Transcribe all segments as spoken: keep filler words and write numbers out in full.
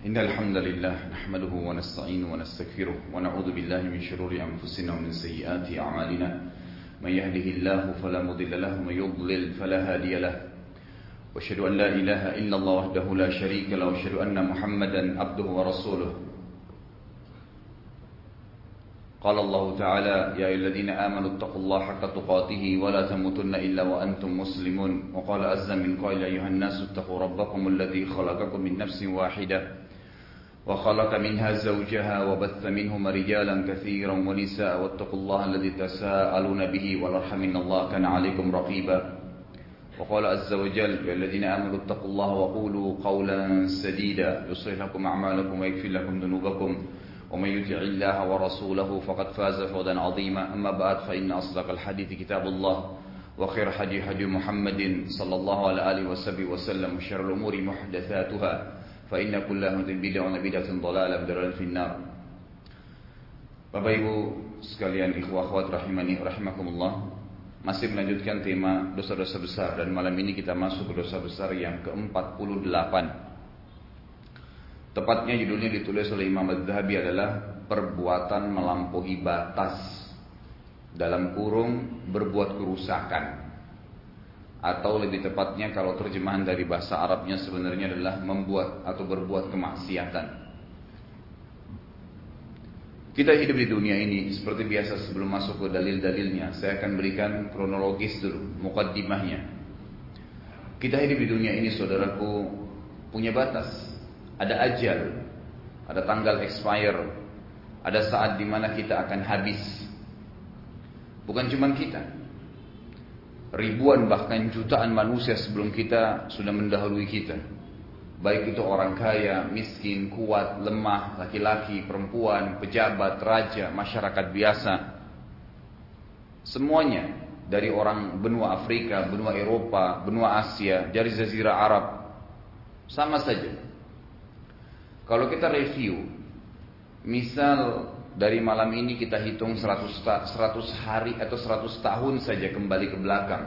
إن الحمد لله نحمده ونستعينه ونستغفره ونعوذ بالله من شرور أنفسنا ومن سيئات أعمالنا من يهده الله فلا مضل له ومن يضلل فلا هادي له وأشهد أن لا إله إلا الله وحده لا شريك له وأشهد أن محمدا عبده ورسوله قال الله تعالى يا أيها الذين آمنوا اتقوا الله حق تقاته ولا تموتن إلا وأنتم مسلمون وقال عز من قائل يا أيها الناس اتقوا ربكم الذي خلقكم من نفس واحدة وخلق منها زوجها وبث منهما رجالا كثيرا ونساء واتقوا الله الذي تساءلون به والأرحم إن الله كان عليكم رقيبا وقال عز وجل يا الذين آمنوا اتقوا الله وقولوا قولا سديدا يصلح لكم أعمالكم ويغفر لكم ذنوبكم ومن يطع الله ورسوله فقد فاز فوزا عظيما أما بعد فإن أصدق الحديث كتاب الله وخير حديث حديث محمد صلى الله عليه وآله وصحبه وسلم وشر الأمور محدثاتها فإن كل محدثة بدعة وبدعة ضلالة وضلالة في النار. Bapak Ibu sekalian, ikhwah akhwat rahimani rahimakumullah, masih melanjutkan tema dosa-dosa besar dan malam ini kita masuk ke dosa besar yang ke empat puluh delapan. Tepatnya judulnya ditulis oleh Imam Az-Zahabi adalah perbuatan melampaui batas, dalam kurung berbuat kerusakan, atau lebih tepatnya kalau terjemahan dari bahasa Arabnya sebenarnya adalah membuat atau berbuat kemaksiatan. Kita hidup di dunia ini seperti biasa. Sebelum masuk ke dalil-dalilnya, saya akan berikan kronologis dulu, mukaddimahnya. Kita hidup di dunia ini, saudaraku, punya batas. Ada ajal, ada tanggal expire, ada saat dimana kita akan habis. Bukan cuma kita, ribuan bahkan jutaan manusia sebelum kita sudah mendahului kita. Baik itu orang kaya, miskin, kuat, lemah, laki-laki, perempuan, pejabat, raja, masyarakat biasa. Semuanya, dari orang benua Afrika, benua Eropa, benua Asia, dari Jazirah Arab, sama saja. Kalau kita review, misal dari malam ini kita hitung seratus, seratus hari atau seratus tahun saja kembali ke belakang.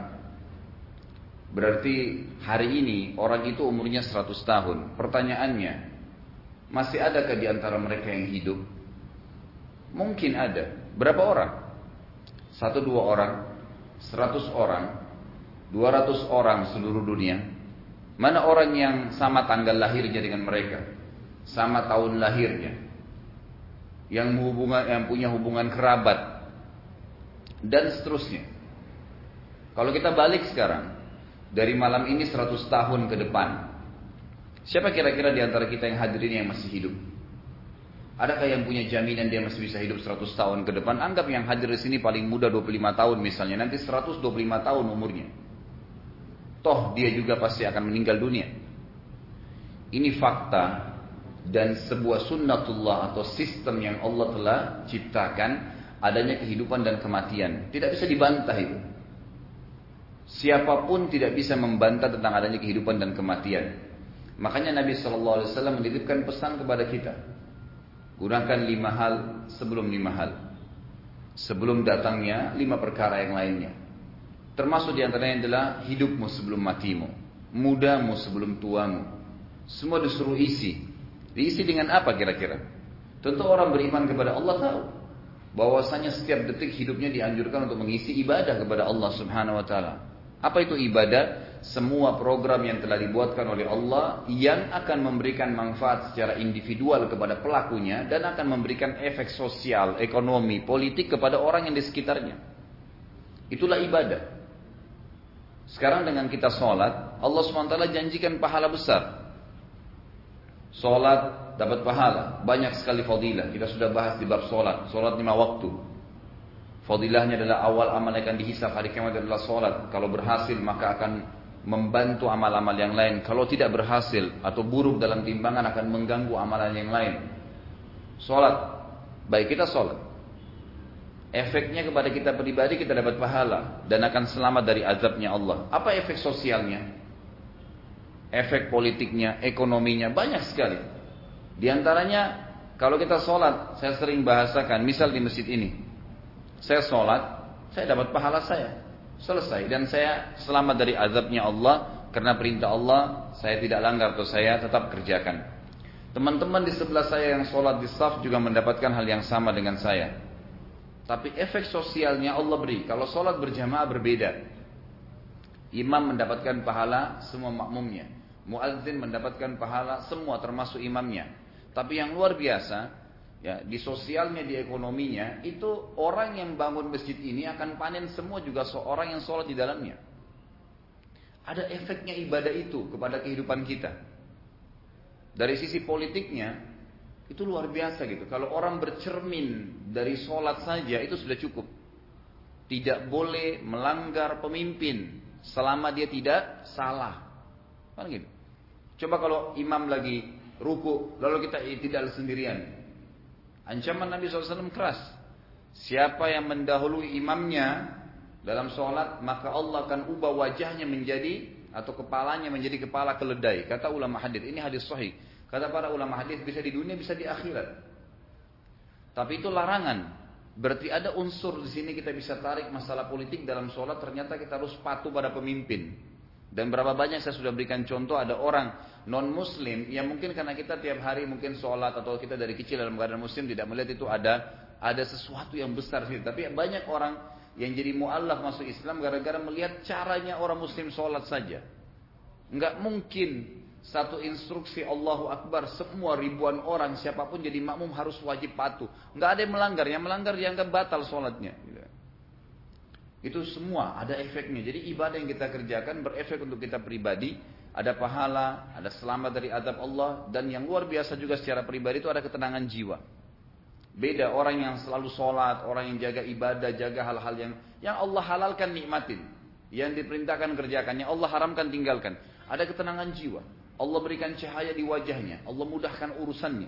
Berarti hari ini orang itu umurnya seratus tahun. Pertanyaannya, masih adakah di antara mereka yang hidup? Mungkin ada. Berapa orang? Satu dua orang, seratus orang, dua ratus orang seluruh dunia. Mana orang yang sama tanggal lahirnya dengan mereka? Sama tahun lahirnya, yang hubungan, yang punya hubungan kerabat, dan seterusnya. Kalau kita balik sekarang, dari malam ini seratus tahun ke depan, siapa kira-kira di antara kita yang hadir ini yang masih hidup? Adakah yang punya jaminan dia masih bisa hidup seratus tahun ke depan? Anggap yang hadir di sini paling muda dua puluh lima tahun misalnya, nanti seratus dua puluh lima tahun umurnya. Toh dia juga pasti akan meninggal dunia. Ini fakta. Dan sebuah sunnatullah atau sistem yang Allah telah ciptakan, adanya kehidupan dan kematian. Tidak bisa dibantah itu. Siapapun tidak bisa membantah tentang adanya kehidupan dan kematian. Makanya Nabi shallallahu alaihi wasallam menitipkan pesan kepada kita. Gunakan lima hal sebelum lima hal. Sebelum datangnya lima perkara yang lainnya. Termasuk diantaranya adalah hidupmu sebelum matimu. Mudamu sebelum tuamu. Semua disuruh isi. Diisi dengan apa kira-kira? Tentu orang beriman kepada Allah tahu bahwasanya setiap detik hidupnya dianjurkan untuk mengisi ibadah kepada Allah Subhanahu wa taala. Apa itu ibadah? Semua program yang telah dibuatkan oleh Allah yang akan memberikan manfaat secara individual kepada pelakunya dan akan memberikan efek sosial, ekonomi, politik kepada orang yang di sekitarnya. Itulah ibadah. Sekarang dengan kita sholat, Allah subhanahu wa taala janjikan pahala besar. Solat dapat pahala, banyak sekali fadilah. Kita sudah bahas di bab solat. Solat lima waktu. Fadilahnya adalah awal amal yang akan dihisab hari kiamat adalah solat. Kalau berhasil maka akan membantu amal-amal yang lain. Kalau tidak berhasil atau buruk dalam timbangan akan mengganggu amalan yang lain. Solat, baik kita solat, efeknya kepada kita pribadi kita dapat pahala dan akan selamat dari azabnya Allah. Apa efek sosialnya? Efek politiknya, ekonominya banyak sekali. Di antaranya kalau kita sholat, saya sering bahasakan, misal di masjid ini, saya sholat, saya dapat pahala saya, selesai, dan saya selamat dari azabnya Allah karena perintah Allah saya tidak langgar atau saya tetap kerjakan. Teman-teman di sebelah saya yang sholat di saf juga mendapatkan hal yang sama dengan saya. Tapi efek sosialnya Allah beri. Kalau sholat berjamaah berbeda. Imam mendapatkan pahala semua makmumnya. Muadzin mendapatkan pahala semua termasuk imamnya. Tapi yang luar biasa, ya, di sosialnya, di ekonominya, itu orang yang bangun masjid ini akan panen semua juga seorang yang sholat di dalamnya. Ada efeknya ibadah itu kepada kehidupan kita. Dari sisi politiknya, itu luar biasa gitu. Kalau orang bercermin dari sholat saja, itu sudah cukup. Tidak boleh melanggar pemimpin selama dia tidak salah. Kan gitu. Coba kalau imam lagi ruku, lalu kita tidak sendirian. Ancaman Nabi shallallahu alaihi wasallam keras. Siapa yang mendahului imamnya dalam sholat, maka Allah akan ubah wajahnya menjadi, atau kepalanya menjadi kepala keledai. Kata ulama hadis, ini hadis sahih. Kata para ulama hadis, bisa di dunia, bisa di akhirat. Tapi itu larangan. Berarti ada unsur di sini kita bisa tarik masalah politik dalam sholat. Ternyata kita harus patuh pada pemimpin. Dan berapa banyak saya sudah berikan contoh, ada orang non muslim yang mungkin karena kita tiap hari mungkin sholat, atau kita dari kecil dalam keadaan muslim tidak melihat itu ada ada sesuatu yang besar sih. Tapi banyak orang yang jadi mu'allaf masuk Islam gara-gara melihat caranya orang muslim sholat saja. Enggak mungkin satu instruksi Allahu Akbar semua ribuan orang siapapun jadi makmum harus wajib patuh. Enggak ada yang melanggar, yang melanggar dianggap batal sholatnya. Itu semua ada efeknya. Jadi ibadah yang kita kerjakan berefek untuk kita pribadi, ada pahala, ada selamat dari azab Allah, dan yang luar biasa juga secara pribadi itu ada ketenangan jiwa. Beda orang yang selalu sholat, orang yang jaga ibadah, jaga hal-hal yang yang Allah halalkan nikmatin, yang diperintahkan kerjakannya, Allah haramkan tinggalkan. Ada ketenangan jiwa. Allah berikan cahaya di wajahnya, Allah mudahkan urusannya.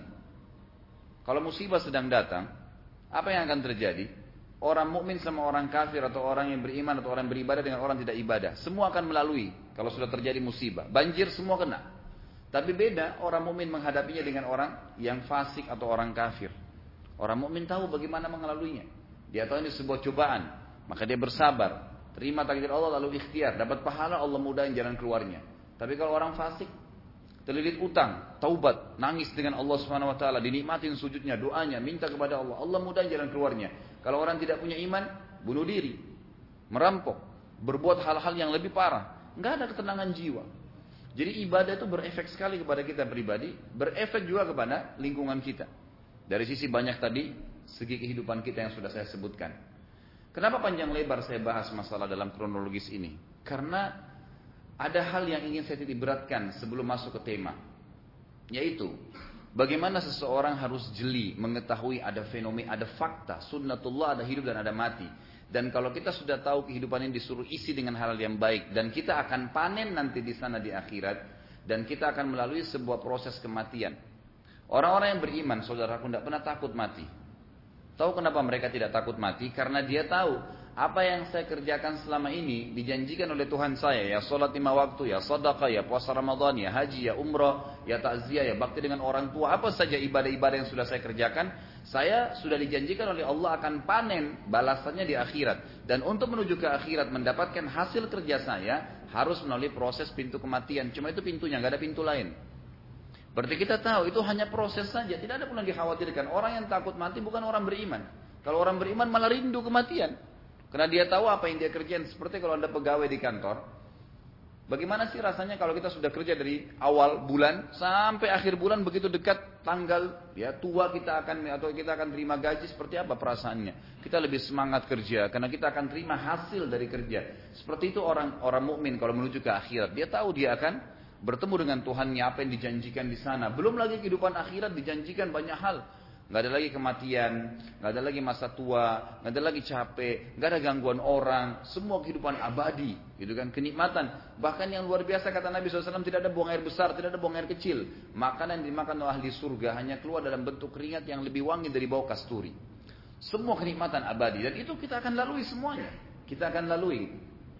Kalau musibah sedang datang, apa yang akan terjadi? Orang mukmin sama orang kafir, atau orang yang beriman atau orang yang beribadah dengan orang tidak ibadah, semua akan melalui. Kalau sudah terjadi musibah, banjir semua kena. Tapi beda orang mukmin menghadapinya dengan orang yang fasik atau orang kafir. Orang mukmin tahu bagaimana mengelaluinya. Dia tahu ini sebuah cobaan, maka dia bersabar, terima takdir Allah lalu ikhtiar, dapat pahala, Allah mudahin jalan keluarnya. Tapi kalau orang fasik, terlilit utang, taubat, nangis dengan Allah Subhanahu wa taala, dinikmatin sujudnya, doanya, minta kepada Allah, Allah mudahin jalan keluarnya. Kalau orang tidak punya iman, bunuh diri, merampok, berbuat hal-hal yang lebih parah, enggak ada ketenangan jiwa. Jadi ibadah itu berefek sekali kepada kita pribadi, berefek juga kepada lingkungan kita. Dari sisi banyak tadi, segi kehidupan kita yang sudah saya sebutkan. Kenapa panjang lebar saya bahas masalah dalam kronologis ini? Karena ada hal yang ingin saya titik beratkan sebelum masuk ke tema. Yaitu, bagaimana seseorang harus jeli mengetahui ada fenomena, ada fakta, sunnatullah, ada hidup dan ada mati. Dan kalau kita sudah tahu kehidupan ini disuruh isi dengan hal yang baik, dan kita akan panen nanti di sana di akhirat, dan kita akan melalui sebuah proses kematian. Orang-orang yang beriman, saudaraku, tidak pernah takut mati. Tahu kenapa mereka tidak takut mati? Karena dia tahu apa yang saya kerjakan selama ini dijanjikan oleh Tuhan saya, ya sholat lima waktu, ya sedekah, ya puasa Ramadan, ya haji, ya umrah, ya takziah, ya bakti dengan orang tua, apa saja ibadah-ibadah yang sudah saya kerjakan, saya sudah dijanjikan oleh Allah akan panen balasannya di akhirat. Dan untuk menuju ke akhirat mendapatkan hasil kerja saya harus melalui proses pintu kematian. Cuma itu pintunya, nggak ada pintu lain. Berarti kita tahu itu hanya proses saja, tidak ada pun yang dikhawatirkan. Orang yang takut mati bukan orang beriman. Kalau orang beriman malah rindu kematian. Karena dia tahu apa yang dia kerjain. Seperti kalau Anda pegawai di kantor, bagaimana sih rasanya kalau kita sudah kerja dari awal bulan sampai akhir bulan, begitu dekat tanggal ya tua kita akan atau kita akan terima gaji, seperti apa perasaannya? Kita lebih semangat kerja karena kita akan terima hasil dari kerja. Seperti itu orang orang mukmin kalau menuju ke akhirat, dia tahu dia akan bertemu dengan Tuhannya, apa yang dijanjikan di sana. Belum lagi kehidupan akhirat dijanjikan banyak hal. Nggak ada lagi kematian, nggak ada lagi masa tua, nggak ada lagi capek, nggak ada gangguan orang, semua kehidupan abadi, gitu kan, kenikmatan. Bahkan yang luar biasa kata Nabi shallallahu alaihi wasallam, tidak ada buang air besar, tidak ada buang air kecil. Makanan yang dimakan oleh ahli surga hanya keluar dalam bentuk keringat yang lebih wangi dari bau kasturi. Semua kenikmatan abadi, dan itu kita akan lalui semuanya, kita akan lalui.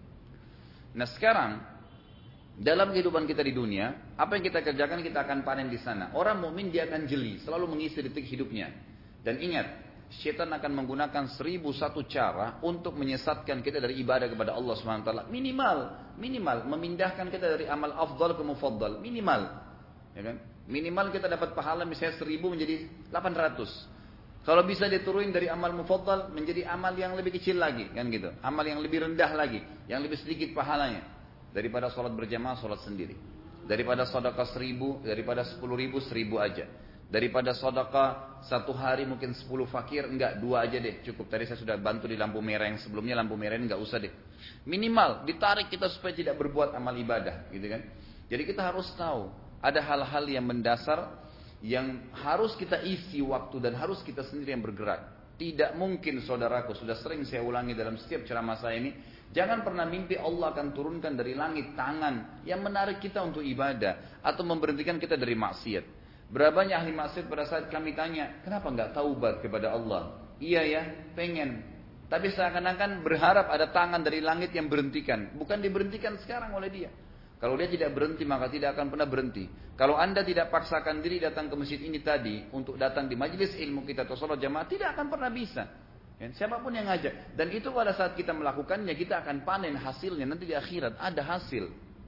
Nah sekarang dalam kehidupan kita di dunia, apa yang kita kerjakan kita akan panen di sana. Orang mukmin dia akan jeli, selalu mengisi detik hidupnya. Dan ingat, syaitan akan menggunakan seribu satu cara untuk menyesatkan kita dari ibadah kepada Allah subhanahu wa taala. Minimal, minimal memindahkan kita dari amal afdal ke mufaddal, minimal. Ya kan? Minimal kita dapat pahala misalnya seribu menjadi delapan ratus. Kalau bisa diturunin dari amal mufaddal menjadi amal yang lebih kecil lagi, kan gitu. Amal yang lebih rendah lagi, yang lebih sedikit pahalanya. Daripada sholat berjamaah, sholat sendiri. Daripada sedekah seribu, daripada sepuluh ribu, seribu aja. Daripada sedekah satu hari mungkin sepuluh fakir, enggak, dua aja deh. Cukup, tadi saya sudah bantu di lampu merah yang sebelumnya, lampu merah ini enggak usah deh. Minimal, ditarik kita supaya tidak berbuat amal ibadah, gitu kan. Jadi kita harus tahu, ada hal-hal yang mendasar yang harus kita isi waktu dan harus kita sendiri yang bergerak. Tidak mungkin saudaraku, sudah sering saya ulangi dalam setiap ceramah saya ini, jangan pernah mimpi Allah akan turunkan dari langit tangan yang menarik kita untuk ibadah atau memberhentikan kita dari maksiat. Berapa banyak ahli maksiat pada saat kami tanya, kenapa nggak taubat kepada Allah? Iya ya, pengen. Tapi seakan-akan berharap ada tangan dari langit yang berhentikan. Bukan diberhentikan sekarang oleh dia. Kalau dia tidak berhenti maka tidak akan pernah berhenti. Kalau anda tidak paksakan diri datang ke masjid ini tadi untuk datang di majelis ilmu kita atau sholat jamaah, tidak akan pernah bisa. Ya, siapapun yang ngajak. Dan itu pada saat kita melakukannya kita akan panen hasilnya nanti di akhirat ada hasil.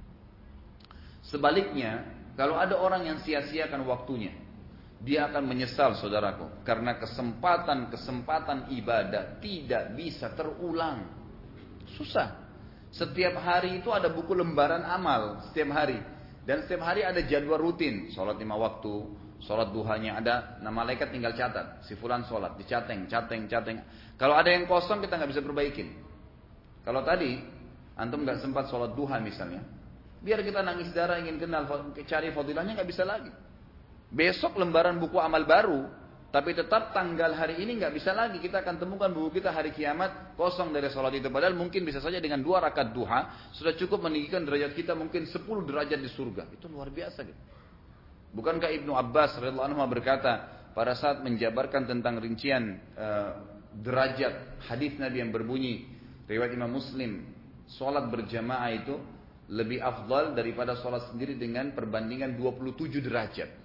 Sebaliknya, kalau ada orang yang sia-siakan waktunya, dia akan menyesal saudaraku. Karena kesempatan-kesempatan ibadah tidak bisa terulang. Susah. Setiap hari itu ada buku lembaran amal setiap hari. Dan setiap hari ada jadwal rutin. Sholat lima waktu, sholat duhanya ada. Nama malaikat tinggal catat. Si fulan sholat, dicateng, cateng, cateng. Kalau ada yang kosong kita nggak bisa perbaikin. Kalau tadi, antum nggak sempat sholat duha misalnya. Biar kita nangis darah ingin kenal, cari fadilahnya nggak bisa lagi. Besok lembaran buku amal baru. Tapi tetap tanggal hari ini nggak bisa lagi. Kita akan temukan buku kita hari kiamat kosong dari sholat itu. Padahal mungkin bisa saja dengan dua rakaat duha sudah cukup meninggikan derajat kita mungkin sepuluh derajat di surga. Itu luar biasa gitu. Bukankah Ibnu Abbas radhiyallahu anhu berkata pada saat menjabarkan tentang rincian uh, derajat hadis Nabi yang berbunyi riwayat Imam Muslim, sholat berjamaah itu lebih afdal daripada sholat sendiri dengan perbandingan dua puluh tujuh derajat.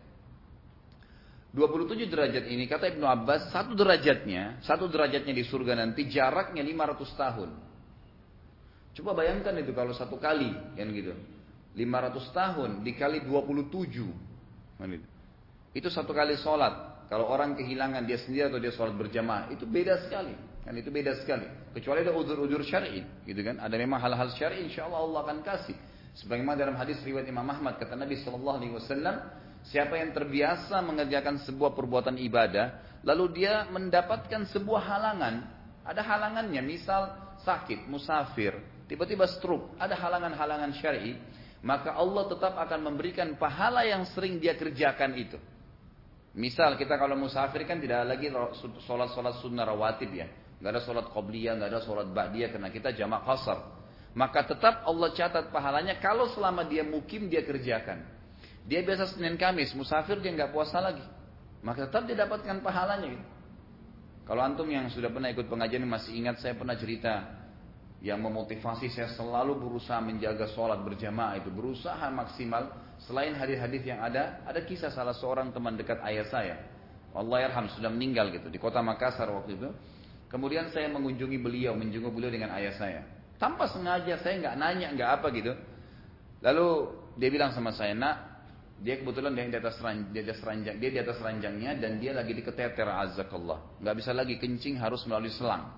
dua puluh tujuh derajat ini kata Ibnu Abbas satu derajatnya satu derajatnya di surga nanti jaraknya lima ratus tahun. Coba bayangkan itu kalau satu kali kan gitu lima ratus tahun dikali dua puluh tujuh kan gitu. Itu satu kali sholat. Kalau orang kehilangan dia sendiri atau dia sholat berjamaah itu beda sekali kan, itu beda sekali. Kecuali ada udzur-udzur syar'i gitu kan, ada memang hal-hal syar'i insyaallah Allah akan kasih. Sebagaimana dalam hadis riwayat Imam Ahmad kata Nabi sallallahu alaihi wasallam, siapa yang terbiasa mengerjakan sebuah perbuatan ibadah, lalu dia mendapatkan sebuah halangan, ada halangannya, misal sakit, musafir, tiba-tiba stroke, ada halangan-halangan syar'i, maka Allah tetap akan memberikan pahala yang sering dia kerjakan itu. Misal kita kalau musafir kan tidak ada lagi sholat-sholat sunnah rawatib ya, nggak ada sholat qobliyah, nggak ada sholat ba'diyah karena kita jamak qasar. Maka tetap Allah catat pahalanya kalau selama dia mukim dia kerjakan. Dia biasa Senin Kamis, musafir dia nggak puasa lagi. Maka tetap dia dapatkan pahalanya. Gitu. Kalau antum yang sudah pernah ikut pengajian masih ingat saya pernah cerita yang memotivasi saya selalu berusaha menjaga sholat berjamaah itu. Berusaha maksimal. Selain hadis-hadis yang ada, ada kisah salah seorang teman dekat ayah saya. Allah yarham, sudah meninggal gitu. Di kota Makassar waktu itu. Kemudian saya mengunjungi beliau, menjenguk beliau dengan ayah saya. Tanpa sengaja, saya nggak nanya, nggak apa gitu. Lalu dia bilang sama saya, nak, dia kebetulan dia di atas ranjang, di atas ranjang, dia di atas ranjangnya dan dia lagi diketeter azzakallah, nggak bisa lagi kencing harus melalui selang.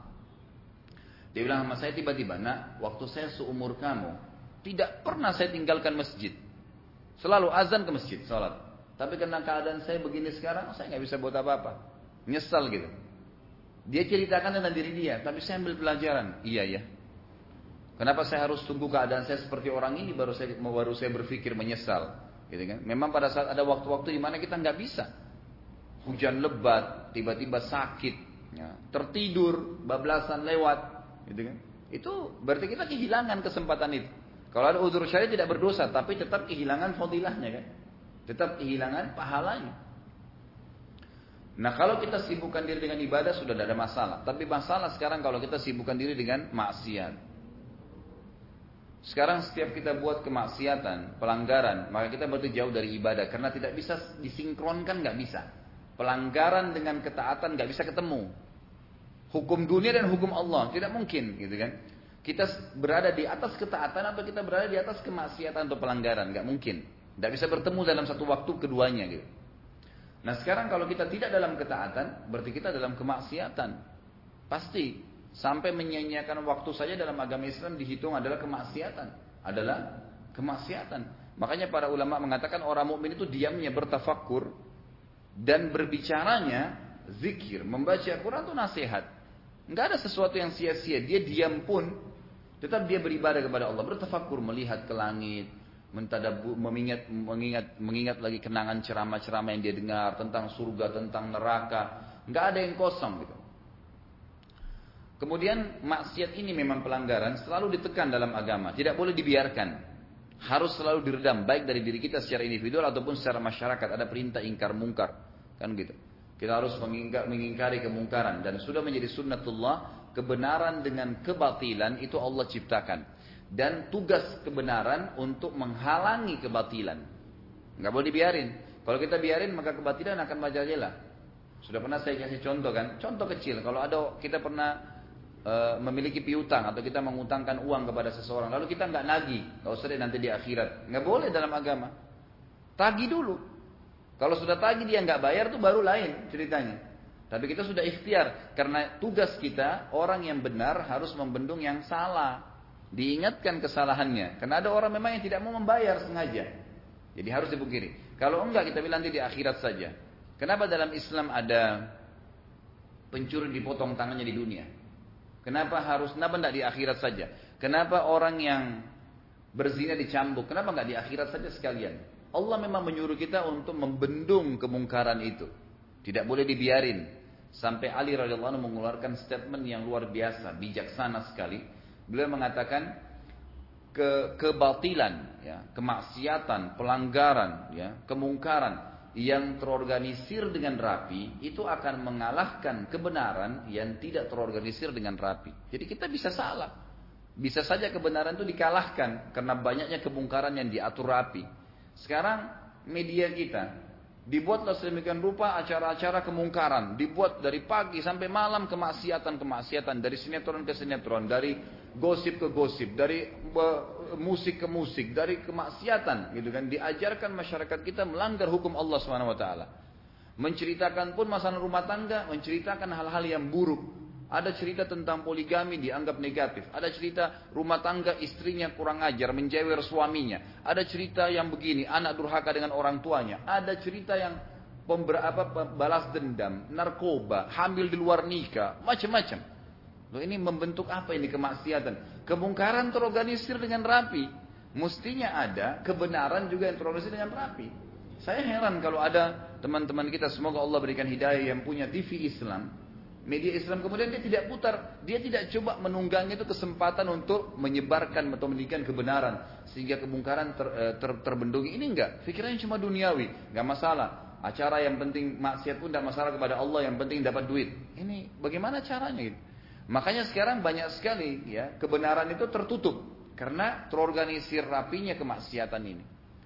Dia bilang sama saya tiba-tiba, nak, waktu saya seumur kamu tidak pernah saya tinggalkan masjid, selalu azan ke masjid sholat. Tapi karena keadaan saya begini sekarang, saya nggak bisa buat apa-apa, nyesal gitu. Dia ceritakan tentang diri dia, tapi saya ambil pelajaran, iya ya. Kenapa saya harus tunggu keadaan saya seperti orang ini baru saya baru saya berpikir menyesal, gitu kan? Memang pada saat ada waktu-waktu di mana kita nggak bisa, hujan lebat, tiba-tiba sakit, ya, tertidur, bablasan lewat, gitu kan? Itu berarti kita kehilangan kesempatan itu. Kalau ada uzur syar'i tidak berdosa, tapi tetap kehilangan fadilahnya kan, tetap kehilangan pahalanya. Nah kalau kita sibukkan diri dengan ibadah sudah tidak ada masalah, tapi masalah sekarang kalau kita sibukkan diri dengan maksiat. Sekarang setiap kita buat kemaksiatan, pelanggaran, maka kita berarti jauh dari ibadah. Karena tidak bisa disinkronkan, nggak bisa. Pelanggaran dengan ketaatan nggak bisa ketemu. Hukum dunia dan hukum Allah tidak mungkin, gitu kan? Kita berada di atas ketaatan atau kita berada di atas kemaksiatan atau pelanggaran, nggak mungkin. Tidak bisa bertemu dalam satu waktu keduanya gitu. Nah sekarang kalau kita tidak dalam ketaatan, berarti kita dalam kemaksiatan. Pasti. Sampai menyanyiakan waktu saja dalam agama Islam dihitung adalah kemaksiatan. Adalah kemaksiatan. Makanya para ulama mengatakan orang mukmin itu diamnya bertafakkur dan berbicaranya zikir, membaca Al-Quran itu nasihat. Enggak ada sesuatu yang sia-sia. Dia diam pun tetap dia beribadah kepada Allah, bertafakkur, melihat ke langit, mentadabbur, mengingat mengingat mengingat lagi kenangan ceramah-ceramah yang dia dengar tentang surga, tentang neraka. Enggak ada yang kosong gitu. Kemudian maksiat ini memang pelanggaran selalu ditekan dalam agama, tidak boleh dibiarkan. Harus selalu diredam, baik dari diri kita secara individual ataupun secara masyarakat. Ada perintah ingkar mungkar, kan gitu. Kita harus mengingkar, mengingkari kemungkaran dan sudah menjadi sunnatullah. Kebenaran dengan kebatilan itu Allah ciptakan dan tugas kebenaran untuk menghalangi kebatilan. Nggak boleh dibiarin. Kalau kita biarin maka kebatilan akan merajalela. Sudah pernah saya kasih contoh kan? Contoh kecil. Kalau ada kita pernah memiliki piutang atau kita mengutangkan uang kepada seseorang lalu kita nggak nagih, nggak usah deh nanti di akhirat, nggak boleh dalam agama. Tagih dulu. Kalau sudah tagih dia nggak bayar tuh baru lain ceritanya. Tapi kita sudah ikhtiar karena tugas kita orang yang benar harus membendung yang salah, diingatkan kesalahannya. Karena ada orang memang yang tidak mau membayar sengaja, jadi harus dipungkiri. Kalau enggak kita bilang nanti di akhirat saja. Kenapa dalam Islam ada pencuri dipotong tangannya di dunia? Kenapa harus, kenapa tidak di akhirat saja? Kenapa orang yang berzina dicambuk? Kenapa nggak di akhirat saja sekalian? Allah memang menyuruh kita untuk membendung kemungkaran itu. Tidak boleh dibiarin. Sampai Ali radhiyallahu anhu mengeluarkan statement yang luar biasa, bijaksana sekali. Beliau mengatakan ke kebatilan, ya, kemaksiatan, pelanggaran, ya, kemungkaran yang terorganisir dengan rapi itu akan mengalahkan kebenaran yang tidak terorganisir dengan rapi. Jadi kita bisa salah, bisa saja kebenaran itu dikalahkan karena banyaknya kemungkaran yang diatur rapi. Sekarang media kita dibuatlah sedemikian rupa acara-acara kemungkaran, dibuat dari pagi sampai malam kemaksiatan-kemaksiatan, dari sinetron ke sinetron, dari gosip ke gosip, dari musik ke musik, dari kemaksiatan gitu kan, diajarkan masyarakat kita melanggar hukum Allah subhanahu wa taala. Menceritakan pun masalah rumah tangga, menceritakan hal-hal yang buruk. Ada cerita tentang poligami dianggap negatif. Ada cerita rumah tangga istrinya kurang ajar, menjewer suaminya. Ada cerita yang begini, anak durhaka dengan orang tuanya. Ada cerita yang pember, apa, balas dendam, narkoba, hamil di luar nikah, macam-macam. Loh, ini membentuk apa ini kemaksiatan? Kemungkaran terorganisir dengan rapi. Mestinya ada kebenaran juga yang terorganisir dengan rapi. Saya heran kalau ada teman-teman kita, semoga Allah berikan hidayah, yang punya T V Islam, media Islam, kemudian dia tidak putar, dia tidak coba menunggangi itu kesempatan untuk menyebarkan atau mendidikan kebenaran sehingga kemungkaran ter, ter, terbendung. Ini enggak, pikirannya cuma duniawi, enggak masalah. Acara yang penting maksiat pun tidak masalah kepada Allah, yang penting dapat duit. Ini bagaimana caranya gitu? Makanya sekarang banyak sekali ya kebenaran itu tertutup karena terorganisir rapinya kemaksiatan ini.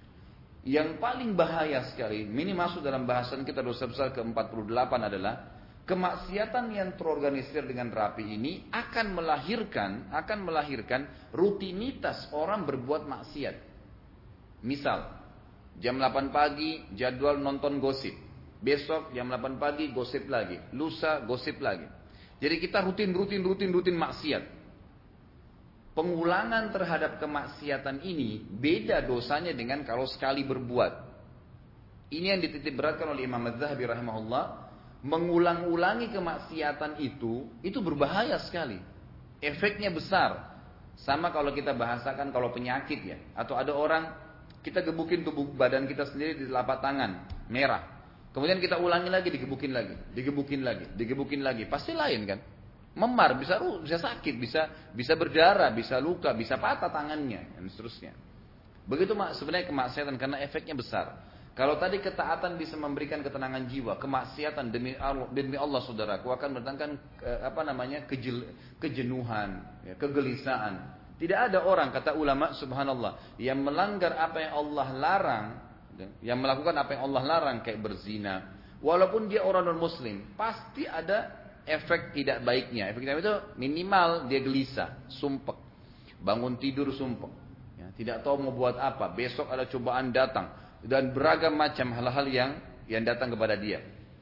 Yang paling bahaya sekali, ini masuk dalam bahasan kita dosa besar ke empat puluh delapan adalah kemaksiatan yang terorganisir dengan rapi ini akan melahirkan akan melahirkan rutinitas orang berbuat maksiat. Misal, jam delapan pagi jadwal nonton gosip. Besok jam delapan pagi gosip lagi, lusa gosip lagi. Jadi kita rutin rutin rutin rutin maksiat. Pengulangan terhadap kemaksiatan ini beda dosanya dengan kalau sekali berbuat. Ini yang dititik beratkan oleh Imam Az-Zahabi rahimahullah. Mengulang-ulangi kemaksiatan itu, itu berbahaya sekali. Efeknya besar. Sama kalau kita bahasakan kalau penyakit ya. Atau ada orang, kita gebukin tubuh badan kita sendiri di telapak tangan, merah. Kemudian kita ulangi lagi, digebukin lagi, digebukin lagi, digebukin lagi. Pasti lain kan? Memar, bisa bisa sakit, bisa bisa berdarah, bisa luka, bisa patah tangannya, dan seterusnya. Begitu sebenarnya kemaksiatan karena efeknya besar. Kalau tadi ketaatan bisa memberikan ketenangan jiwa, kemaksiatan demi Allah, demi Allah saudaraku akan mendatangkan apa namanya kejel, kejenuhan, ya, kegelisahan. Tidak ada orang, kata ulama subhanallah, yang melanggar apa yang Allah larang, yang melakukan apa yang Allah larang kayak berzina, walaupun dia orang non muslim, pasti ada efek tidak baiknya. Efek tidak baik itu minimal dia gelisah, sumpek, bangun tidur sumpek, ya, tidak tahu mau buat apa. Besok ada cobaan datang. dan beragam macam hal-hal yang yang datang kepada dia.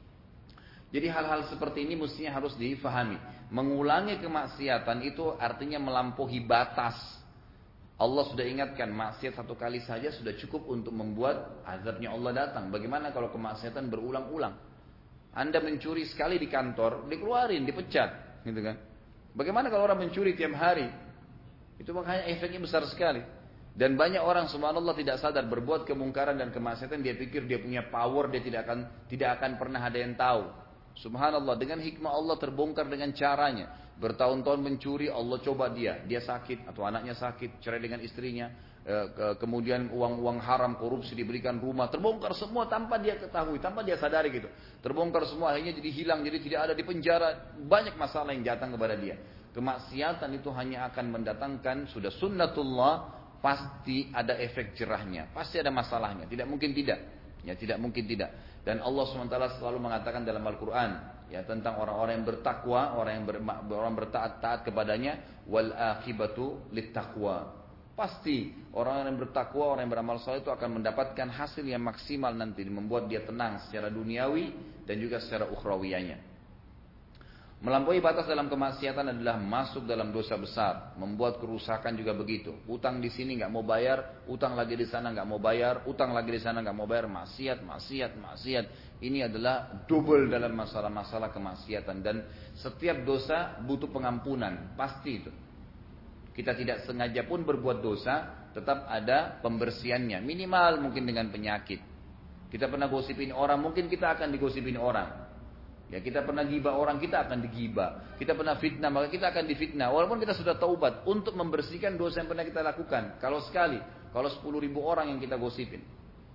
Jadi hal-hal seperti ini mestinya harus difahami. Mengulangi kemaksiatan itu artinya melampaui batas. Allah sudah ingatkan, maksiat satu kali saja sudah cukup untuk membuat azabnya Allah datang. Bagaimana kalau kemaksiatan berulang-ulang? Anda mencuri sekali di kantor, dikeluarin, dipecat, gitu kan? Bagaimana kalau orang mencuri tiap hari? Itu makanya efeknya besar sekali. Dan banyak orang subhanallah tidak sadar berbuat kemungkaran dan kemaksiatan, dia pikir dia punya power, dia tidak akan tidak akan pernah ada yang tahu. Subhanallah, dengan hikmah Allah terbongkar dengan caranya. Bertahun-tahun mencuri, Allah coba dia, dia sakit atau anaknya sakit, cerai dengan istrinya, kemudian uang-uang haram, korupsi, diberikan rumah, terbongkar semua tanpa dia ketahui, tanpa dia sadari gitu. Terbongkar semua, akhirnya jadi hilang, jadi tidak ada di penjara, banyak masalah yang datang kepada dia. Kemaksiatan itu hanya akan mendatangkan, sudah sunnatullah, pasti ada efek jerahnya, pasti ada masalahnya, tidak mungkin tidak. Ya, tidak mungkin tidak. Dan Allah subhanahu wa taala selalu mengatakan dalam Al-Quran, ya, tentang orang-orang yang bertakwa, orang yang ber, orang bertaat-taat kepadanya, wal akhibatu littaqwa. Pasti orang yang bertakwa, orang yang beramal saleh itu akan mendapatkan hasil yang maksimal nanti, membuat dia tenang secara duniawi dan juga secara ukhrawiyahnya. Melampaui batas dalam kemaksiatan adalah masuk dalam dosa besar, membuat kerusakan juga begitu. Utang di sini nggak mau bayar, utang lagi di sana nggak mau bayar, utang lagi di sana nggak mau bayar, maksiat, maksiat, maksiat. Ini adalah double dalam masalah-masalah kemaksiatan, dan setiap dosa butuh pengampunan, pasti itu. Kita tidak sengaja pun berbuat dosa, tetap ada pembersihannya, minimal mungkin dengan penyakit. Kita pernah gosipin orang, mungkin kita akan digosipin orang. Ya, kita pernah gibah orang, kita akan digibah. Kita pernah fitnah, maka kita akan difitnah. Walaupun kita sudah taubat untuk membersihkan dosa yang pernah kita lakukan. Kalau sekali, kalau sepuluh ribu orang yang kita gosipin,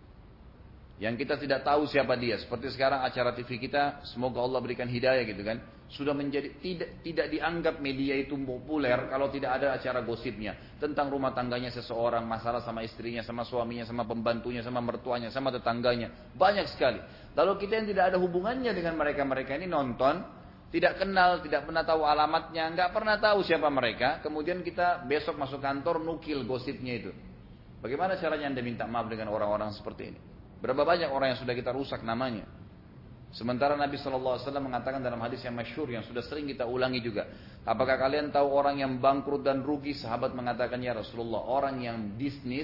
yang kita tidak tahu siapa dia. Seperti sekarang acara T V kita, semoga Allah berikan hidayah gitu kan. Sudah menjadi tidak tidak dianggap media itu populer kalau tidak ada acara gosipnya tentang rumah tangganya seseorang, masalah sama istrinya, sama suaminya, sama pembantunya, sama mertuanya, sama tetangganya, banyak sekali. Lalu kita yang tidak ada hubungannya dengan mereka-mereka ini nonton, tidak kenal, tidak pernah tahu alamatnya, nggak pernah tahu siapa mereka, kemudian kita besok masuk kantor nukil gosipnya itu. Bagaimana caranya Anda minta maaf dengan orang-orang seperti ini? Berapa banyak orang yang sudah kita rusak namanya? Sementara Nabi shallallahu alaihi wasallam mengatakan dalam hadis yang masyhur yang sudah sering kita ulangi juga, apakah kalian tahu orang yang bangkrut dan rugi? Sahabat mengatakan, ya Rasulullah, orang yang bisnis,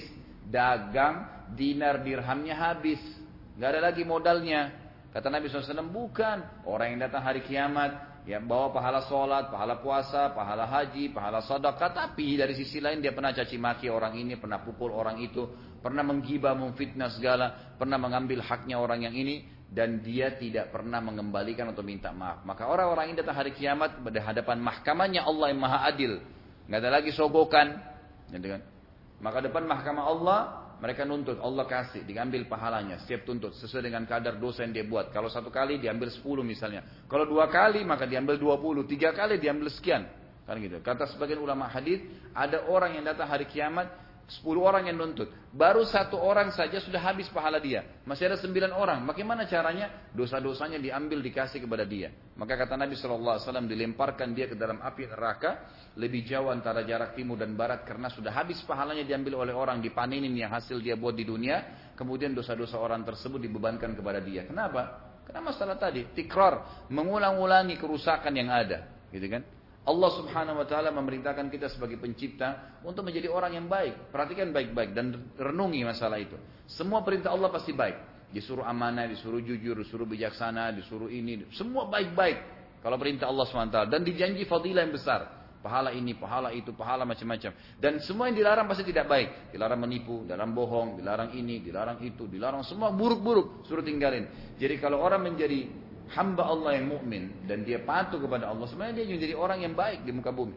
dagang, dinar dirhamnya habis, nggak ada lagi modalnya. Kata Nabi shallallahu alaihi wasallam, bukan. Orang yang datang hari kiamat, ya bawa pahala sholat, pahala puasa, pahala haji, pahala sedekah, tapi dari sisi lain dia pernah caci maki orang ini, pernah pukul orang itu, pernah menggibah, memfitnah segala, pernah mengambil haknya orang yang ini, dan dia tidak pernah mengembalikan atau minta maaf. Maka orang-orang ini datang hari kiamat pada hadapan mahkamahnya Allah yang maha adil, nggak ada lagi sogokan, gitu kan? Maka depan mahkamah Allah mereka nuntut, Allah kasih, diambil pahalanya, setiap tuntut sesuai dengan kadar dosa yang dia buat. Kalau satu kali diambil sepuluh misalnya, kalau dua kali maka diambil dua puluh, tiga kali diambil sekian, kan gitu. Kata sebagian ulama hadis, ada orang yang datang hari kiamat, sepuluh orang yang nuntut, baru satu orang saja sudah habis pahala dia, masih ada sembilan orang. Bagaimana caranya? Dosa-dosanya diambil, dikasih kepada dia. Maka kata Nabi shallallahu alaihi wasallam, dilemparkan dia ke dalam api neraka, lebih jauh antara jarak timur dan barat, karena sudah habis pahalanya diambil oleh orang, dipanenin yang hasil dia buat di dunia, kemudian dosa-dosa orang tersebut dibebankan kepada dia. Kenapa? Karena masalah tadi, tikrar, mengulang-ulangi kerusakan yang ada, gitu kan? Allah subhanahu wa ta'ala memerintahkan kita sebagai pencipta untuk menjadi orang yang baik. Perhatikan baik-baik dan renungi masalah itu. Semua perintah Allah pasti baik. Disuruh amanah, disuruh jujur, disuruh bijaksana, disuruh ini. Semua baik-baik kalau perintah Allah subhanahu wa ta'ala. Dan dijanji fadilah yang besar. Pahala ini, pahala itu, pahala macam-macam. Dan semua yang dilarang pasti tidak baik. Dilarang menipu, dilarang bohong, dilarang ini, dilarang itu, dilarang semua buruk-buruk. Suruh tinggalin. Jadi kalau orang menjadi hamba Allah yang mukmin dan dia patuh kepada Allah, sebenarnya dia menjadi orang yang baik di muka bumi.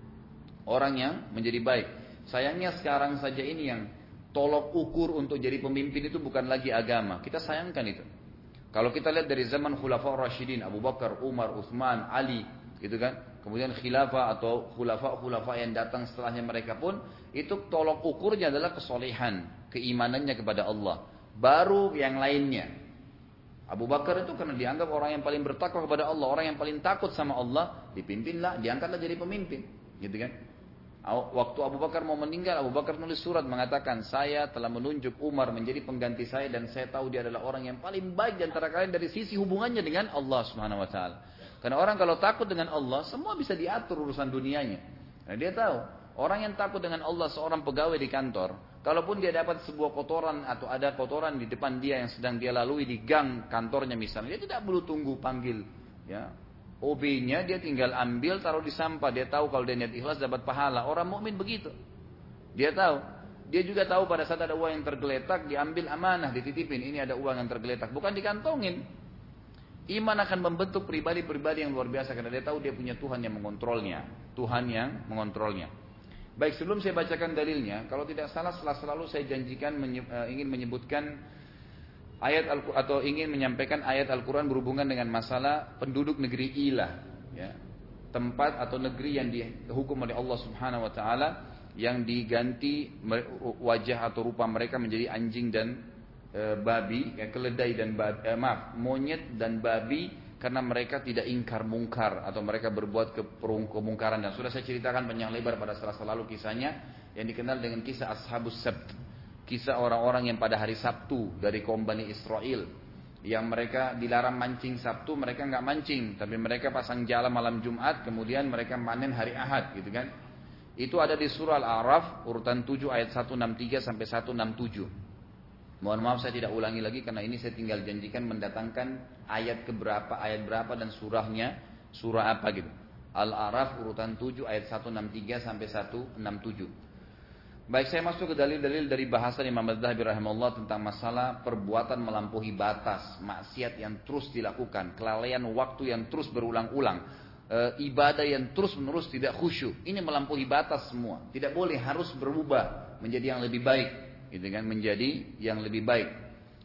Orang yang menjadi baik. Sayangnya sekarang saja ini yang tolok ukur untuk jadi pemimpin itu bukan lagi agama. Kita sayangkan itu. Kalau kita lihat dari zaman Khulafaur Rasyidin, Abu Bakar, Umar, Utsman, Ali, gitu kan. Kemudian khilafah atau khulafa-khulafa yang datang setelahnya mereka pun, itu tolok ukurnya adalah kesolehan, keimanannya kepada Allah. Baru yang lainnya. Abu Bakar itu karena dianggap orang yang paling bertakwa kepada Allah, orang yang paling takut sama Allah, dipimpinlah, diangkatlah jadi pemimpin, gitu kan? Waktu Abu Bakar mau meninggal, Abu Bakar nulis surat mengatakan, saya telah menunjuk Umar menjadi pengganti saya dan saya tahu dia adalah orang yang paling baik di antara kalian dari sisi hubungannya dengan Allah Subhanahu wa taala. Karena orang kalau takut dengan Allah, semua bisa diatur urusan dunianya. Nah, dia tahu, orang yang takut dengan Allah, seorang pegawai di kantor, kalaupun dia dapat sebuah kotoran atau ada kotoran di depan dia yang sedang dia lalui di gang kantornya misalnya, dia tidak perlu tunggu panggil, ya. O B-nya dia tinggal ambil, taruh di sampah. Dia tahu kalau dia niat ikhlas dapat pahala. Orang mukmin begitu. Dia tahu. Dia juga tahu pada saat ada uang yang tergeletak, diambil amanah, dititipin. Ini ada uang yang tergeletak, bukan dikantongin. Iman akan membentuk pribadi-pribadi yang luar biasa karena dia tahu dia punya Tuhan yang mengontrolnya. Tuhan yang mengontrolnya. Baik, sebelum saya bacakan dalilnya, kalau tidak salah selalu saya janjikan menye- ingin menyebutkan ayat Al atau ingin menyampaikan ayat Al-Quran berhubungan dengan masalah penduduk negeri Ilah, ya, tempat atau negeri yang dihukum oleh Allah Subhanahu Wa Taala, yang diganti wajah atau rupa mereka menjadi anjing dan e, babi, ya, keledai dan babi, eh, maaf, monyet dan babi, karena mereka tidak ingkar mungkar atau mereka berbuat kemungkaran. Dan sudah saya ceritakan panjang lebar pada Selasa lalu kisahnya yang dikenal dengan kisah Ashabus Sabt. Kisah orang-orang yang pada hari Sabtu dari kaum Bani Israel, yang mereka dilarang mancing Sabtu, mereka nggak mancing, tapi mereka pasang jala malam Jumat, kemudian mereka panen hari Ahad, gitu kan? Itu ada di surah Al-A'raf urutan tujuh ayat seratus enam puluh tiga sampai seratus enam puluh tujuh. Mohon maaf saya tidak ulangi lagi karena ini saya tinggal janjikan mendatangkan ayat keberapa, ayat berapa dan surahnya, surah apa gitu. Al-A'raf urutan tujuh ayat seratus enam puluh tiga sampai seratus enam puluh tujuh. Baik, saya masuk ke dalil-dalil dari bahasan Imam Az-Zahabi rahimahullah tentang masalah perbuatan melampaui batas, maksiat yang terus dilakukan, kelalaian waktu yang terus berulang-ulang, e, ibadah yang terus-menerus tidak khusyuk. Ini melampaui batas semua. Tidak boleh, harus berubah menjadi yang lebih baik, gitu kan? Menjadi yang lebih baik.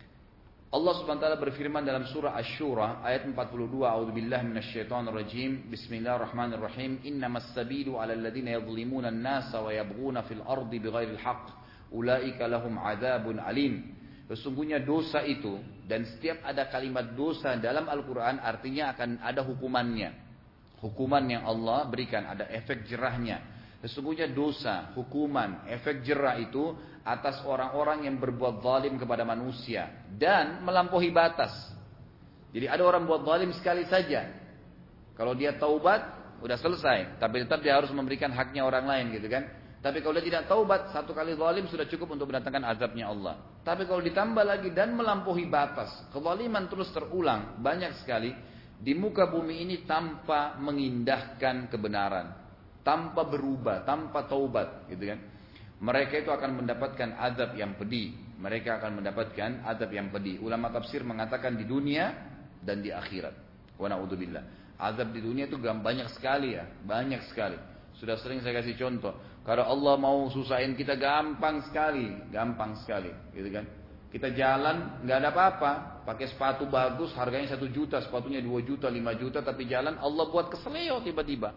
Allah Subhanahu wa taala berfirman dalam surah Asy-Syura ayat empat puluh dua, A'udzubillahi minasyaitonir rajim. Bismillahirrahmanirrahim. Innamas sabilu 'alal ladzina yadhlimuna an-nasa wa yabghuna fil ardi bighairil haqq. Ulaika lahum 'adzabun alim. Sesungguhnya dosa itu, dan setiap ada kalimat dosa dalam Al-Qur'an artinya akan ada hukumannya. Hukuman yang Allah berikan, ada efek jerahnya. Sesungguhnya dosa, hukuman, efek jerah itu atas orang-orang yang berbuat zalim kepada manusia dan melampaui batas. Jadi ada orang buat zalim sekali saja, kalau dia taubat udah selesai, tapi tetap dia harus memberikan haknya orang lain, gitu kan? Tapi kalau dia tidak taubat, satu kali zalim sudah cukup untuk mendatangkan azabnya Allah. Tapi kalau ditambah lagi dan melampaui batas, kezaliman terus terulang banyak sekali di muka bumi ini tanpa mengindahkan kebenaran, tanpa berubah, tanpa taubat, gitu kan? Mereka itu akan mendapatkan azab yang pedih. Mereka akan mendapatkan azab yang pedih. Ulama tafsir mengatakan di dunia dan di akhirat. Wa na'udzubillah. Azab di dunia itu banyak sekali ya, banyak sekali. Sudah sering saya kasih contoh. Kalau Allah mau susahin kita gampang sekali, gampang sekali, gitu kan? Kita jalan nggak ada apa-apa, pakai sepatu bagus, harganya satu juta, sepatunya dua juta, lima juta, tapi jalan Allah buat keseleo tiba-tiba.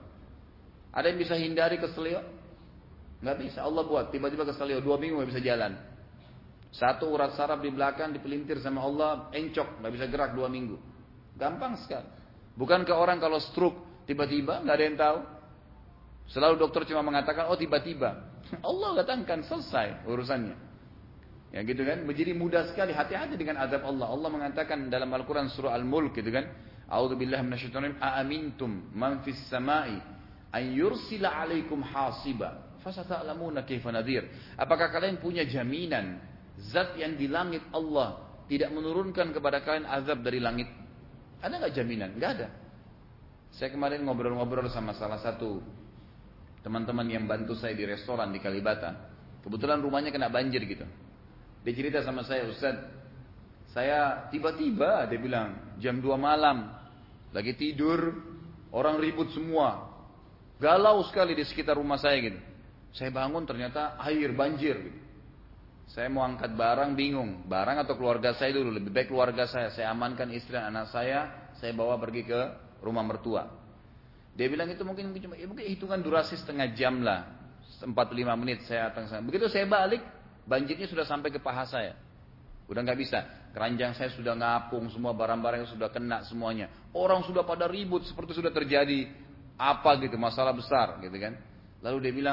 Ada yang bisa hindari keseleo? Nggak bisa, Allah buat tiba-tiba keseleo, dua minggu nggak bisa jalan. Satu urat saraf di belakang dipelintir sama Allah, encok, nggak bisa gerak dua minggu. Gampang sekali. Bukankah orang kalau stroke tiba-tiba nggak ada yang tahu? Selalu dokter cuma mengatakan, oh tiba-tiba. Allah datangkan, selesai urusannya. Ya gitu kan, menjadi mudah sekali. Hati-hati dengan azab Allah. Allah mengatakan dalam Al-Quran surah Al-Mulk, gitu kan, A'udzubillahi minasyaitonir rajim. A'amintum man fis sama'i an yursila 'alaikum hasiba. Fasata'lamuna kaifa nadhir. Apakah kalian punya jaminan zat yang di langit Allah tidak menurunkan kepada kalian azab dari langit? Ada enggak jaminan? Enggak ada. Saya kemarin ngobrol-ngobrol sama salah satu teman-teman yang bantu saya di restoran di Kalibata. Kebetulan rumahnya kena banjir gitu. Dia cerita sama saya, Ustaz, saya tiba-tiba dia bilang jam dua malam lagi tidur, orang ribut semua. Galau sekali di sekitar rumah saya gitu. Saya bangun ternyata air banjir gitu. Saya mau angkat barang bingung, barang atau keluarga saya dulu, lebih baik keluarga saya. Saya amankan istri dan anak saya, saya bawa pergi ke rumah mertua. Dia bilang itu mungkin cuma ya mungkin hitungan durasi setengah jam lah, empat puluh lima menit saya datang sana. Begitu saya balik, banjirnya sudah sampai ke paha saya. Udah nggak bisa, keranjang saya sudah ngapung, semua barang-barang sudah kena semuanya. Orang sudah pada ribut seperti sudah terjadi apa gitu, masalah besar gitu kan. Lalu dia bilang,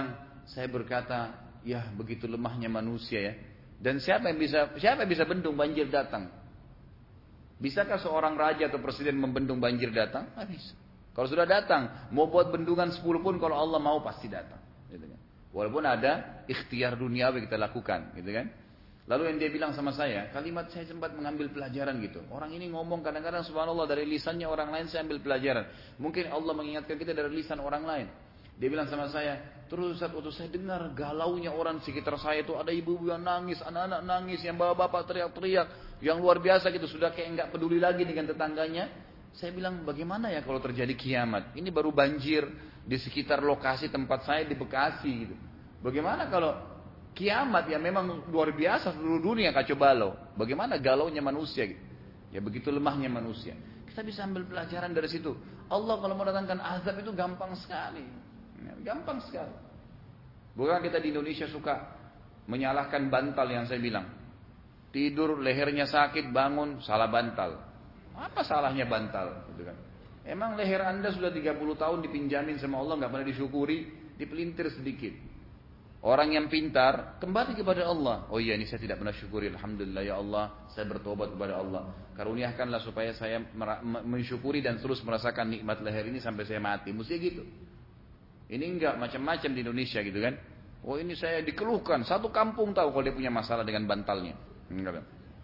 Saya berkata, ya begitu lemahnya manusia ya. Dan siapa yang bisa siapa yang bisa bendung banjir datang? Bisakah seorang raja atau presiden membendung banjir datang? Tidak bisa. Kalau sudah datang, mau buat bendungan sepuluh pun kalau Allah mau pasti datang. Gitu kan. Walaupun ada ikhtiar duniawi kita lakukan, gitu kan. Lalu yang dia bilang sama saya, kalimat saya sempat mengambil pelajaran gitu. Orang ini ngomong kadang-kadang subhanallah dari lisannya orang lain saya ambil pelajaran. Mungkin Allah mengingatkan kita dari lisan orang lain. Dia bilang sama saya, terus Ustaz waktu saya dengar galaunya orang sekitar saya itu ada ibu-ibu yang nangis, anak-anak nangis, yang bapak-bapak teriak-teriak, yang luar biasa gitu, sudah kayak nggak peduli lagi dengan tetangganya. Saya bilang bagaimana ya kalau terjadi kiamat? Ini baru banjir di sekitar lokasi tempat saya di Bekasi gitu. Bagaimana kalau kiamat yang memang luar biasa seluruh dunia kacau balau. Bagaimana galaunya manusia gitu. Ya begitu lemahnya manusia. Kita bisa ambil pelajaran dari situ. Allah kalau mendatangkan azab itu gampang sekali. Ya, gampang sekali. Bukan kita di Indonesia suka menyalahkan bantal yang saya bilang. Tidur lehernya sakit bangun salah bantal. Apa salahnya bantal? Gitu kan. Emang leher anda sudah tiga puluh tahun dipinjamin sama Allah nggak pernah disyukuri, dipelintir sedikit. Orang yang pintar kembali kepada Allah. Oh iya ini saya tidak pernah syukuri. Alhamdulillah ya Allah, saya bertobat kepada Allah. Karuniakanlah supaya saya mensyukuri dan terus merasakan nikmat leher ini sampai saya mati. Mesti gitu. Ini enggak macam-macam di Indonesia gitu kan. Oh ini saya dikeluhkan. Satu kampung tahu kalau dia punya masalah dengan bantalnya. Enggak.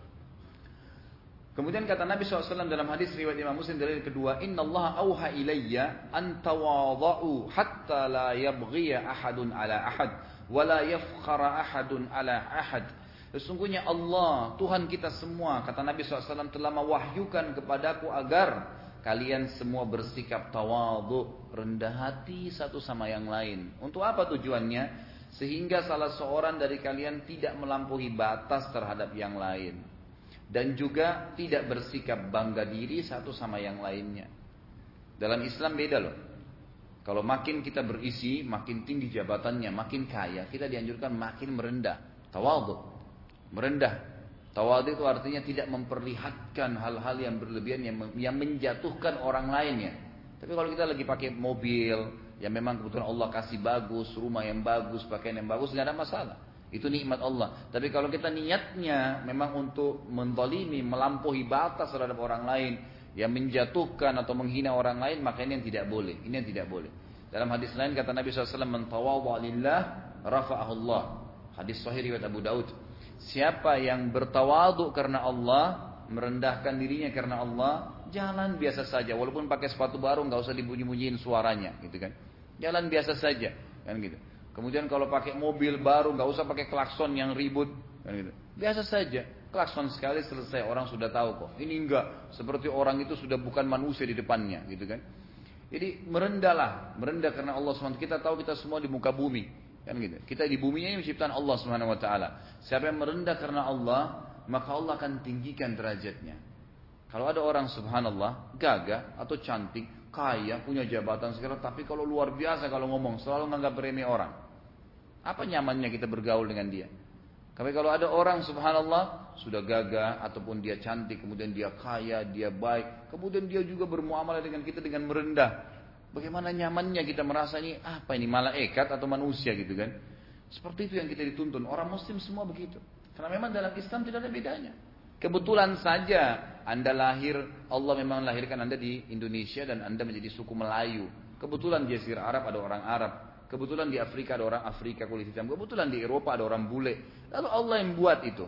Kemudian kata Nabi shallallahu alaihi wasallam dalam hadis riwayat Imam Muslim dari kedua, Inna Allah auha ilayya an tawadha'u hatta la yabghiya ahadun ala ahad, wa la yafkhara ahadun ala ahad. Sesungguhnya Allah, Tuhan kita semua, kata Nabi shallallahu alaihi wasallam telah mewahyukan kepadaku agar kalian semua bersikap tawadhu, rendah hati satu sama yang lain. Untuk apa tujuannya? Sehingga salah seorang dari kalian tidak melampaui batas terhadap yang lain. Dan juga tidak bersikap bangga diri satu sama yang lainnya. Dalam Islam beda loh. Kalau makin kita berisi, makin tinggi jabatannya, makin kaya, kita dianjurkan makin merendah. Tawadhu. Merendah. Tawadhu itu artinya tidak memperlihatkan hal-hal yang berlebihan yang, yang menjatuhkan orang lainnya. Tapi kalau kita lagi pakai mobil, yang memang kebetulan Allah kasih bagus, rumah yang bagus, pakaian yang bagus, nggak ada masalah. Itu nikmat Allah. Tapi kalau kita niatnya memang untuk menzalimi, melampaui batas terhadap orang lain, yang menjatuhkan atau menghina orang lain, maka ini yang tidak boleh. Ini yang tidak boleh. Dalam hadis lain kata Nabi shallallahu alaihi wasallam, "Man tawadha'a lillah, rafa'ahu Allah." Hadis sahih riwayat Abu Daud. Siapa yang bertawadhu karena Allah, merendahkan dirinya karena Allah, jalan biasa saja. Walaupun pakai sepatu baru, nggak usah dibunyi-bunyiin suaranya, gitu kan? Jalan biasa saja, kan gitu. Kemudian kalau pakai mobil baru nggak usah pakai klakson yang ribut, kan gitu. Biasa saja, klakson sekali selesai orang sudah tahu kok. Ini enggak seperti orang itu sudah bukan manusia di depannya, gitu kan. Jadi merendahlah, merendah karena Allah subhanahu wa taala. Kita tahu kita semua di muka bumi, kan gitu. Kita di buminya ini menciptakan Allah subhanahu wa taala. Siapa yang merendah karena Allah, maka Allah akan tinggikan derajatnya. Kalau ada orang subhanallah gagah atau cantik, kaya, punya jabatan sekarang, tapi kalau luar biasa kalau ngomong selalu menganggap remeh orang. Apa nyamannya kita bergaul dengan dia? Tapi kalau ada orang subhanallah sudah gagah ataupun dia cantik, kemudian dia kaya, dia baik, kemudian dia juga bermuamalah dengan kita dengan merendah. Bagaimana nyamannya kita merasa ini apa ini malaikat atau manusia gitu kan? Seperti itu yang kita dituntun. Orang muslim semua begitu. Karena memang dalam Islam tidak ada bedanya. Kebetulan saja Anda lahir, Allah memang lahirkan Anda di Indonesia dan Anda menjadi suku Melayu. Kebetulan di Jazirah Arab ada orang Arab. Kebetulan di Afrika ada orang Afrika kulit hitam. Kebetulan di Eropa ada orang bule. Lalu Allah yang buat itu.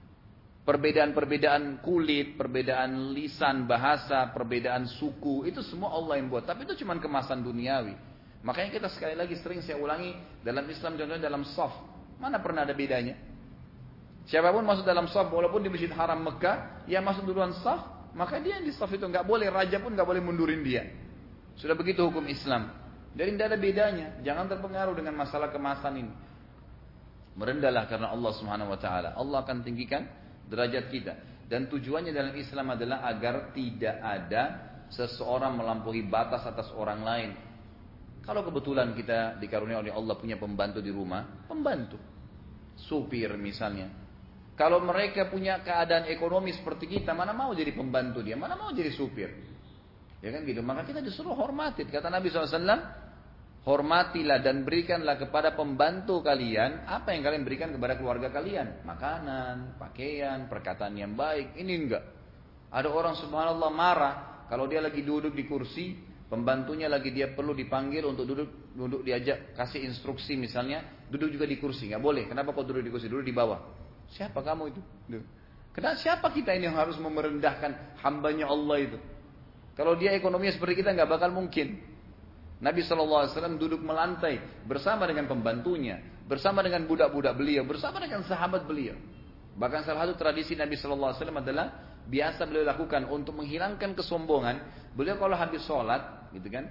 Perbedaan-perbedaan kulit, perbedaan lisan, bahasa, perbedaan suku. Itu semua Allah yang buat. Tapi itu cuma kemasan duniawi. Makanya kita sekali lagi sering saya ulangi. Dalam Islam contohnya dalam shaf. Mana pernah ada bedanya? Siapapun masuk dalam shaf. Walaupun di Masjid Haram Mekah. Yang masuk duluan shaf. Maka dia yang di shaf itu nggak boleh. Raja pun nggak boleh mundurin dia. Sudah begitu hukum Islam. Jadi tidak ada bedanya. Jangan terpengaruh dengan masalah kemasan ini. Merendahlah karena Allah Subhanahu wa taala. Allah akan tinggikan derajat kita. Dan tujuannya dalam Islam adalah agar tidak ada seseorang melampaui batas atas orang lain. Kalau kebetulan kita dikaruniai oleh Allah punya pembantu di rumah, pembantu. Supir misalnya. Kalau mereka punya keadaan ekonomi seperti kita, mana mau jadi pembantu dia, mana mau jadi supir. Ya kan gitu. Maka kita disuruh hormatin. Kata Nabi shallallahu alaihi wasallam, hormatilah dan berikanlah kepada pembantu kalian apa yang kalian berikan kepada keluarga kalian. Makanan, pakaian, perkataan yang baik. Ini enggak. Ada orang subhanallah marah kalau dia lagi duduk di kursi, pembantunya lagi dia perlu dipanggil untuk duduk, duduk diajak kasih instruksi misalnya, duduk juga di kursi, nggak boleh. Kenapa kau duduk di kursi? Duduk di bawah. Siapa kamu itu? Kenapa siapa kita ini yang harus merendahkan hambanya Allah itu? Kalau dia ekonominya seperti kita nggak bakal mungkin. Nabi shallallahu alaihi wasallam duduk melantai bersama dengan pembantunya, bersama dengan budak-budak beliau, bersama dengan sahabat beliau. Bahkan salah satu tradisi Nabi shallallahu alaihi wasallam adalah biasa beliau lakukan untuk menghilangkan kesombongan. Beliau kalau habis sholat, gitu kan,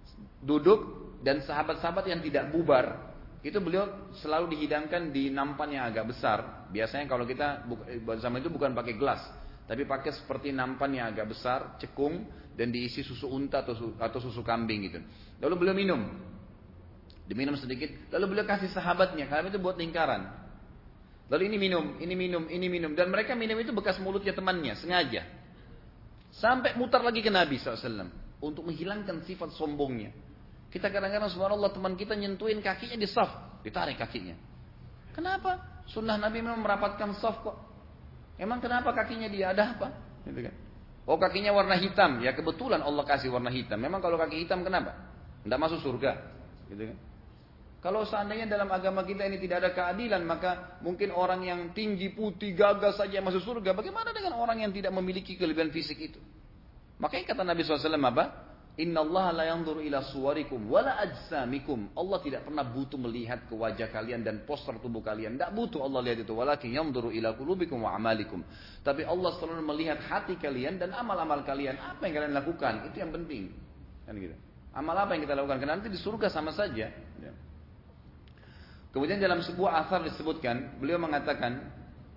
duduk dan sahabat-sahabat yang tidak bubar, itu beliau selalu dihidangkan di nampan yang agak besar. Biasanya kalau kita zaman itu bukan pakai gelas, tapi pakai seperti nampan yang agak besar, cekung, dan diisi susu unta atau susu, atau susu kambing gitu. Lalu beliau minum, diminum sedikit, lalu beliau kasih sahabatnya, karena itu buat lingkaran. Lalu ini minum, ini minum, ini minum. Dan mereka minum itu bekas mulutnya temannya, sengaja. Sampai mutar lagi ke Nabi shallallahu alaihi wasallam. Untuk menghilangkan sifat sombongnya. Kita kadang-kadang subhanallah teman kita nyentuhin kakinya di saf. Ditarik kakinya. Kenapa? Sunnah Nabi memang merapatkan saf kok. Emang kenapa kakinya dia? Ada apa? Gitu kan. Oh kakinya warna hitam. Ya kebetulan Allah kasih warna hitam. Memang kalau kaki hitam kenapa? Tidak masuk surga. Gitu kan. Kalau seandainya dalam agama kita ini tidak ada keadilan, maka mungkin orang yang tinggi, putih, gagah saja masuk surga. Bagaimana dengan orang yang tidak memiliki kelebihan fisik itu? Makanya kata Nabi shallallahu alaihi wasallam apa? Inna Allah la yanzuru ila suwarikum wala ajsamikum. Allah tidak pernah butuh melihat ke wajah kalian dan poster tubuh kalian. Tidak butuh Allah lihat itu. Walakin yanzuru ila qulubikum wa amalikum. Tapi Allah selalu melihat hati kalian dan amal-amal kalian. Apa yang kalian lakukan? Itu yang penting. Kan gitu. Amal apa yang kita lakukan? Karena nanti di surga sama saja. Ya. Kemudian dalam sebuah asar disebutkan, beliau mengatakan,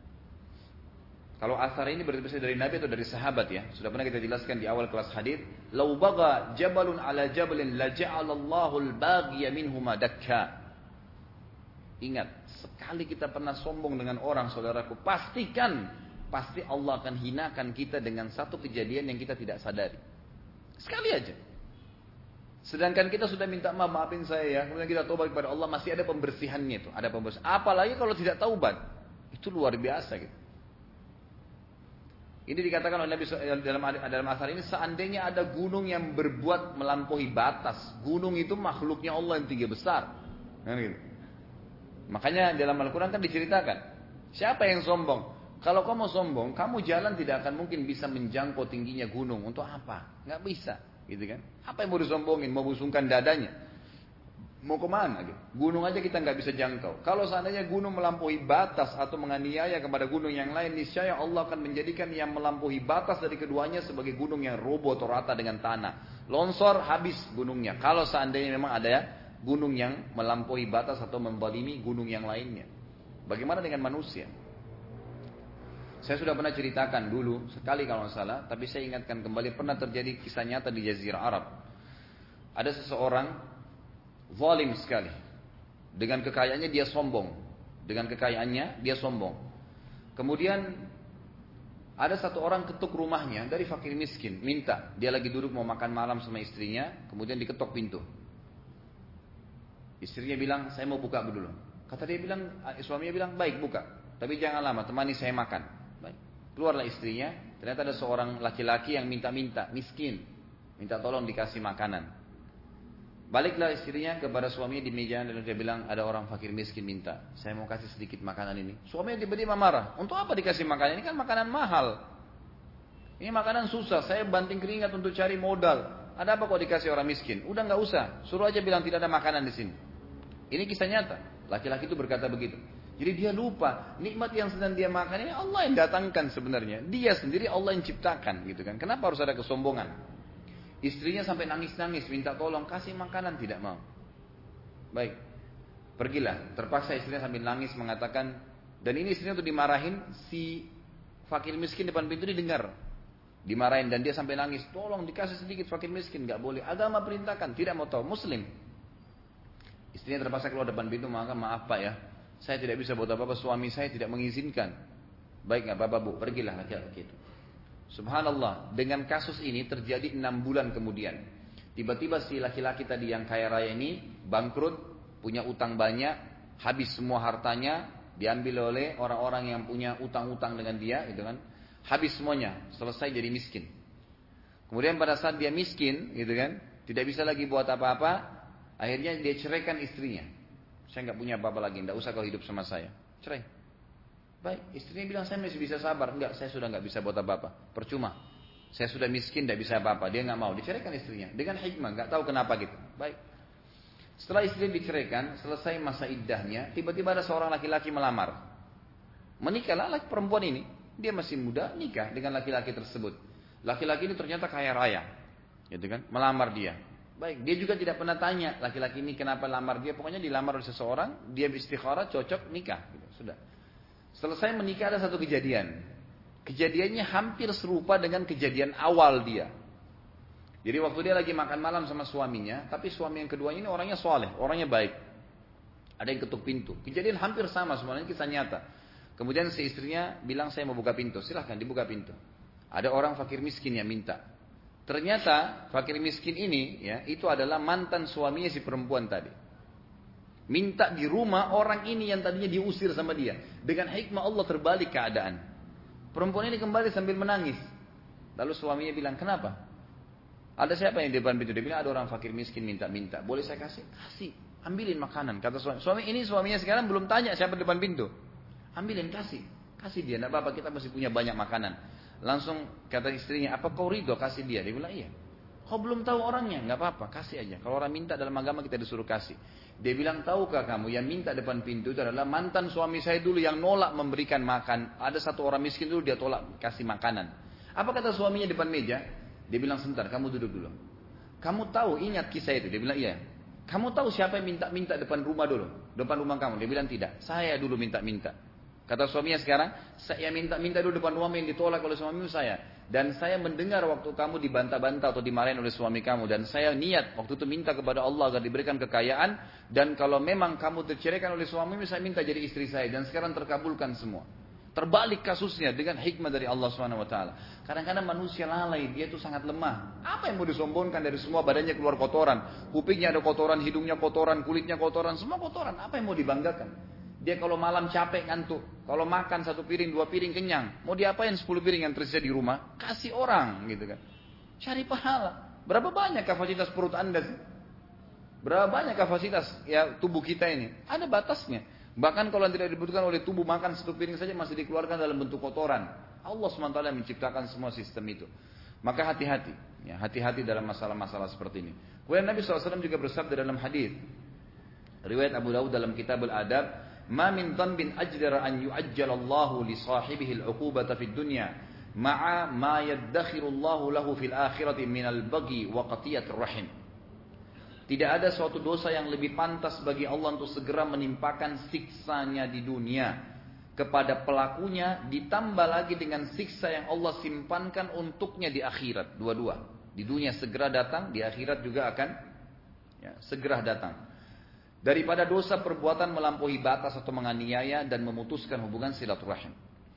kalau asar ini berarti dari Nabi atau dari sahabat ya, sudah pernah kita jelaskan di awal kelas hadis, "Lau baga jabalun ala jabalin la ja'alallahu al-baghiya minhuma dakka." Ingat, sekali kita pernah sombong dengan orang saudaraku, pastikan pasti Allah akan hinakan kita dengan satu kejadian yang kita tidak sadari. Sekali aja. Sedangkan kita sudah minta maaf, maafin saya ya. Kemudian kita taubat kepada Allah, masih ada pembersihannya itu, ada pembersihan. Apalagi kalau tidak taubat, itu luar biasa gitu. Ini dikatakan oleh Nabi dalam dalam asar ini, seandainya ada gunung yang berbuat melampaui batas, gunung itu makhluknya Allah yang tinggi besar. Kan gitu. Makanya dalam Al-Quran kan diceritakan, siapa yang sombong? Kalau kamu sombong, kamu jalan tidak akan mungkin bisa menjangkau tingginya gunung. Untuk apa? Nggak bisa. Gitu kan? Apa yang mau disombongin? Mau busungkan dadanya? Mau kemana? Gitu? Gunung aja kita nggak bisa jangkau. Kalau seandainya gunung melampaui batas atau menganiaya kepada gunung yang lain, niscaya Allah akan menjadikan yang melampaui batas dari keduanya sebagai gunung yang roboh atau rata dengan tanah. Longsor habis gunungnya. Kalau seandainya memang ada ya, gunung yang melampaui batas atau membalimi gunung yang lainnya. Bagaimana dengan manusia? Saya sudah pernah ceritakan dulu, sekali kalau nggak salah, tapi saya ingatkan kembali, pernah terjadi kisah nyata di Jazirah Arab. Ada seseorang, zalim sekali. Dengan kekayaannya dia sombong. Dengan kekayaannya dia sombong. Kemudian, ada satu orang ketuk rumahnya dari fakir miskin, minta. Dia lagi duduk mau makan malam sama istrinya, kemudian diketok pintu. Istrinya bilang, saya mau buka dulu. Kata dia bilang, suaminya bilang, baik buka. Tapi jangan lama, temani saya makan. Baik. Keluarlah istrinya, ternyata ada seorang laki-laki yang minta-minta, miskin, minta tolong dikasih makanan. Baliklah istrinya kepada suaminya di meja dan dia bilang, ada orang fakir miskin minta, saya mau kasih sedikit makanan ini. Suaminya tiba-tiba marah, untuk apa dikasih makanan? Ini kan makanan mahal. Ini makanan susah, saya banting keringat untuk cari modal. Ada apa kok dikasih orang miskin? Udah nggak usah, suruh aja bilang tidak ada makanan di sini. Ini kisah nyata. Laki-laki itu berkata begitu. Jadi dia lupa nikmat yang sedang dia makan ini Allah yang datangkan sebenarnya. Dia sendiri Allah yang ciptakan gitu kan. Kenapa harus ada kesombongan? Istrinya sampai nangis-nangis minta tolong kasih makanan, tidak mau. Baik. Pergilah. Terpaksa istrinya sambil nangis mengatakan, dan ini istrinya tuh dimarahin, si fakir miskin depan pintu didengar. Dimarahin dan dia sampai nangis, tolong dikasih sedikit fakir miskin, enggak boleh. Agama perintahkan, tidak mau tahu, muslim. Istrinya terpaksa keluar depan pintu, maka maaf Pak ya, saya tidak bisa buat apa-apa, suami saya tidak mengizinkan. Baik nggak apa-apa Bu, pergilah laki-laki itu. Subhanallah, dengan kasus ini terjadi enam bulan kemudian. Tiba-tiba si laki-laki tadi yang kaya raya ini bangkrut, punya utang banyak, habis semua hartanya, diambil oleh orang-orang yang punya utang-utang dengan dia, gitu kan? Habis semuanya, selesai jadi miskin. Kemudian pada saat dia miskin, gitu kan, tidak bisa lagi buat apa-apa, akhirnya dia ceraikan istrinya. Saya nggak punya apa-apa lagi, nggak usah kau hidup sama saya, cerai. Baik, istrinya bilang saya masih bisa sabar, enggak, saya sudah nggak bisa buat apa-apa, percuma. Saya sudah miskin, tidak bisa apa-apa. Dia nggak mau, diceraikan istrinya dengan hikmah, nggak tahu kenapa gitu. Baik. Setelah istri diceraikan, selesai masa iddahnya, tiba-tiba ada seorang laki-laki melamar. Menikahlah laki perempuan ini. Dia masih muda, nikah dengan laki-laki tersebut. Laki-laki ini ternyata kaya raya, gitu kan? Melamar dia. Baik, dia juga tidak pernah tanya laki-laki ini kenapa lamar dia. Pokoknya dilamar oleh seseorang, dia istikharah, cocok, nikah. Gitu. Sudah. Selesai menikah ada satu kejadian. Kejadiannya hampir serupa dengan kejadian awal dia. Jadi waktu dia lagi makan malam sama suaminya, tapi suami yang kedua ini orangnya soleh, orangnya baik. Ada yang ketuk pintu. Kejadian hampir sama, semuanya kisah nyata. Kemudian si istrinya bilang saya mau buka pintu, silahkan dibuka pintu. Ada orang fakir miskin yang minta. Ternyata fakir miskin ini ya itu adalah mantan suaminya si perempuan tadi. Minta di rumah orang ini yang tadinya diusir sama dia. Dengan hikmah Allah terbalik keadaan. Perempuan ini kembali sambil menangis. Lalu suaminya bilang, kenapa? Ada siapa yang di depan pintu? Dia bilang, ada orang fakir miskin minta-minta. Boleh saya kasih? Kasih. Ambilin makanan. Kata suami. Suami ini suaminya sekarang belum tanya siapa di depan pintu. Ambilin, kasih. Kasih dia. Tidak apa-apa, kita masih punya banyak makanan. Langsung kata istrinya, apa kau ridho kasih dia? Dia bilang, iya. Kau belum tahu orangnya? Nggak apa-apa, kasih aja. Kalau orang minta dalam agama kita disuruh kasih. Dia bilang, tahukah kamu yang minta depan pintu itu adalah mantan suami saya dulu yang nolak memberikan makan. Ada satu orang miskin dulu dia tolak kasih makanan. Apa kata suaminya depan meja? Dia bilang, sebentar, kamu duduk dulu. Kamu tahu, ingat kisah itu? Dia bilang, iya. Kamu tahu siapa yang minta-minta depan rumah dulu? Depan rumah kamu? Dia bilang, tidak. Saya dulu minta-minta. Kata suaminya sekarang, saya minta-minta dulu depan rumah yang ditolak oleh suamimu saya. Dan saya mendengar waktu kamu dibantah-bantah atau dimarahin oleh suami kamu. Dan saya niat waktu itu minta kepada Allah agar diberikan kekayaan. Dan kalau memang kamu terceraikan oleh suamimu, saya minta jadi istri saya. Dan sekarang terkabulkan semua. Terbalik kasusnya dengan hikmah dari Allah subhanahu wa taala. Kadang-kadang manusia lalai, dia itu sangat lemah. Apa yang mau disombongkan dari semua badannya keluar kotoran? Kupingnya ada kotoran, hidungnya kotoran, kulitnya kotoran, semua kotoran. Apa yang mau dibanggakan? Dia kalau malam capek ngantuk, kalau makan satu piring, dua piring kenyang, mau diapain sepuluh piring yang tersisa di rumah? Kasih orang, gitu kan? Cari pahala. Berapa banyak kapasitas perut anda sih? Berapa banyak kapasitas ya tubuh kita ini? Ada batasnya. Bahkan kalau tidak dibutuhkan oleh tubuh makan satu piring saja masih dikeluarkan dalam bentuk kotoran. Allah subhanahu wa taala menciptakan semua sistem itu. Maka hati-hati, ya hati-hati dalam masalah-masalah seperti ini. Kemudian Nabi shallallahu alaihi wasallam juga bersabda dalam hadis riwayat Abu Dawud dalam Kitab Al-Adab. Ma min dhanbin ajdara an yu'ajjalallahu li sahibihi al-'uqubata fid dunya ma'a ma yaddakhiru Allahu lahu fil akhirati minal baghi wa qatiyatir rahim. Tidak ada suatu dosa yang lebih pantas bagi Allah untuk segera menimpakan siksanya di dunia kepada pelakunya, ditambah lagi dengan siksa yang Allah simpankan untuknya di akhirat. Dua-dua. Di dunia segera datang, di akhirat juga akan ya, segera datang. Daripada dosa perbuatan melampaui batas atau menganiaya dan memutuskan hubungan silaturahim.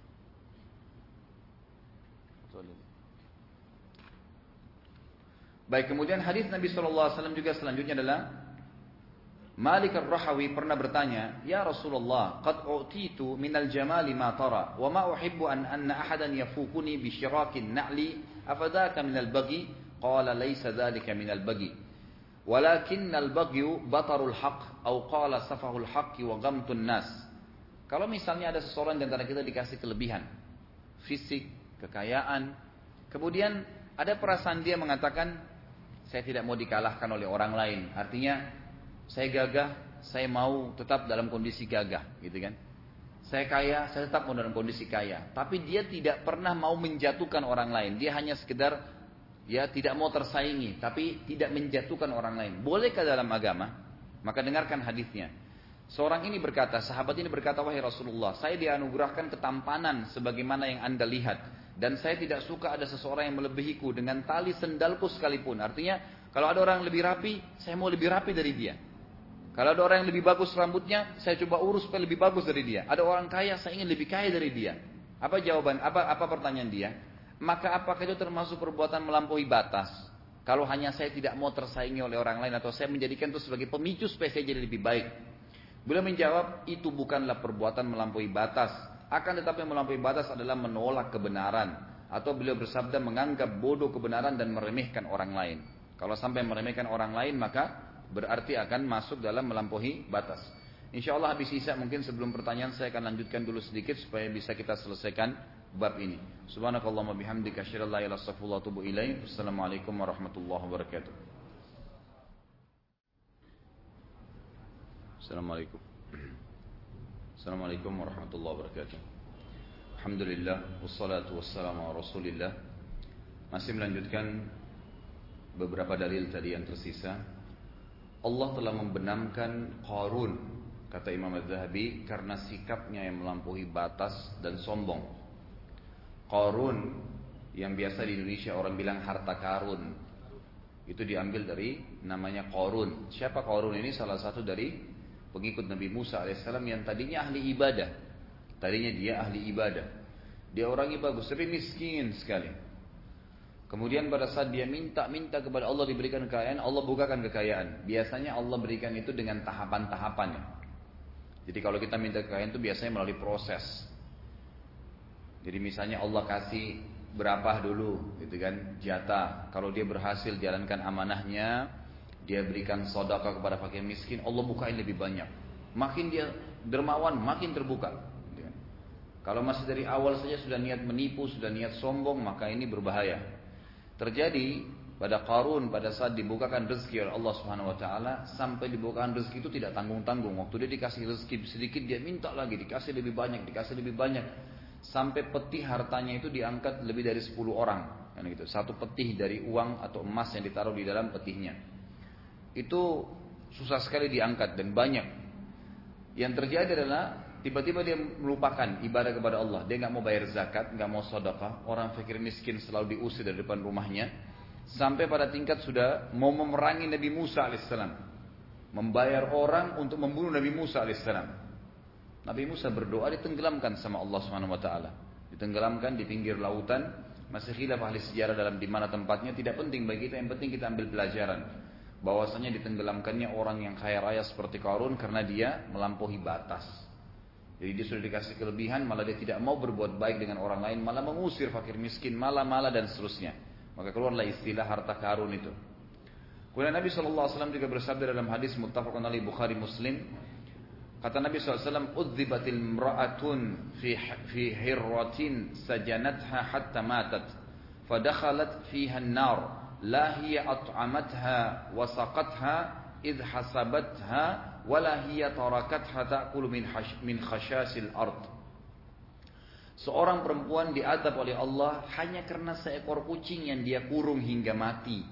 Baik, kemudian hadis Nabi shallallahu alaihi wasallam juga selanjutnya adalah Malik ar-Rahawi pernah bertanya, ya Rasulullah, qad u'titu minal jamali ma tara, wa ma uhibbu an anna ahadan yafukuni bi syirakin na'li, afadaka minal baghi? Qala laysa dhalika minal baghi. Walakinnal baghyu batarul haqq atau qala safahul haqqi wa ghamtun nas. Kalau misalnya ada seseorang di antara kita dikasih kelebihan fisik, kekayaan, kemudian ada perasaan dia mengatakan saya tidak mau dikalahkan oleh orang lain. Artinya saya gagah, saya mau tetap dalam kondisi gagah, gitu kan? Saya kaya, saya tetap mau dalam kondisi kaya. Tapi dia tidak pernah mau menjatuhkan orang lain. Dia hanya sekedar ya tidak mau tersaingi, tapi tidak menjatuhkan orang lain. Bolehkah dalam agama? Maka dengarkan hadisnya. Seorang ini berkata, sahabat ini berkata, wahai Rasulullah, saya dianugerahkan ketampanan sebagaimana yang anda lihat, dan saya tidak suka ada seseorang yang melebihiku dengan tali sendalku sekalipun. Artinya, kalau ada orang yang lebih rapi, saya mau lebih rapi dari dia. Kalau ada orang yang lebih bagus rambutnya, saya coba urus supaya lebih bagus dari dia. Ada orang kaya, saya ingin lebih kaya dari dia. Apa jawaban? Apa apa pertanyaan dia? Maka apakah itu termasuk perbuatan melampaui batas? Kalau hanya saya tidak mau tersaingi oleh orang lain atau saya menjadikan itu sebagai pemicu supaya saya jadi lebih baik. Beliau menjawab, itu bukanlah perbuatan melampaui batas. Akan tetapi melampaui batas adalah menolak kebenaran. Atau beliau bersabda menganggap bodoh kebenaran dan meremehkan orang lain. Kalau sampai meremehkan orang lain maka berarti akan masuk dalam melampaui batas. Insya Allah habis isya mungkin sebelum pertanyaan saya akan lanjutkan dulu sedikit supaya bisa kita selesaikan bab ini. Subhanakallahumma bihamdika asyhadu an la ilaha illa anta astaghfiruka wa atubu ilaik. Wassalamualaikum warahmatullahi wabarakatuh. Assalamualaikum. Assalamualaikum warahmatullahi wabarakatuh. Alhamdulillah wassalatu wassalamu ala Rasulillah. Masih melanjutkan beberapa dalil tadi yang tersisa. Allah telah membenamkan Qarun, kata Imam Az-Zahabi, karena sikapnya yang melampaui batas dan sombong. Qarun yang biasa di Indonesia orang bilang harta karun, itu diambil dari namanya Qarun. Siapa Qarun ini? Salah satu dari pengikut Nabi Musa alaihissalam yang tadinya ahli ibadah. Tadinya dia ahli ibadah. Dia orangnya bagus tapi miskin sekali. Kemudian pada saat dia minta-minta kepada Allah diberikan kekayaan, Allah bukakan kekayaan. Biasanya Allah berikan itu dengan tahapan-tahapannya. Jadi kalau kita minta kekayaan itu biasanya melalui proses. Jadi misalnya Allah kasih berapa dulu gitu kan, jatah. Kalau dia berhasil jalankan amanahnya, dia berikan sedekah kepada fakir miskin, Allah bukain lebih banyak. Makin dia dermawan, makin terbuka gitu kan. Kalau masih dari awal saja sudah niat menipu, sudah niat sombong, maka ini berbahaya. Terjadi pada Qarun pada saat dibukakan rezeki oleh Allah Subhanahu wa taala, sampai dibukakan rezeki itu tidak tanggung-tanggung. Waktu dia dikasih rezeki sedikit, dia minta lagi, dikasih lebih banyak, dikasih lebih banyak. Sampai peti hartanya itu diangkat lebih dari sepuluh orang, kan gitu. Satu peti dari uang atau emas yang ditaruh di dalam petinya. Itu susah sekali diangkat dan banyak. Yang terjadi adalah tiba-tiba dia melupakan ibadah kepada Allah. Dia nggak mau bayar zakat, nggak mau sedekah. Orang fakir miskin selalu diusir dari depan rumahnya. Sampai pada tingkat sudah mau memerangi Nabi Musa alaihissalam, membayar orang untuk membunuh Nabi Musa alaihissalam. Nabi Musa berdoa ditenggelamkan sama Allah Subhanahu wa taala. Ditenggelamkan di pinggir lautan. Masih khilaf ahli sejarah dalam di mana tempatnya, tidak penting bagi kita, yang penting kita ambil pelajaran. Bahwasanya ditenggelamkannya orang yang kaya raya seperti Qarun karena dia melampaui batas. Jadi dia sudah dikasih kelebihan, malah dia tidak mau berbuat baik dengan orang lain, malah mengusir fakir miskin, malah-malah dan seterusnya. Maka keluarlah istilah harta karun itu. Kemudian Nabi shallallahu alaihi wasallam juga bersabda dalam hadis muttafaqun alaih Bukhari Muslim. Kata Nabi shallallahu alaihi wasallam, "Udzibatil imra'atun fi fi hirratin sajanatha hatta matat, fadakhalat fiha an-nar, la hiya at'amatha wa saqatha idh hasabatha, wa la hiya tarakatha ta'kulu min hash, min khashasil ard." Seorang perempuan diazab oleh Allah hanya karena seekor kucing yang dia kurung hingga mati.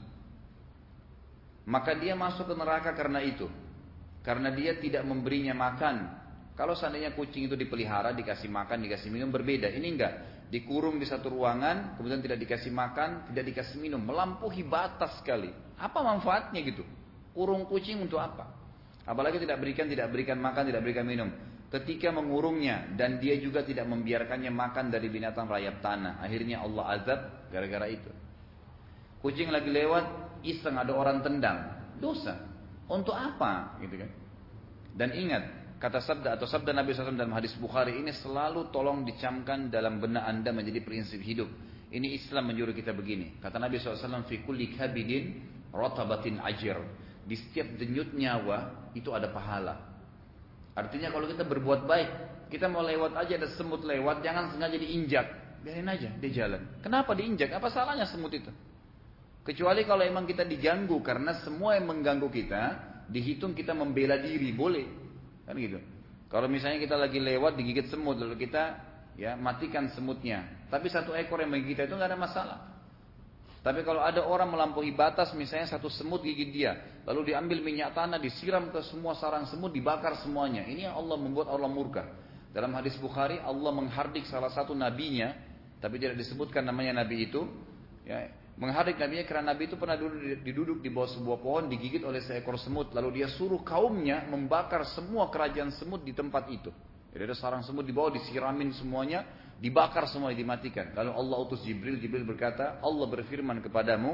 Maka dia masuk ke neraka karena itu. Karena dia tidak memberinya makan. Kalau seandainya kucing itu dipelihara, dikasih makan, dikasih minum, berbeda. Ini enggak. Dikurung di satu ruangan, kemudian tidak dikasih makan, tidak dikasih minum. Melampaui batas sekali. Apa manfaatnya gitu? Kurung kucing untuk apa? Apalagi tidak berikan, tidak berikan makan, tidak berikan minum. Ketika mengurungnya, dan dia juga tidak membiarkannya makan dari binatang rayap tanah. Akhirnya Allah azab gara-gara itu. Kucing lagi lewat, iseng ada orang tendang. Dosa. Untuk apa? Gitu kan? Dan ingat, kata sabda atau sabda Nabi shallallahu alaihi wasallam dalam hadis Bukhari ini selalu tolong dicamkan dalam benak anda menjadi prinsip hidup. Ini Islam menyuruh kita begini. Kata Nabi shallallahu alaihi wasallam, "Fi kulli kabidin rotabatin ajir." Di setiap denyut nyawa itu ada pahala. Artinya kalau kita berbuat baik, kita mau lewat aja ada semut lewat, jangan sengaja diinjak. Biarin aja dia jalan. Kenapa diinjak? Apa salahnya semut itu? Kecuali kalau emang kita diganggu, karena semua yang mengganggu kita dihitung kita membela diri, boleh kan gitu. Kalau misalnya kita lagi lewat digigit semut, lalu kita ya matikan semutnya, tapi satu ekor yang menggigit kita itu nggak ada masalah. Tapi kalau ada orang melampaui batas, misalnya satu semut gigit dia, lalu diambil minyak tanah, disiram ke semua sarang semut, dibakar semuanya, ini yang Allah membuat Allah murka. Dalam hadis Bukhari, Allah menghardik salah satu nabinya, tapi tidak disebutkan namanya nabi itu, ya, menghardik nabinya karena nabi itu pernah duduk, diduduk di bawah sebuah pohon, digigit oleh seekor semut, lalu dia suruh kaumnya membakar semua kerajaan semut di tempat itu. Jadi ada sarang semut di bawah, disiramin semuanya, dibakar semuanya, dimatikan. Lalu Allah utus Jibril, Jibril berkata, Allah berfirman kepadamu,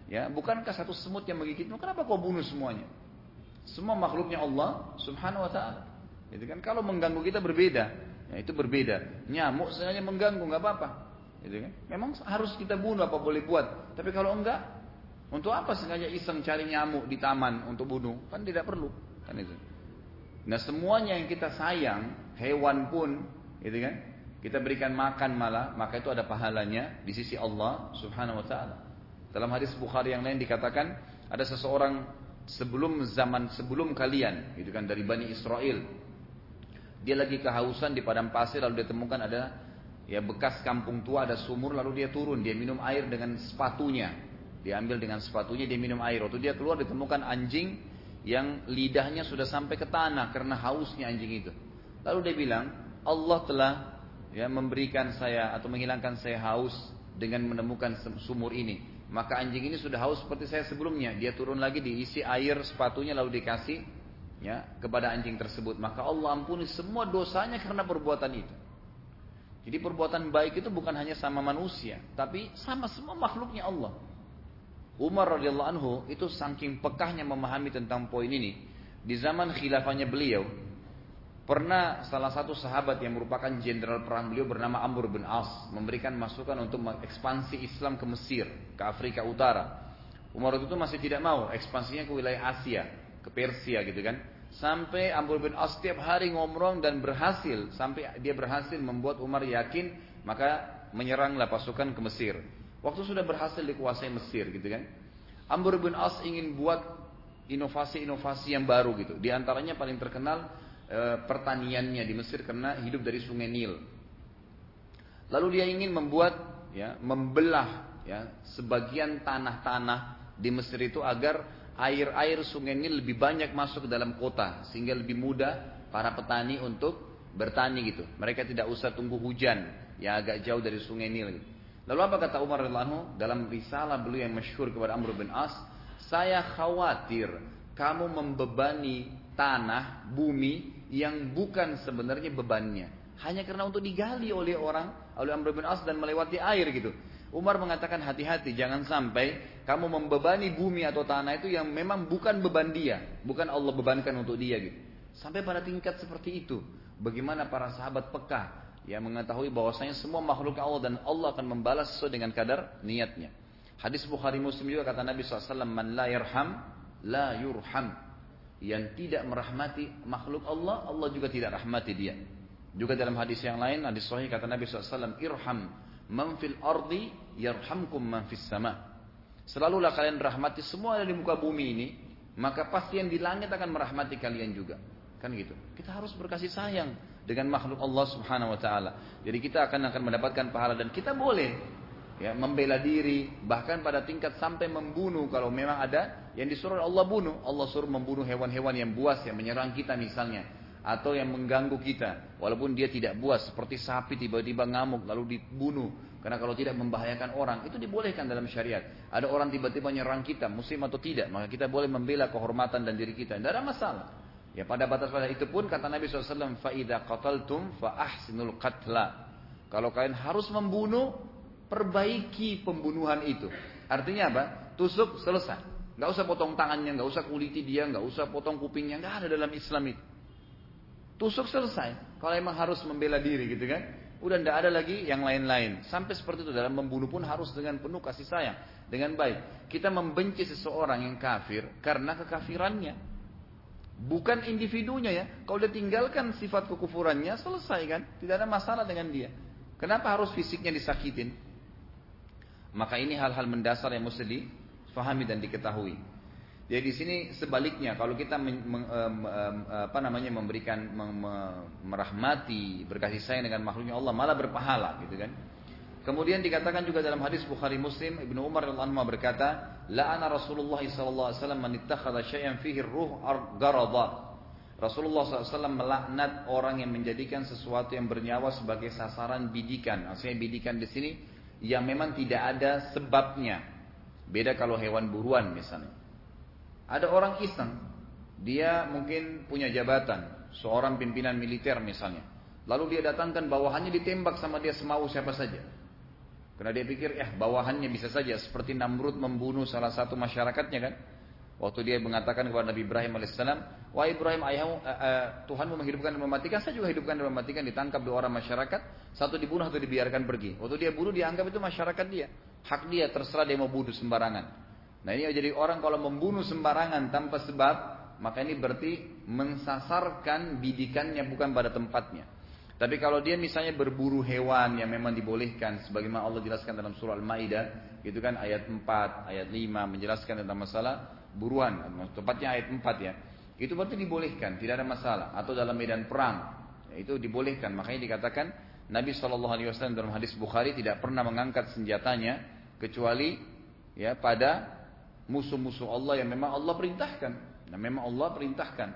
Ya, bukankah satu semut yang menggigitmu? Kenapa kau bunuh semuanya? Semua makhluknya Allah Subhanahu wa taala. Gitu kan? Kalau mengganggu kita berbeda, ya itu berbeda. Nyamuk sebenarnya mengganggu nggak apa-apa. Gitu kan? Memang harus kita bunuh apa boleh buat. Tapi kalau enggak, untuk apa sengaja iseng cari nyamuk di taman untuk bunuh? Kan tidak perlu, kan itu. Nah, semuanya yang kita sayang, hewan pun, gitu kan? Kita berikan makan malah, maka itu ada pahalanya di sisi Allah Subhanahu wa taala. Dalam hadis Bukhari yang lain dikatakan ada seseorang sebelum zaman sebelum kalian, gitu kan, dari Bani Israel. Dia lagi kehausan di padang pasir, lalu dia temukan ada ya bekas kampung tua, ada sumur, lalu dia turun, dia minum air dengan sepatunya. Dia ambil dengan sepatunya, dia minum air. Waktu dia keluar ditemukan anjing yang lidahnya sudah sampai ke tanah karena hausnya anjing itu. Lalu dia bilang, Allah telah ya memberikan saya atau menghilangkan saya haus dengan menemukan sumur ini. Maka anjing ini sudah haus seperti saya sebelumnya. Dia turun lagi, diisi air sepatunya lalu dikasih ya kepada anjing tersebut. Maka Allah ampuni semua dosanya karena perbuatan itu. Jadi perbuatan baik itu bukan hanya sama manusia, tapi sama semua makhluknya Allah. Umar radhiyallahu anhu itu saking pekahnya memahami tentang poin ini. Di zaman khilafahnya beliau, pernah salah satu sahabat yang merupakan jenderal perang beliau bernama Amr bin As memberikan masukan untuk mengekspansi Islam ke Mesir, ke Afrika Utara. Umar itu masih tidak mau, ekspansinya ke wilayah Asia, ke Persia gitu kan. Sampai Amr bin As setiap hari ngomong dan berhasil, sampai dia berhasil membuat Umar yakin, maka menyeranglah pasukan ke Mesir. Waktu sudah berhasil dikuasai Mesir gitu kan. Amr bin As ingin buat inovasi-inovasi yang baru gitu. Di antaranya paling terkenal pertaniannya di Mesir karena hidup dari sungai Nil. Lalu dia ingin membuat ya membelah ya sebagian tanah-tanah di Mesir itu agar air-air sungai Nil lebih banyak masuk ke dalam kota sehingga lebih mudah para petani untuk bertani gitu. Mereka tidak usah tunggu hujan yang agak jauh dari sungai Nil gitu. Lalu apa kata Umar radhiyallahu anhu dalam risalah beliau yang masyhur kepada Amr bin As, saya khawatir kamu membebani tanah, bumi yang bukan sebenarnya bebannya, hanya karena untuk digali oleh orang, oleh Amr bin As dan melewati air gitu. Umar mengatakan hati-hati, jangan sampai kamu membebani bumi atau tanah itu yang memang bukan beban dia, bukan Allah bebankan untuk dia gitu. Sampai pada tingkat seperti itu, bagaimana para sahabat peka yang mengetahui bahwasanya semua makhluk Allah dan Allah akan membalas sesuai dengan kadar niatnya. Hadis Bukhari Muslim juga kata Nabi shallallahu alaihi wasallam, man la yarham la yurham. Yang tidak merahmati makhluk Allah, Allah juga tidak rahmati dia. Juga dalam hadis yang lain, hadis sahih kata Nabi shallallahu alaihi wasallam, irham man fil ardi yarhamkum man fis sama. Selalulah kalian rahmati semua yang di muka bumi ini, maka pasti yang di langit akan merahmati kalian juga. Kan gitu. Kita harus berkasih sayang dengan makhluk Allah Subhanahu wa taala. Jadi kita akan akan mendapatkan pahala dan kita boleh ya membela diri, bahkan pada tingkat sampai membunuh kalau memang ada yang disuruh Allah bunuh. Allah suruh membunuh hewan-hewan yang buas yang menyerang kita misalnya, atau yang mengganggu kita walaupun dia tidak buas, seperti sapi tiba-tiba ngamuk lalu dibunuh karena kalau tidak membahayakan orang, itu dibolehkan dalam syariat. Ada orang tiba-tiba nyerang kita, muslim atau tidak, maka kita boleh membela kehormatan dan diri kita, tidak ada masalah. Ya pada batas-batas itu pun kata Nabi shallallahu alaihi wasallam, fa idza qataltum fa ahsinul qatla. Kalau kalian harus membunuh, perbaiki pembunuhan itu. Artinya apa? Tusuk, selesai. Gak usah potong tangannya, gak usah kuliti dia, gak usah potong kupingnya, gak ada dalam Islam itu. Tusuk, selesai. Kalau emang harus membela diri gitu kan, udah gak ada lagi yang lain-lain. Sampai seperti itu, dalam membunuh pun harus dengan penuh kasih sayang, dengan baik. Kita membenci seseorang yang kafir karena kekafirannya, bukan individunya ya. Kalau dia tinggalkan sifat kekufurannya, selesai kan, tidak ada masalah dengan dia. Kenapa harus fisiknya disakitin? Maka ini hal-hal mendasar yang mesti difahami dan diketahui. Jadi di sini sebaliknya, kalau kita men, men, apa namanya memberikan mem, merahmati, berkasih sayang dengan makhluknya Allah, malah berpahala, gitu kan? Kemudian dikatakan juga dalam hadis Bukhari Muslim, Ibnu Umar radhiyallahu anhu berkata, la'ana Rasulullah sallallahu alaihi wasallam man ittakhadha syai'an fihi ar-ruh garada. Rasulullah shallallahu alaihi wasallam melaknat orang yang menjadikan sesuatu yang bernyawa sebagai sasaran bidikan. Maksudnya bidikan di sini yang memang tidak ada sebabnya. Beda kalau hewan buruan misalnya. Ada orang iseng, dia mungkin punya jabatan, seorang pimpinan militer misalnya. Lalu dia datangkan bawahannya ditembak sama dia semau siapa saja. Karena dia pikir, ya bawahannya bisa saja. Seperti Namrud membunuh salah satu masyarakatnya kan. Waktu dia mengatakan kepada Nabi Ibrahim alaihissalam, wah Ibrahim, ayahmu, uh, uh, Tuhanmu menghidupkan dan mematikan, saya juga hidupkan dan mematikan. Ditangkap dua orang masyarakat, satu dibunuh atau dibiarkan pergi. Waktu dia bunuh, dianggap itu masyarakat dia. Hak dia, terserah dia mau bunuh sembarangan. Nah ini jadi orang kalau membunuh sembarangan tanpa sebab, maka ini berarti mensasarkan bidikannya bukan pada tempatnya. Tapi kalau dia misalnya berburu hewan yang memang dibolehkan, sebagaimana Allah jelaskan dalam surah Al-Maidah, gitu kan ayat empat, ayat lima menjelaskan tentang masalah buruan, tepatnya ayat empat ya. Itu berarti dibolehkan, tidak ada masalah. Atau dalam medan perang, ya, itu dibolehkan. Makanya dikatakan Nabi shallallahu alaihi wasallam dalam hadis Bukhari tidak pernah mengangkat senjatanya kecuali ya pada musuh-musuh Allah yang memang Allah perintahkan. Nah, memang Allah perintahkan.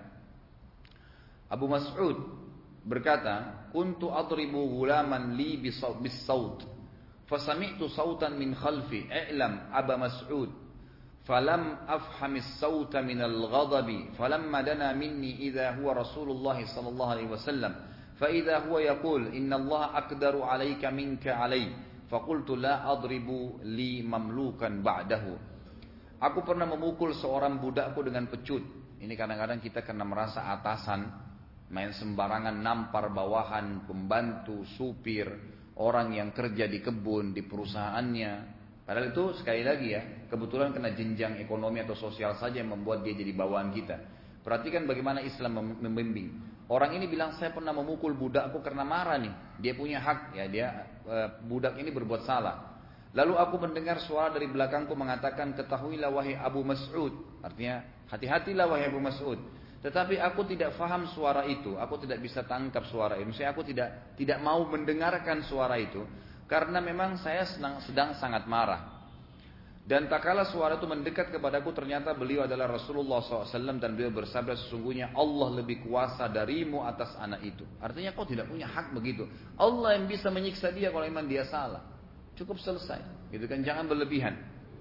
Abu Mas'ud berkata, "Kuntu adribu ghulaman li bis-saut, fasami'tu sautan min khalfi, i'lam Aba Mas'ud, falam afhamis sauta min al-ghadabi, falamma dana minni idza huwa Rasulullah sallallahu alaihi wasallam, fa idza huwa yaqul inna Allah aqdaru 'alaika minka 'alai, faqultu la adribu li mamlukan ba'dahu." Aku pernah memukul seorang budakku dengan pecut. Ini kadang-kadang kita karena merasa atasan, main sembarangan nampar bawahan, pembantu, supir, orang yang kerja di kebun, di perusahaannya. Padahal itu sekali lagi ya, kebetulan kena jenjang ekonomi atau sosial saja yang membuat dia jadi bawahan kita. Perhatikan bagaimana Islam membimbing. Orang ini bilang, saya pernah memukul budakku karena marah nih. Dia punya hak, ya dia budak ini berbuat salah. Lalu aku mendengar suara dari belakangku mengatakan, ketahuilah wahai Abu Mas'ud. Artinya, hati-hatilah wahai Abu Mas'ud. Tetapi aku tidak faham suara itu, aku tidak bisa tangkap suara itu. Maksudnya aku tidak tidak mau mendengarkan suara itu, karena memang saya sedang, sedang sangat marah. Dan tak kala suara itu mendekat kepadaku, ternyata beliau adalah Rasulullah shallallahu alaihi wasallam dan beliau bersabda, sesungguhnya Allah lebih kuasa darimu atas anak itu. Artinya kau tidak punya hak begitu. Allah yang bisa menyiksa dia kalau memang dia salah. Cukup selesai, gitu kan? Jangan berlebihan.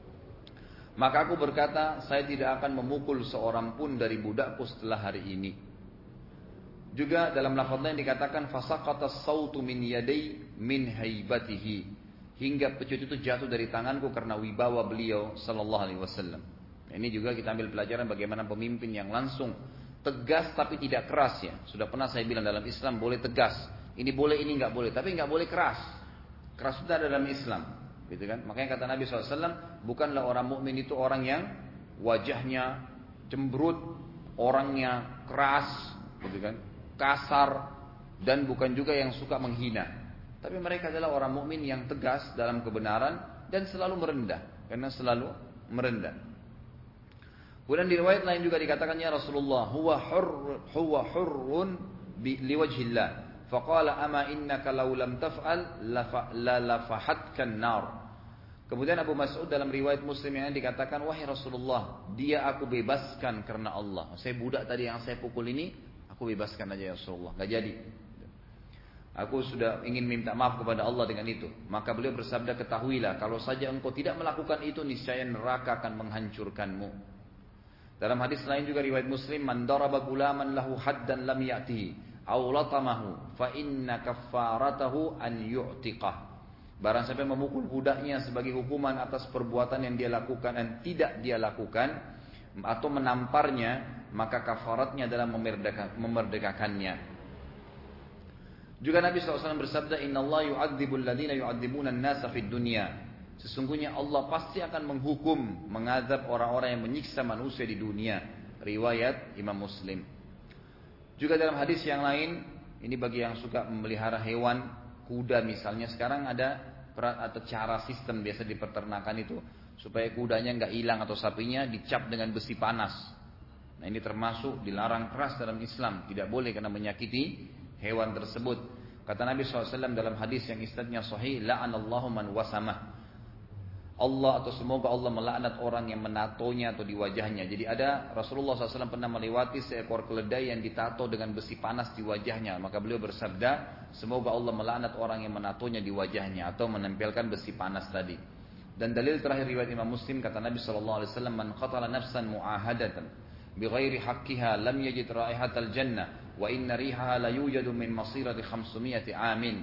Maka aku berkata, saya tidak akan memukul seorang pun dari budakku setelah hari ini. Juga dalam lafaz lain dikatakan, fasaqata as-sautu min yadai min haibatihi, hingga pecut itu jatuh dari tanganku karena wibawa beliau sallallahu alaihi wasallam. Ini juga kita ambil pelajaran bagaimana pemimpin yang langsung tegas tapi tidak keras ya. Sudah pernah saya bilang dalam Islam boleh tegas, ini boleh ini nggak boleh, tapi nggak boleh keras. Keras itu ada dalam Islam. Gitu kan? Makanya kata Nabi shallallahu alaihi wasallam, bukanlah orang mukmin itu orang yang wajahnya cemberut, orangnya keras, gitu kan, kasar, dan bukan juga yang suka menghina. Tapi mereka adalah orang mukmin yang tegas dalam kebenaran dan selalu merendah, karena selalu merendah. Kemudian di riwayat lain juga dikatakan, ya Rasulullah, huwa hurr, huwa hurrun bi liwajhillah. Faqala ama innaka law lam taf'al la lafahatkan nar. Kemudian Abu Mas'ud dalam riwayat Muslim yang dikatakan, wahai Rasulullah, dia aku bebaskan karena Allah. Saya budak tadi yang saya pukul ini, aku bebaskan aja ya Rasulullah. Gak jadi. Aku sudah ingin minta maaf kepada Allah dengan itu. Maka beliau bersabda, ketahuilah kalau saja engkau tidak melakukan itu, niscaya neraka akan menghancurkanmu. Dalam hadis lain juga riwayat Muslim, man daraba gulaman lahu haddan lam ya'tihi aw latamahu fa inna kaffaratahu an yu'tiqah. Barang siapa memukul budaknya sebagai hukuman atas perbuatan yang dia lakukan dan tidak dia lakukan, atau menamparnya, maka kafaratnya adalah memerdeka, memerdekakannya. Juga Nabi shallallahu alaihi wasallam bersabda, Inna Allah yu'adzibul ladhina yu'adzibuna an-nasa fid dunya. Sesungguhnya Allah pasti akan menghukum, mengazab orang-orang yang menyiksa manusia di dunia. Riwayat Imam Muslim. Juga dalam hadis yang lain, ini bagi yang suka memelihara hewan, kuda misalnya, sekarang ada atau cara sistem biasa di peternakan itu, supaya kudanya nggak hilang atau sapinya dicap dengan besi panas. Nah ini termasuk dilarang keras dalam Islam, tidak boleh karena menyakiti hewan tersebut. Kata Nabi shallallahu alaihi wasallam dalam hadis yang isnadnya sahih, la'anallahu man wasamah. Allah atau semoga Allah melaknat orang yang menatonya atau di wajahnya. Jadi ada Rasulullah shallallahu alaihi wasallam pernah melewati seekor keledai yang ditato dengan besi panas di wajahnya. Maka beliau bersabda, semoga Allah melaknat orang yang menatonya di wajahnya atau menempelkan besi panas tadi. Dan dalil terakhir riwayat Imam Muslim, kata Nabi shallallahu alaihi wasallam, man qatala nafsan mu'ahadatan bighairi haqqiha lam yajid raihatal jannah wa inna rihaha la yujadu min masirati khamsumiyati amin.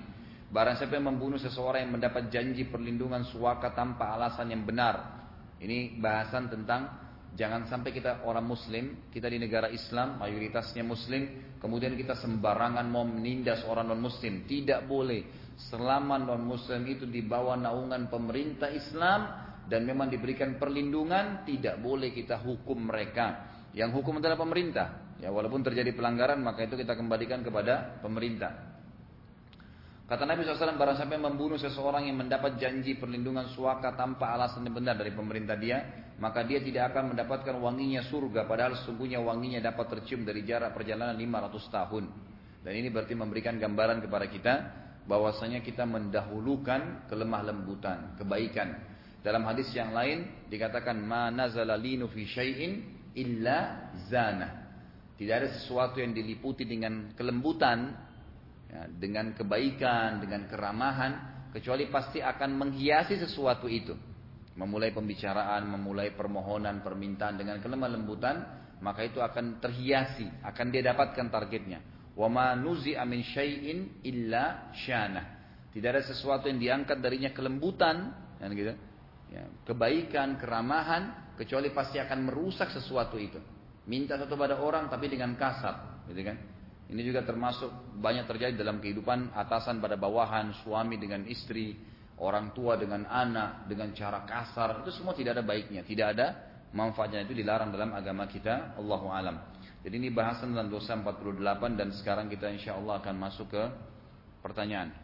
Barang siapa yang membunuh seseorang yang mendapat janji perlindungan suaka tanpa alasan yang benar. Ini bahasan tentang jangan sampai kita orang muslim, kita di negara Islam, mayoritasnya muslim, kemudian kita sembarangan mau menindas orang non muslim. Tidak boleh. Selama non muslim itu di bawah naungan pemerintah Islam dan memang diberikan perlindungan, tidak boleh kita hukum mereka. Yang hukum adalah pemerintah. Ya, walaupun terjadi pelanggaran, maka itu kita kembalikan kepada pemerintah. Kata Nabi shallallahu alaihi wasallam, barang siapa yang membunuh seseorang yang mendapat janji perlindungan suaka tanpa alasan yang benar dari pemerintah dia, maka dia tidak akan mendapatkan wanginya surga, padahal sesungguhnya wanginya dapat tercium dari jarak perjalanan lima ratus tahun. Dan ini berarti memberikan gambaran kepada kita, bahwasanya kita mendahulukan kelemah lembutan, kebaikan. Dalam hadis yang lain dikatakan, ma nazala linu fi syai'in illa zana. Tidak ada sesuatu yang diliputi dengan kelembutan, ya, dengan kebaikan, dengan keramahan, kecuali pasti akan menghiasi sesuatu itu. Memulai pembicaraan, memulai permohonan, permintaan dengan kelemah lembutan, maka itu akan terhiasi, akan dia dapatkan targetnya. Wa ma nuzi'a min syai'in illa syana. Tidak ada sesuatu yang diangkat darinya kelembutan, kan gitu. Ya, kebaikan, keramahan, kecuali pasti akan merusak sesuatu itu. Minta satu pada orang tapi dengan kasar, gitu kan? Ini juga termasuk banyak terjadi dalam kehidupan atasan pada bawahan, suami dengan istri, orang tua dengan anak, dengan cara kasar. Itu semua tidak ada baiknya, tidak ada manfaatnya. Itu dilarang dalam agama kita. Allahu alam. Jadi ini bahasan tentang dosa empat puluh delapan dan sekarang kita insya Allah akan masuk ke pertanyaan.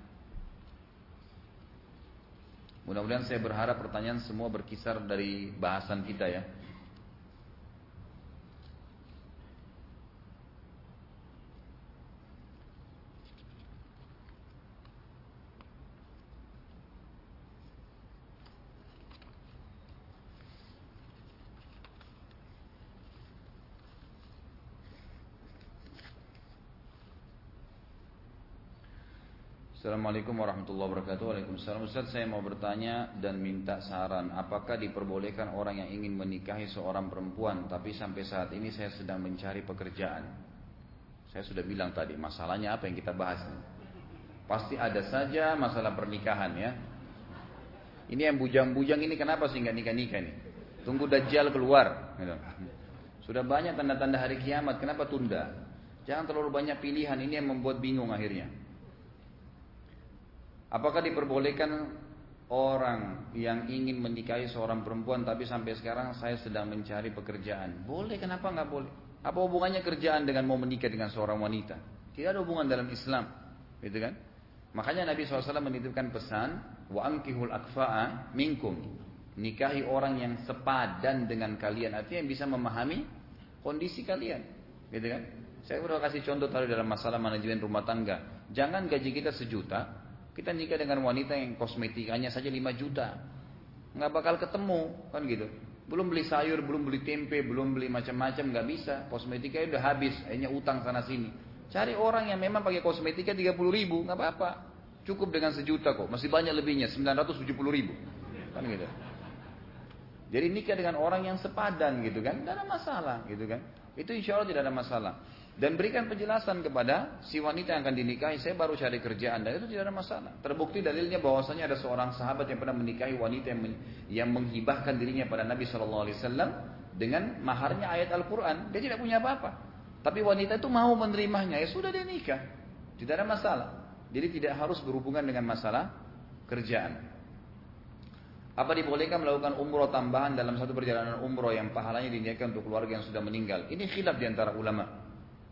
Mudah-mudahan saya berharap pertanyaan semua berkisar dari bahasan kita ya. Assalamualaikum warahmatullahi wabarakatuh. Waalaikumsalam. Ustaz, saya mau bertanya dan minta saran. Apakah diperbolehkan orang yang ingin menikahi seorang perempuan, tapi sampai saat ini saya sedang mencari pekerjaan? Saya sudah bilang tadi, masalahnya apa yang kita bahas? Pasti ada saja masalah pernikahan ya. Ini yang bujang-bujang ini kenapa sih nggak nikah-nikah nih? Tunggu Dajjal keluar. Sudah banyak tanda-tanda hari kiamat, kenapa tunda? Jangan terlalu banyak pilihan, ini yang membuat bingung akhirnya. Apakah diperbolehkan orang yang ingin menikahi seorang perempuan tapi sampai sekarang saya sedang mencari pekerjaan? Boleh, kenapa nggak boleh? Apa hubungannya kerjaan dengan mau menikah dengan seorang wanita? Tidak ada hubungan dalam Islam, gitu kan? Makanya Nabi shallallahu alaihi wasallam menitipkan pesan, wa ankihul akfa'a minkum, nikahi orang yang sepadan dengan kalian, artinya yang bisa memahami kondisi kalian, gitu kan? Saya udah kasih contoh tadi dalam masalah manajemen rumah tangga. Jangan gaji kita sejuta, kita nikah dengan wanita yang kosmetikanya saja lima juta. Nggak bakal ketemu, kan gitu. Belum beli sayur, belum beli tempe, belum beli macam-macam, nggak bisa. Kosmetikanya udah habis, akhirnya utang sana sini. Cari orang yang memang pakai kosmetika tiga puluh ribu, nggak apa-apa. Cukup dengan sejuta kok, masih banyak lebihnya, sembilan ratus tujuh puluh ribu. Kan gitu. Jadi nikah dengan orang yang sepadan gitu kan, tidak ada masalah gitu kan. Itu insya Allah tidak ada masalah. Dan berikan penjelasan kepada si wanita yang akan dinikahi, saya baru cari kerjaan, dan itu tidak ada masalah. Terbukti dalilnya bahwasanya ada seorang sahabat yang pernah menikahi wanita yang, men, yang menghibahkan dirinya pada Nabi shallallahu alaihi wasallam dengan maharnya ayat Al-Quran. Dia tidak punya apa-apa, tapi wanita itu mau menerimanya, ya sudah dia nikah, tidak ada masalah. Jadi tidak harus berhubungan dengan masalah kerjaan. Apa dibolehkan melakukan umroh tambahan dalam satu perjalanan umroh yang pahalanya diniatkan untuk keluarga yang sudah meninggal? Ini khilaf di antara ulama.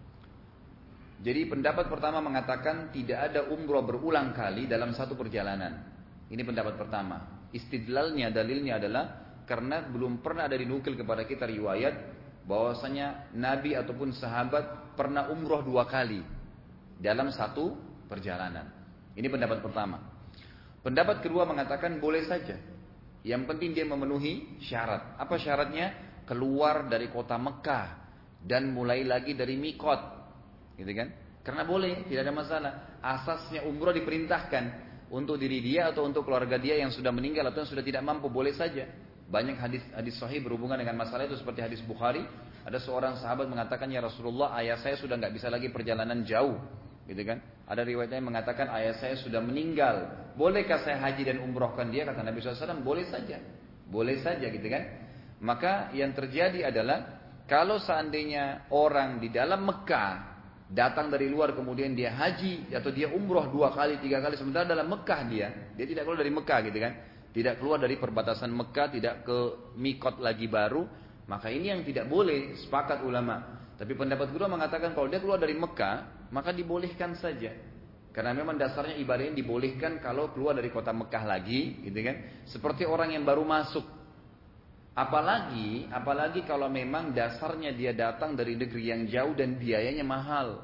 Jadi pendapat pertama mengatakan tidak ada umroh berulang kali dalam satu perjalanan. Ini pendapat pertama. Istidlalnya, dalilnya adalah karena belum pernah ada dinukil kepada kita riwayat bahwasanya Nabi ataupun sahabat pernah umroh dua kali dalam satu perjalanan. Ini pendapat pertama. Pendapat kedua mengatakan boleh saja. Yang penting dia memenuhi syarat. Apa syaratnya? Keluar dari kota Mekah dan mulai lagi dari mikot. Gitu kan? Karena boleh, tidak ada masalah. Asasnya umroh diperintahkan untuk diri dia atau untuk keluarga dia yang sudah meninggal atau yang sudah tidak mampu, boleh saja. Banyak hadis hadis sahih berhubungan dengan masalah itu, seperti hadis Bukhari. Ada seorang sahabat mengatakan, ya Rasulullah, ayah saya sudah nggak bisa lagi perjalanan jauh, gitu kan. Ada riwayatnya yang mengatakan ayah saya sudah meninggal, bolehkah saya haji dan umrohkan dia? Kata Nabi shallallahu alaihi wasallam, boleh saja, boleh saja gitu kan. Maka yang terjadi adalah kalau seandainya orang di dalam Mekah datang dari luar kemudian dia haji atau dia umroh dua kali tiga kali sementara dalam Mekah dia dia tidak keluar dari Mekah gitu kan, tidak keluar dari perbatasan Mekah, tidak ke mikot lagi baru, maka ini yang tidak boleh, sepakat ulama. Tapi pendapat kedua mengatakan kalau dia keluar dari Mekah maka dibolehkan saja, karena memang dasarnya ibadah ini dibolehkan kalau keluar dari kota Mekah lagi gitu kan, seperti orang yang baru masuk. Apalagi, apalagi kalau memang dasarnya dia datang dari negeri yang jauh dan biayanya mahal,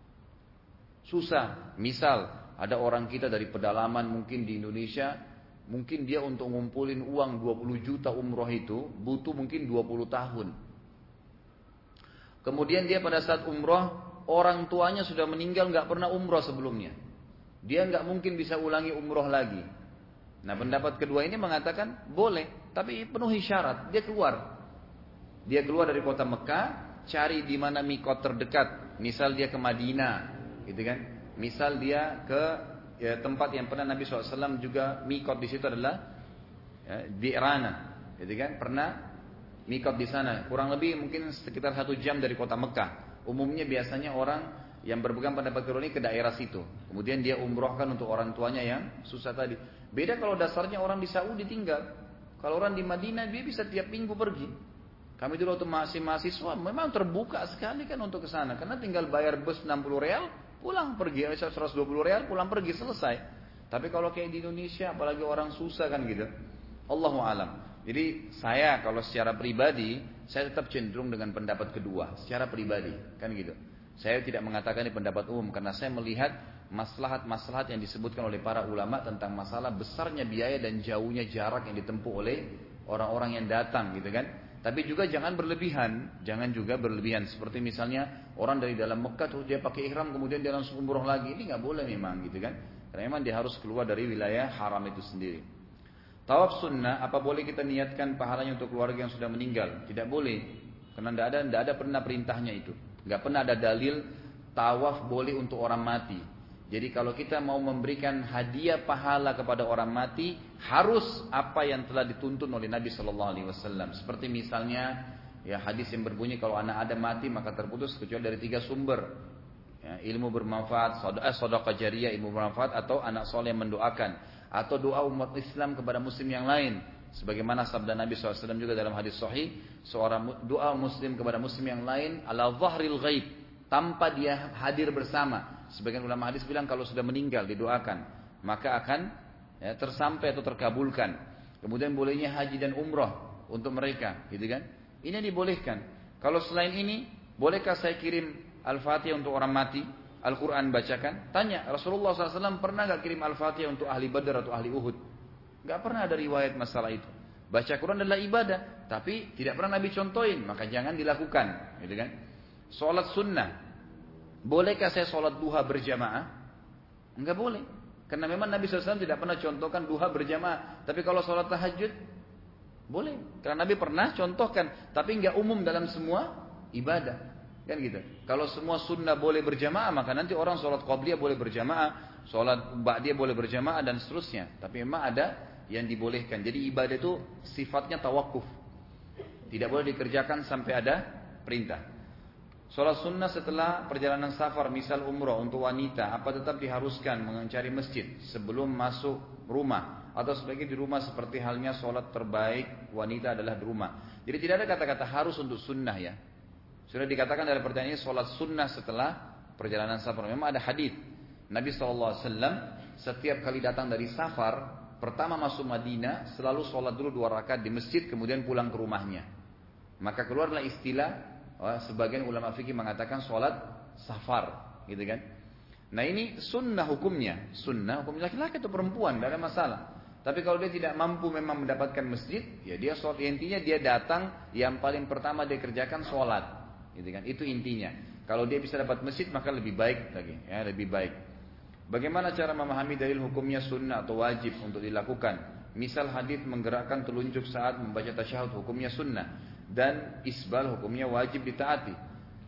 susah. Misal ada orang kita dari pedalaman mungkin di Indonesia, mungkin dia untuk ngumpulin uang dua puluh juta umroh itu butuh mungkin dua puluh tahun. Kemudian dia pada saat umroh orang tuanya sudah meninggal, nggak pernah umroh sebelumnya, dia nggak mungkin bisa ulangi umroh lagi. Nah pendapat kedua ini mengatakan boleh, tapi penuhi syarat. Dia keluar, dia keluar dari kota Mekah, cari di mana mikot terdekat. Misal dia ke Madinah, gitu kan? Misal dia ke ya, tempat yang pernah Nabi shallallahu alaihi wasallam juga mikot di situ adalah ya, di Irana, gitu kan? Pernah mikot di sana, kurang lebih mungkin sekitar satu jam dari kota Mekah. Umumnya biasanya orang yang berpegang pendapat kedua ini ke daerah situ. Kemudian dia umrohkan untuk orang tuanya yang susah tadi. Beda kalau dasarnya orang di Saudi tinggal. Kalau orang di Madinah dia bisa tiap minggu pergi. Kami dulu waktu masih mahasiswa memang terbuka sekali kan untuk ke sana. Karena tinggal bayar bus enam puluh real, pulang pergi. seratus dua puluh real, pulang pergi, selesai. Tapi kalau kayak di Indonesia, apalagi orang susah kan gitu. Allahu alam. Jadi saya kalau secara pribadi, saya tetap cenderung dengan pendapat kedua. Secara pribadi, kan gitu. Saya tidak mengatakan ini pendapat umum karena saya melihat maslahat-maslahat yang disebutkan oleh para ulama tentang masalah besarnya biaya dan jauhnya jarak yang ditempuh oleh orang-orang yang datang gitu kan. Tapi juga jangan berlebihan, jangan juga berlebihan. Seperti misalnya orang dari dalam Mekah tuh dia pakai ihram kemudian dia langsung umroh lagi, ini nggak boleh memang gitu kan. Karena memang dia harus keluar dari wilayah haram itu sendiri. Tawaf sunnah, apa boleh kita niatkan pahalanya untuk keluarga yang sudah meninggal? Tidak boleh, karena tidak ada, tidak ada pernah perintahnya itu. Gak pernah ada dalil tawaf boleh untuk orang mati. Jadi kalau kita mau memberikan hadiah pahala kepada orang mati, harus apa yang telah dituntun oleh Nabi Shallallahu Alaihi Wasallam. Seperti misalnya ya hadis yang berbunyi kalau anak Adam mati maka terputus kecuali dari tiga sumber. Ya, ilmu bermanfaat, sedekah jariyah ilmu bermanfaat, atau anak soleh yang mendoakan, atau doa umat Islam kepada muslim yang lain. Sebagaimana sabda Nabi shallallahu alaihi wasallam juga dalam hadis sahih, seorang doa muslim kepada muslim yang lain ala zahril ghaib, tanpa dia hadir bersama. Sebagian ulama hadis bilang kalau sudah meninggal didoakan, maka akan ya, tersampai atau terkabulkan. Kemudian bolehnya haji dan umroh untuk mereka, gitu kan? Ini dibolehkan. Kalau selain ini, bolehkah saya kirim Al-Fatihah untuk orang mati, Al-Quran bacakan? Tanya, Rasulullah shallallahu alaihi wasallam pernah gak kirim Al-Fatihah untuk ahli Badar atau ahli Uhud? Gak pernah ada riwayat masalah itu. Baca Quran adalah ibadah, tapi tidak pernah Nabi contohin, maka jangan dilakukan, gitu kan? Sholat sunnah, bolehkah saya sholat duha berjamaah? Enggak boleh, karena memang Nabi shallallahu alaihi wasallam tidak pernah contohkan duha berjamaah. Tapi kalau sholat tahajud, boleh, karena Nabi pernah contohkan, tapi enggak umum dalam semua ibadah. Kan gitu. Kalau semua sunnah boleh berjamaah, maka nanti orang sholat qabliyah boleh berjamaah, sholat ba'diyah boleh berjamaah dan seterusnya. Tapi memang ada yang dibolehkan. Jadi ibadah itu sifatnya tawakuf, tidak boleh dikerjakan sampai ada perintah. Sholat sunnah setelah perjalanan safar, misal umroh untuk wanita, apa tetap diharuskan mencari masjid sebelum masuk rumah, atau sebagai di rumah seperti halnya sholat terbaik wanita adalah di rumah. Jadi tidak ada kata-kata harus untuk sunnah ya. Sudah dikatakan dalam pertanyaan ini sholat sunnah setelah perjalanan safar. Memang ada hadis Nabi shallallahu alaihi wasallam setiap kali datang dari safar, pertama masuk Madinah selalu sholat dulu dua rakaat di masjid, kemudian pulang ke rumahnya. Maka keluarlah istilah, oh, sebagian ulama fikih mengatakan sholat safar, gitu kan? Nah ini sunnah hukumnya, sunnah hukum laki-laki atau perempuan, tidak ada masalah. Tapi kalau dia tidak mampu memang mendapatkan masjid, ya dia sholat. Intinya dia datang, yang paling pertama dia kerjakan sholat. Gitu kan? Itu intinya. Kalau dia bisa dapat masjid maka lebih baik lagi, ya lebih baik. Bagaimana cara memahami dalil hukumnya sunnah atau wajib untuk dilakukan? Misal hadis menggerakkan telunjuk saat membaca tasyahud hukumnya sunnah, dan isbal hukumnya wajib ditaati.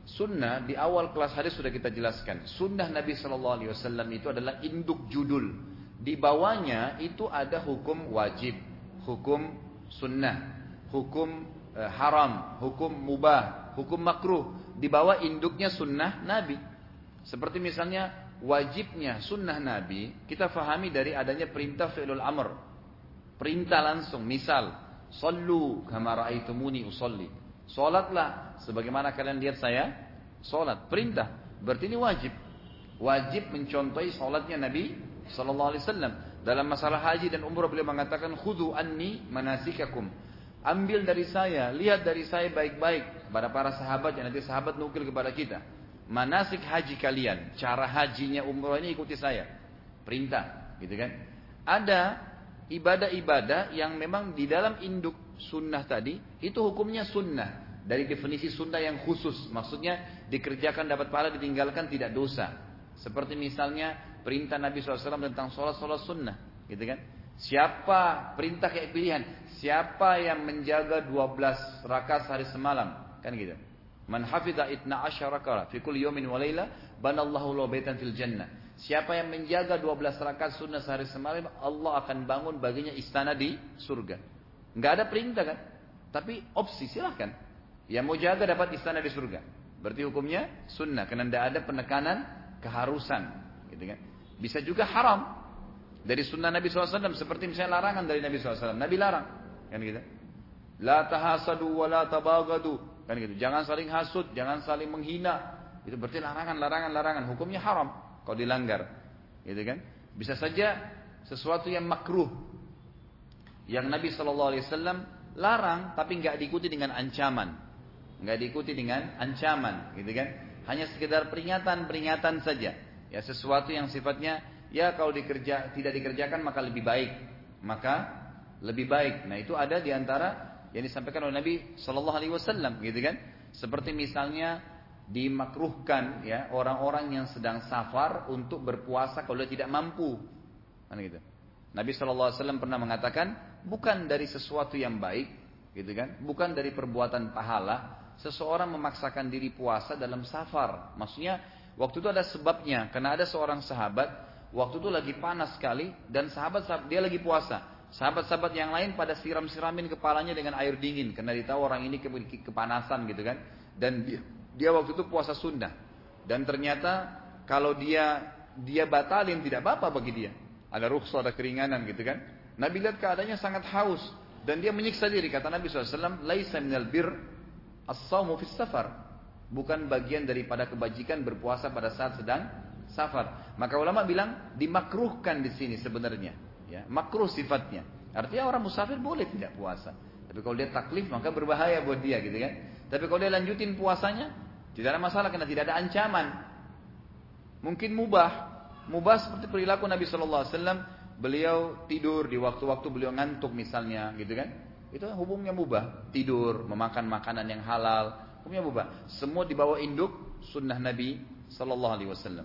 Sunnah di awal kelas hadis sudah kita jelaskan. Sunnah Nabi Shallallahu Alaihi Wasallam itu adalah induk judul. Di bawahnya itu ada hukum wajib, hukum sunnah, hukum e, haram, hukum mubah, hukum makruh. Di bawah induknya sunnah Nabi. Seperti misalnya wajibnya sunnah Nabi kita fahami dari adanya perintah fi'lul amr. Perintah langsung. Misal, sallu kama ra'aitumuni usolli. Salatlah sebagaimana kalian lihat saya salat. Perintah. Berarti ini wajib. Wajib mencontohi salatnya Nabi sallallahu alaihi wasallam. Dalam masalah haji dan umrah beliau mengatakan khudhu anni manasikakum. Ambil dari saya, lihat dari saya baik-baik kepada para sahabat yang nanti sahabat nukil kepada kita. Manasik haji kalian, cara hajinya umrah ini ikuti saya. Perintah, gitu kan? Ada ibadah-ibadah yang memang di dalam induk sunnah tadi itu hukumnya sunnah dari definisi sunnah yang khusus, maksudnya dikerjakan dapat pahala, ditinggalkan tidak dosa. Seperti misalnya perintah Nabi shallallahu alaihi wasallam tentang sholat-sholat sunnah, gitu kan? Siapa perintah kayak pilihan? Siapa yang menjaga dua belas rakaat sehari semalam, kan gitu? Man hafidha itna asyara rakaat fi kulli yawmin wa laila banallahu lahu baitan fil jannah. Siapa yang menjaga dua belas rakaat sunnah sehari semalam, Allah akan bangun baginya istana di surga. Enggak ada perintah kan? Tapi opsi silahkan. Yang mau jaga dapat istana di surga. Berarti hukumnya sunnah. Karena tidak ada penekanan keharusan. Gitu kan? Bisa juga haram. Dari sunnah Nabi shallallahu alaihi wasallam. Seperti misalnya larangan dari Nabi shallallahu alaihi wasallam. Nabi larang. Kan gitu. La tahasadu wa la tabagadu. Kan gitu. Jangan saling hasud. Jangan saling menghina. Itu berarti larangan, larangan, larangan. Hukumnya haram. Kalau dilanggar, gitu kan? Bisa saja sesuatu yang makruh, yang Nabi Shallallahu Alaihi Wasallam larang, tapi nggak diikuti dengan ancaman, nggak diikuti dengan ancaman, gitu kan? Hanya sekedar peringatan-peringatan saja. Ya sesuatu yang sifatnya, ya kalau dikerja tidak dikerjakan maka lebih baik, maka lebih baik. Nah itu ada diantara yang disampaikan oleh Nabi Shallallahu Alaihi Wasallam, gitu kan? Seperti misalnya dimakruhkan ya orang-orang yang sedang safar untuk berpuasa kalau dia tidak mampu, kan gitu. Nabi shallallahu alaihi wasallam pernah mengatakan bukan dari sesuatu yang baik, gitu kan? Bukan dari perbuatan pahala seseorang memaksakan diri puasa dalam safar. Maksudnya waktu itu ada sebabnya, karena ada seorang sahabat waktu itu lagi panas sekali dan sahabat dia lagi puasa. Sahabat-sahabat yang lain pada siram-siramin kepalanya dengan air dingin karena ditahu orang ini kepanasan, gitu kan? Dan dia Dia waktu itu puasa sunnah. Dan ternyata kalau dia dia batalin tidak apa-apa bagi dia. Ada rukhsah, ada keringanan gitu kan. Nabi lihat keadaannya sangat haus. Dan dia menyiksa diri. Kata Nabi shallallahu alaihi wasallam, Laisa minal bir as-sawmu fis safar. Bukan bagian daripada kebajikan berpuasa pada saat sedang safar. Maka ulama bilang dimakruhkan di sini sebenarnya. Ya, makruh sifatnya. Artinya orang musafir boleh tidak puasa. Tapi kalau dia taklif maka berbahaya buat dia gitu kan. Tapi kalau dia lanjutin puasanya tidak ada masalah karena tidak ada ancaman. Mungkin mubah, mubah seperti perilaku Nabi Shallallahu Alaihi Wasallam. Beliau tidur di waktu-waktu beliau ngantuk misalnya, gitu kan? Itu hukumnya mubah. Tidur, memakan makanan yang halal, hukumnya mubah. Semua di bawah induk sunnah Nabi Shallallahu Alaihi Wasallam.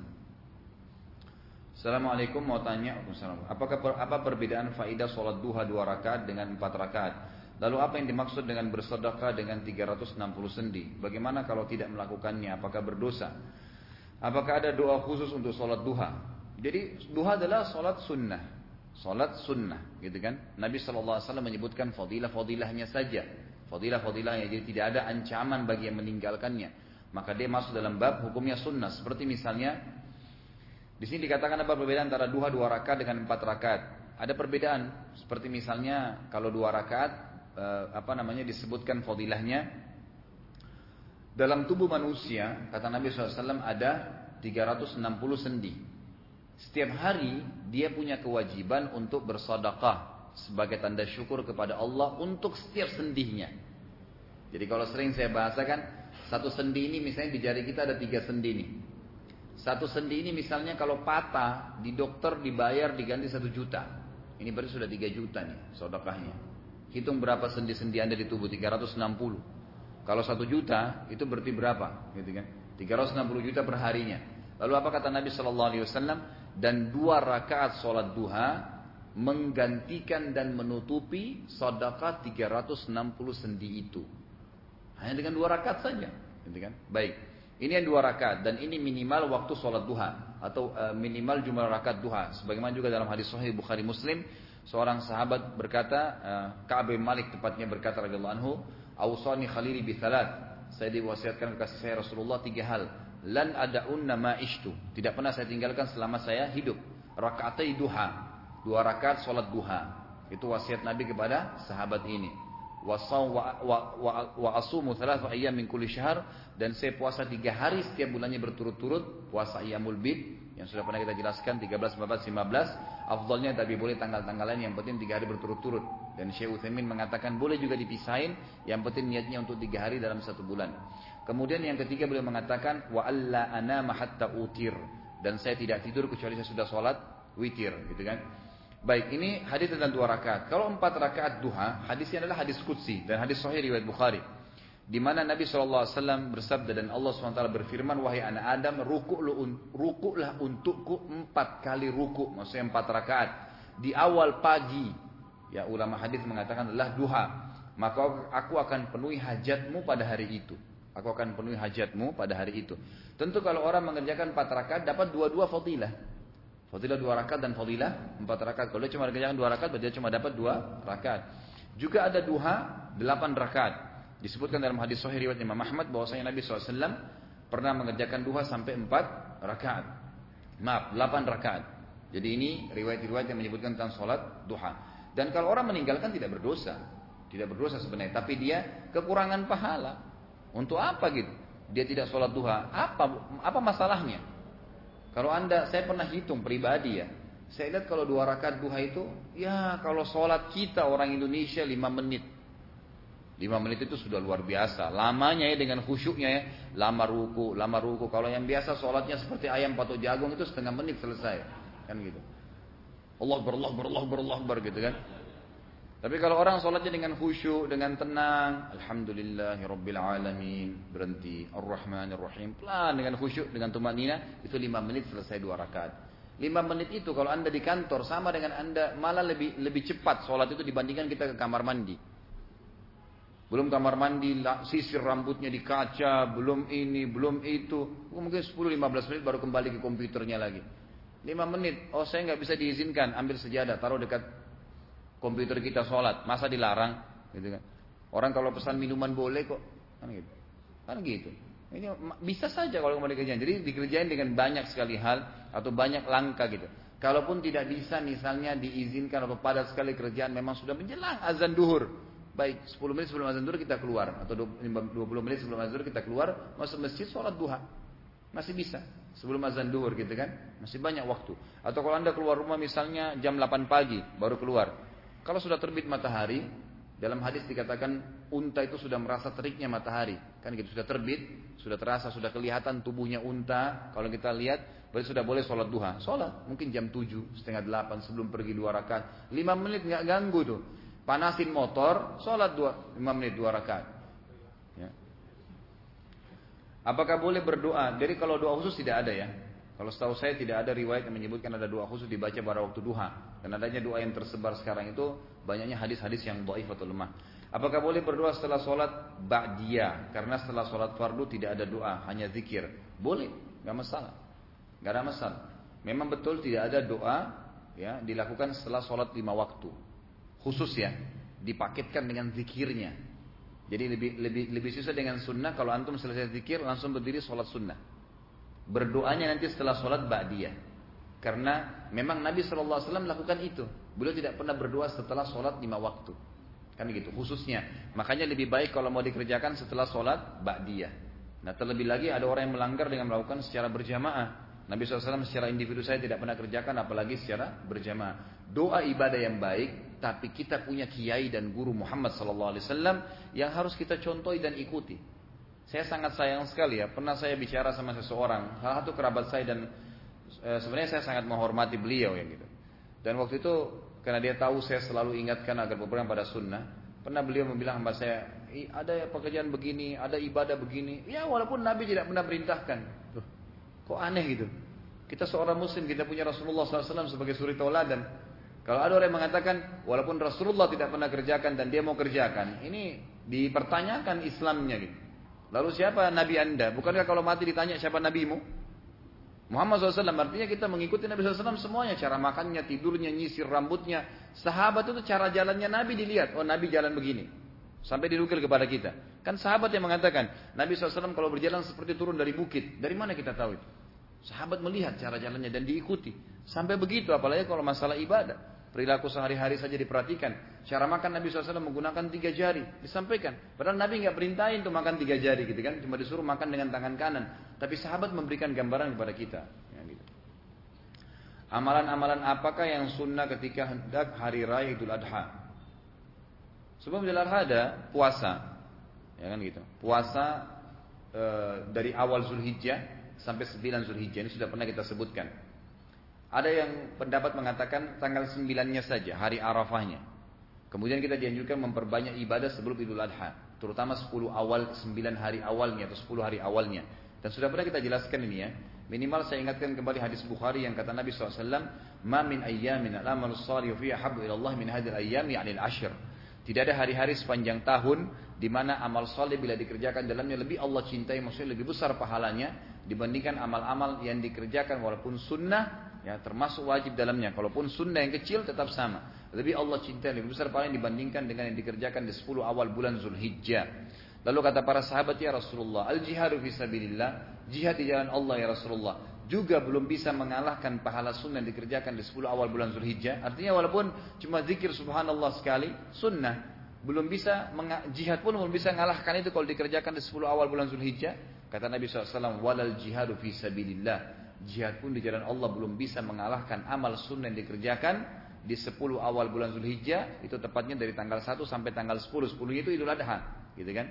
Assalamualaikum, mau tanya, apakah apa perbedaan faidah sholat duha dua rakaat dengan empat rakaat? Lalu apa yang dimaksud dengan bersedekah dengan tiga ratus enam puluh sendi? Bagaimana kalau tidak melakukannya? Apakah berdosa? Apakah ada doa khusus untuk sholat duha? Jadi duha adalah sholat sunnah. Sholat sunnah, gitu kan? Nabi shallallahu alaihi wasallam menyebutkan fadilah-fadilahnya saja. Fadilah-fadilahnya, jadi tidak ada ancaman bagi yang meninggalkannya. Maka dia masuk dalam bab hukumnya sunnah. Seperti misalnya, di sini dikatakan apa perbedaan antara duha dua rakaat dengan empat rakaat? Ada perbedaan. Seperti misalnya kalau dua rakaat apa namanya disebutkan fadilahnya dalam tubuh manusia, kata Nabi shallallahu alaihi wasallam ada tiga ratus enam puluh sendi. Setiap hari dia punya kewajiban untuk bersedekah sebagai tanda syukur kepada Allah untuk setiap sendinya. Jadi kalau sering saya bahasakan, satu sendi ini misalnya di jari kita ada tiga sendi nih. Satu sendi ini misalnya kalau patah di dokter dibayar diganti satu juta. Ini berarti sudah tiga juta nih sedekahnya. Hitung berapa sendi-sendi Anda di tubuh, tiga ratus enam puluh. Kalau satu juta, itu berarti berapa? Gitu kan? tiga ratus enam puluh juta per harinya. Lalu apa kata Nabi shallallahu alaihi wasallam? Dan dua rakaat sholat duha menggantikan dan menutupi sedekah tiga ratus enam puluh sendi itu. Hanya dengan dua rakaat saja. Gitu kan? Baik. Ini yang dua rakaat dan ini minimal waktu sholat duha atau uh, minimal jumlah rakaat duha. Sebagaimana juga dalam hadis Sahih Bukhari Muslim, seorang sahabat berkata, uh, Ka'ab bin Malik tepatnya berkata radhiyallahu anhu, "Awsani khalili bi thalath." Saya diwasiatkan kasih saya Rasulullah tiga hal. Lan ada'unna ma ishtu. Tidak pernah saya tinggalkan selama saya hidup. Rakaatai duha. Dua rakaat sholat duha. Itu wasiat Nabi kepada sahabat ini. Wasaw wa, wa, wa, wa asumu thalath ayyam min kulli syahr, dan saya puasa tiga hari setiap bulannya berturut-turut, puasa ayyamul bid yang sudah pernah kita jelaskan tiga belas, empat belas, lima belas. Afdalnya tapi boleh tanggal-tanggal lain, yang penting tiga hari berturut-turut. Dan Syekh Utsaimin mengatakan boleh juga dipisahin, yang penting niatnya untuk tiga hari dalam satu bulan. Kemudian yang ketiga beliau mengatakan wa alla anama hatta utir, dan saya tidak tidur kecuali saya sudah sholat witir, gitu kan. Baik, ini hadis tentang dua rakaat. Kalau empat rakaat duha, hadisnya adalah hadis qudsi dan hadis sahih riwayat Bukhari, di mana Nabi shallallahu alaihi wasallam bersabda dan Allah subhanahu wa taala berfirman, wahai anak Adam, rukuklah untukku empat kali rukuk, maksudnya empat rakaat di awal pagi. Ya, ulama hadis mengatakan adalah duha. Maka aku akan penuhi hajatmu pada hari itu. Aku akan penuhi hajatmu pada hari itu. Tentu kalau orang mengerjakan empat rakaat dapat dua-dua fadilah. Fadilah dua rakaat dan fadilah empat rakaat. Kalau dia cuma mengerjakan dua rakaat, berarti dia cuma dapat dua rakaat. Juga ada duha delapan rakaat. Disebutkan dalam hadis sahih riwayat Imam Ahmad bahwasanya Nabi shallallahu alaihi wasallam pernah mengerjakan duha sampai empat rakaat. Maaf, delapan rakaat. Jadi ini riwayat-riwayat yang menyebutkan tentang sholat duha. Dan kalau orang meninggalkan tidak berdosa. Tidak berdosa sebenarnya. Tapi dia kekurangan pahala. Untuk apa gitu? Dia tidak sholat duha. Apa, apa masalahnya? Kalau anda, saya pernah hitung pribadi ya. Saya lihat kalau dua rakaat duha itu, ya kalau sholat kita orang Indonesia lima menit. Lima menit itu sudah luar biasa. Lamanya ya dengan khusyuknya ya. Lama ruku, lama ruku. Kalau yang biasa sholatnya seperti ayam patok jagung itu setengah menit selesai. Kan gitu. Allah Akbar, Allah Akbar, Allah Akbar, Allah Akbar gitu kan. Tapi kalau orang sholatnya dengan khusyuk, dengan tenang, Alhamdulillahirabbil alamin, berhenti, Ar-Rahmanir Rahim, pelan dengan khusyuk, dengan tumanina, itu lima menit selesai dua rakaat. Lima menit itu kalau anda di kantor sama dengan anda malah lebih lebih cepat sholat itu dibandingkan kita ke kamar mandi. Belum kamar mandi, sisir rambutnya di kaca, belum ini, belum itu, mungkin sepuluh sampai lima belas menit baru kembali ke komputernya lagi. Lima menit, oh saya nggak bisa diizinkan, ambil sejadah, taruh dekat komputer kita sholat, masa dilarang, gitu kan? Orang kalau pesan minuman boleh kok, kan gitu, kan gitu. Ini bisa saja kalau mau dikerjain. Jadi dikerjain dengan banyak sekali hal atau banyak langkah gitu. Kalaupun tidak bisa, misalnya diizinkan atau padat sekali kerjaan, memang sudah menjelang azan duhur. Baik, sepuluh menit sebelum azan duhur kita keluar, atau dua puluh menit sebelum azan duhur kita keluar, masuk masjid sholat duha, masih bisa. Sebelum azan duhur gitu kan, masih banyak waktu. Atau kalau anda keluar rumah misalnya jam delapan pagi baru keluar. Kalau sudah terbit matahari, dalam hadis dikatakan unta itu sudah merasa teriknya matahari, kan gitu, sudah terbit, sudah terasa, sudah kelihatan tubuhnya unta. Kalau kita lihat, berarti sudah boleh sholat duha. Sholat mungkin jam tujuh, setengah delapan sebelum pergi dua rakaat, lima menit nggak ganggu tuh. Panasin motor, sholat dua, lima menit dua rakaat. Ya. Apakah boleh berdoa? Jadi kalau doa khusus tidak ada ya. Kalau setahu saya tidak ada riwayat yang menyebutkan ada doa khusus dibaca pada waktu duha. Dan adanya doa yang tersebar sekarang itu banyaknya hadis-hadis yang dhaif atau lemah. Apakah boleh berdoa setelah sholat ba'diyah? Karena setelah sholat fardu tidak ada doa, hanya zikir. Boleh, nggak masalah, nggak ada masalah. Memang betul tidak ada doa ya dilakukan setelah sholat lima waktu. Khusus ya, dipaketkan dengan zikirnya. Jadi lebih lebih lebih susah dengan sunnah. Kalau antum selesai zikir langsung berdiri sholat sunnah. Berdoanya nanti setelah sholat ba'diyah. Karena memang Nabi shallallahu alaihi wasallam melakukan itu. Beliau tidak pernah berdoa setelah sholat lima waktu. Kan gitu khususnya. Makanya lebih baik kalau mau dikerjakan setelah sholat ba'diyah. Nah terlebih lagi ada orang yang melanggar dengan melakukan secara berjamaah. Nabi shallallahu alaihi wasallam secara individu saya tidak pernah kerjakan, apalagi secara berjamaah. Doa ibadah yang baik, tapi kita punya kiai dan guru Muhammad shallallahu alaihi wasallam yang harus kita contohi dan ikuti. Saya sangat sayang sekali ya, pernah saya bicara sama seseorang, salah satu kerabat saya, dan e, sebenarnya saya sangat menghormati beliau ya gitu. Dan waktu itu karena dia tahu saya selalu ingatkan agar berpegang pada sunnah, pernah beliau membilang sama saya, ada pekerjaan begini, ada ibadah begini. Ya walaupun Nabi tidak pernah perintahkan. Loh, kok aneh gitu? Kita seorang muslim, kita punya Rasulullah shallallahu alaihi wasallam sebagai suri tauladan. Kalau ada orang yang mengatakan walaupun Rasulullah tidak pernah kerjakan dan dia mau kerjakan, ini dipertanyakan Islamnya gitu. Lalu siapa Nabi anda? Bukankah kalau mati ditanya siapa nabimu? Muhammad shallallahu alaihi wasallam. Artinya kita mengikuti Nabi shallallahu alaihi wasallam semuanya. Cara makannya, tidurnya, nyisir rambutnya. Sahabat itu cara jalannya Nabi dilihat. Oh Nabi jalan begini. Sampai dinukil kepada kita. Kan sahabat yang mengatakan, Nabi shallallahu alaihi wasallam kalau berjalan seperti turun dari bukit. Dari mana kita tahu itu? Sahabat melihat cara jalannya dan diikuti. Sampai begitu, apalagi kalau masalah ibadah. Perilaku sehari-hari saja diperhatikan. Cara makan Nabi shallallahu alaihi wasallam menggunakan tiga jari. Disampaikan. Padahal Nabi nggak perintahin untuk makan tiga jari gitu kan. Cuma disuruh makan dengan tangan kanan. Tapi sahabat memberikan gambaran kepada kita. Ya, gitu. Amalan-amalan apakah yang sunnah ketika hendak hari raya Idul Adha? Sebelum Idul Adha ada puasa. Ya kan gitu. Puasa e, dari awal Zulhijjah sampai sembilan Zulhijjah. Ini sudah pernah kita sebutkan. Ada yang pendapat mengatakan tanggal sembilannya saja, hari Arafahnya. Kemudian kita dianjurkan memperbanyak ibadah sebelum Idul Adha. Terutama sepuluh awal, sembilan hari awalnya atau sepuluh hari awalnya. Dan sudah pernah kita jelaskan ini ya. Minimal saya ingatkan kembali hadis Bukhari yang kata Nabi shallallahu alaihi wasallam, Ma min ayyamin al-amal salihu fiha habbu ila Allah min hadil ayyami ya'nil ashr. Tidak ada hari-hari sepanjang tahun di mana amal saleh bila dikerjakan dalamnya lebih Allah cintai, maksudnya lebih besar pahalanya dibandingkan amal-amal yang dikerjakan walaupun sunnah. Ya, termasuk wajib dalamnya. Kalaupun sunnah yang kecil tetap sama. Lebih Allah cintai, lebih besar paling dibandingkan dengan yang dikerjakan di sepuluh awal bulan Zulhijjah. Lalu kata para sahabat, ya Rasulullah, al-jihadu fisabilillah, jihad di jalan Allah ya Rasulullah, juga belum bisa mengalahkan pahala sunnah yang dikerjakan di sepuluh awal bulan Zulhijjah. Artinya walaupun cuma zikir subhanallah sekali, sunnah, belum bisa, jihad pun belum bisa mengalahkan itu kalau dikerjakan di sepuluh awal bulan Zulhijjah. Kata Nabi shallallahu alaihi wasallam, walal jihadu fisabilillah, jihad pun di jalan Allah belum bisa mengalahkan amal sunnah yang dikerjakan di sepuluh awal bulan Zulhijjah. Itu tepatnya dari tanggal satu sampai tanggal sepuluh. sepuluh itu Idul Adha, gitu kan?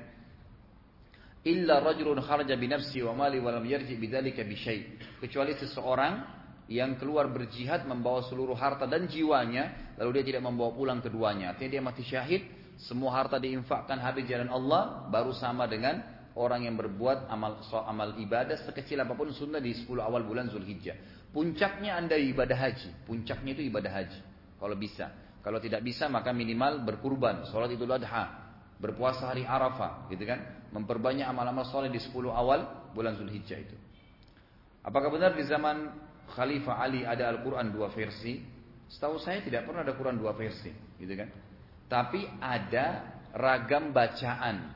Illa rajulun kharaja bi nafsi wa mali wa lam yarji bidzalika bi syai'. Kecuali seseorang yang keluar berjihad membawa seluruh harta dan jiwanya, lalu dia tidak membawa pulang keduanya. Artinya dia mati syahid, semua harta diinfakkan habis jalan Allah, baru sama dengan orang yang berbuat amal amal ibadah sekecil apapun sunnah di sepuluh awal bulan Zulhijjah. Puncaknya anda ibadah haji. Puncaknya itu ibadah haji. Kalau bisa. Kalau tidak bisa maka minimal berkurban, sholat Idul Adha, berpuasa hari Arafah, gitu kan? Memperbanyak amal-amal soleh di sepuluh awal bulan Zulhijjah itu. Apakah benar di zaman Khalifah Ali ada Al-Quran dua versi? Setahu saya tidak pernah ada Quran dua versi, gitu kan? Tapi ada ragam bacaan.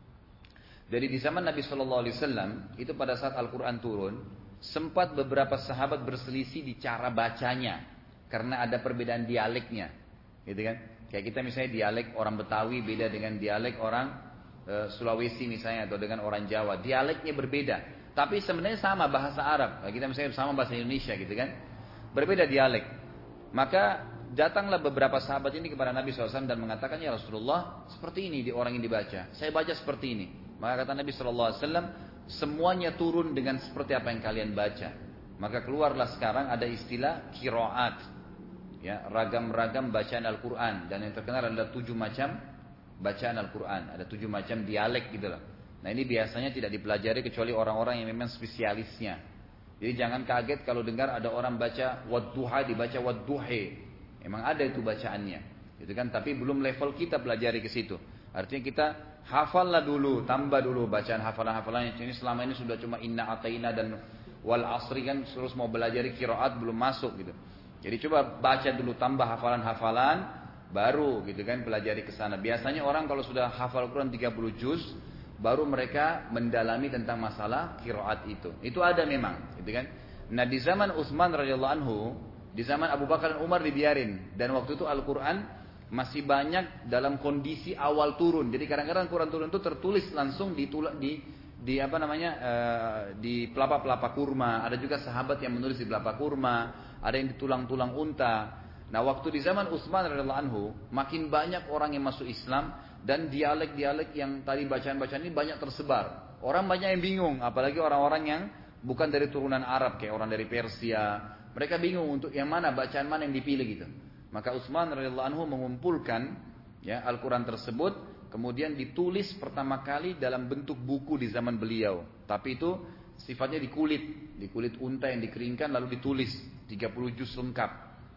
Dari di zaman Nabi shallallahu alaihi wasallam itu pada saat Al-Quran turun, sempat beberapa sahabat berselisih di cara bacanya karena ada perbedaan dialeknya, gitu kan? Kayak kita misalnya dialek orang Betawi beda dengan dialek orang e, Sulawesi misalnya atau dengan orang Jawa, dialeknya berbeda, tapi sebenarnya sama bahasa Arab. Kayak kita misalnya sama bahasa Indonesia, gitu kan? Berbeda dialek. Maka datanglah beberapa sahabat ini kepada Nabi shallallahu alaihi wasallam dan mengatakan, ya Rasulullah, seperti ini di orang yang dibaca. Saya baca seperti ini. Maka kata Nabi shallallahu alaihi wasallam, semuanya turun dengan seperti apa yang kalian baca. Maka keluarlah sekarang ada istilah qiraat, ya, ragam-ragam bacaan Al-Quran. Dan yang terkenal adalah tujuh macam bacaan Al-Quran. Ada tujuh macam dialek gitu lah. Nah ini biasanya tidak dipelajari kecuali orang-orang yang memang spesialisnya. Jadi jangan kaget kalau dengar ada orang baca wadduha dibaca wadduhe. Emang ada itu bacaannya, gitu kan? Tapi belum level kita pelajari ke situ. Artinya kita hafallah dulu, tambah dulu bacaan hafalan-hafalannya. Ini selama ini sudah cuma inna ataina dan wal asri kan, terus mau belajar qiraat belum masuk gitu. Jadi coba baca dulu, tambah hafalan-hafalan, baru gitu kan pelajari ke sana. Biasanya orang kalau sudah hafal Quran tiga puluh juz, baru mereka mendalami tentang masalah qiraat itu. Itu ada memang, gitu kan? Nah di zaman Utsman radhiyallahu anhu, di zaman Abu Bakar dan Umar dibiarin, dan waktu itu Al-Quran masih banyak dalam kondisi awal turun. Jadi kadang-kadang Quran turun itu tertulis langsung di di, di apa namanya uh, di pelapa-pelapa kurma. Ada juga sahabat yang menulis di pelapa kurma, ada yang di tulang-tulang unta. Nah waktu di zaman Utsman radhiyallahu anhu, makin banyak orang yang masuk Islam dan dialek-dialek yang tadi bacaan-bacaan ini banyak tersebar. Orang banyak yang bingung, apalagi orang-orang yang bukan dari turunan Arab kayak orang dari Persia. Mereka bingung untuk yang mana, bacaan mana yang dipilih gitu. Maka Utsman radhiyallahu anhu mengumpulkan ya Al-Quran tersebut, kemudian ditulis pertama kali dalam bentuk buku di zaman beliau. Tapi itu sifatnya di kulit, di kulit unta yang dikeringkan lalu ditulis tiga puluh juz lengkap.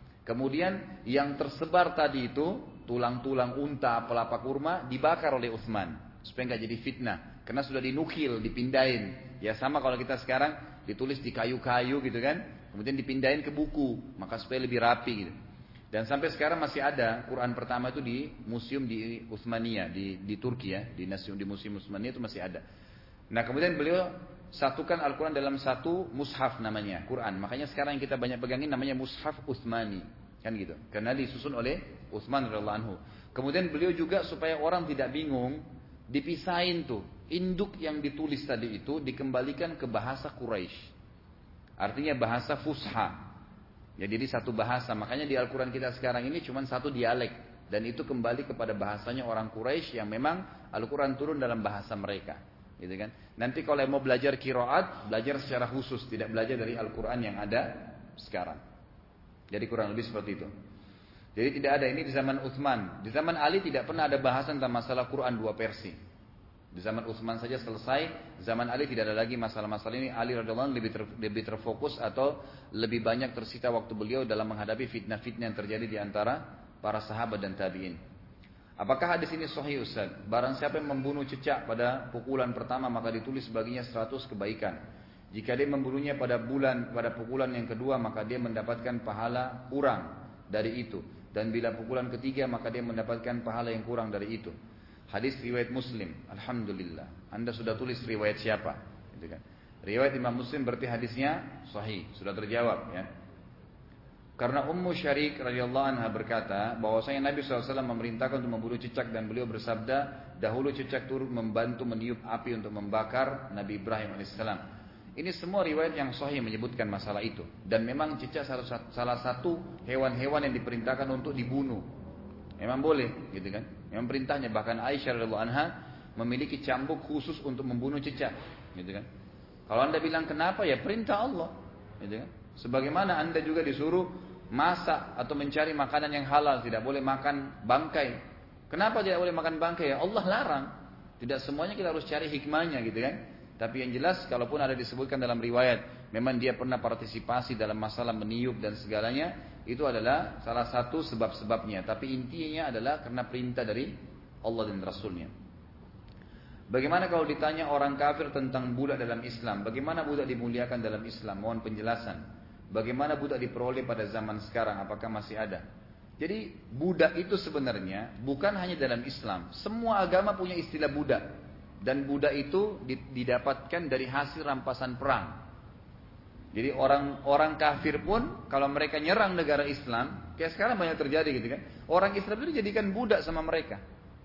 Kemudian yang tersebar tadi itu tulang-tulang unta, pelapa kurma dibakar oleh Utsman supaya nggak jadi fitnah. Karena sudah dinukil, dipindahin. Ya sama kalau kita sekarang ditulis di kayu-kayu gitu kan, kemudian dipindahin ke buku, maka supaya lebih rapi gitu. Dan sampai sekarang masih ada Quran pertama itu di museum di Utsmaniyah di di Turki ya, di museum di museum Utsmaniyah itu masih ada. Nah kemudian beliau satukan Al-Quran dalam satu mushaf namanya Quran. Makanya sekarang yang kita banyak pegangin namanya mushaf Utsmani, kan gitu. Karena disusun oleh Utsman radhiyallahu anhu. Kemudian beliau juga supaya orang tidak bingung, dipisahin tuh induk yang ditulis tadi itu dikembalikan ke bahasa Quraisy. Artinya bahasa Fusha. Ya, jadi satu bahasa. Makanya di Al-Quran kita sekarang ini cuma satu dialek. Dan itu kembali kepada bahasanya orang Quraisy yang memang Al-Quran turun dalam bahasa mereka. Gitu kan? Nanti kalau mau belajar qiraat, belajar secara khusus. Tidak belajar dari Al-Quran yang ada sekarang. Jadi kurang lebih seperti itu. Jadi tidak ada ini di zaman Utsman. Di zaman Ali tidak pernah ada bahasan tentang masalah Quran dua versi. Di zaman Utsman saja selesai. Zaman Ali tidak ada lagi masalah-masalah ini. Ali radhiyallahu anhu lebih, ter, lebih terfokus atau lebih banyak tersita waktu beliau dalam menghadapi fitnah-fitnah yang terjadi di antara para sahabat dan tabi'in. Apakah hadis ini sahih Ustaz? Barang siapa yang membunuh cecak pada pukulan pertama maka ditulis baginya seratus kebaikan. Jika dia membunuhnya pada bulan pada pukulan yang kedua maka dia mendapatkan pahala kurang dari itu. Dan bila pukulan ketiga maka dia mendapatkan pahala yang kurang dari itu. Hadis riwayat Muslim. Alhamdulillah. Anda sudah tulis riwayat siapa? Gitu kan. Riwayat Imam Muslim berarti hadisnya sahih, sudah terjawab ya. Karena Ummu Syarik radhiyallahu anha berkata bahwasanya Nabi shallallahu alaihi wasallam memerintahkan untuk membunuh cicak dan beliau bersabda, dahulu cicak turut membantu meniup api untuk membakar Nabi Ibrahim alaihissalam. Ini semua riwayat yang sahih menyebutkan masalah itu. Dan memang cicak salah satu hewan-hewan yang diperintahkan untuk dibunuh. Memang boleh, gitu kan? Memang perintahnya. Bahkan Aisyah radhiyallahu anha memiliki cambuk khusus untuk membunuh cicak, gitu kan? Kalau anda bilang kenapa ya perintah Allah, gitu kan? Sebagaimana anda juga disuruh masak atau mencari makanan yang halal, tidak boleh makan bangkai. Kenapa tidak boleh makan bangkai? Ya Allah larang. Tidak semuanya kita harus cari hikmahnya, gitu kan? Tapi yang jelas, kalaupun ada disebutkan dalam riwayat, memang dia pernah partisipasi dalam masalah meniup dan segalanya, itu adalah salah satu sebab-sebabnya. Tapi intinya adalah karena perintah dari Allah dan Rasulnya. Bagaimana kalau ditanya orang kafir tentang budak dalam Islam? Bagaimana budak dimuliakan dalam Islam? Mohon penjelasan. Bagaimana budak diperoleh pada zaman sekarang? Apakah masih ada? Jadi budak itu sebenarnya bukan hanya dalam Islam. Semua agama punya istilah budak. Dan budak itu didapatkan dari hasil rampasan perang. Jadi orang-orang kafir pun kalau mereka nyerang negara Islam, kayak sekarang banyak terjadi gitu kan. Orang Islam itu dijadikan budak sama mereka.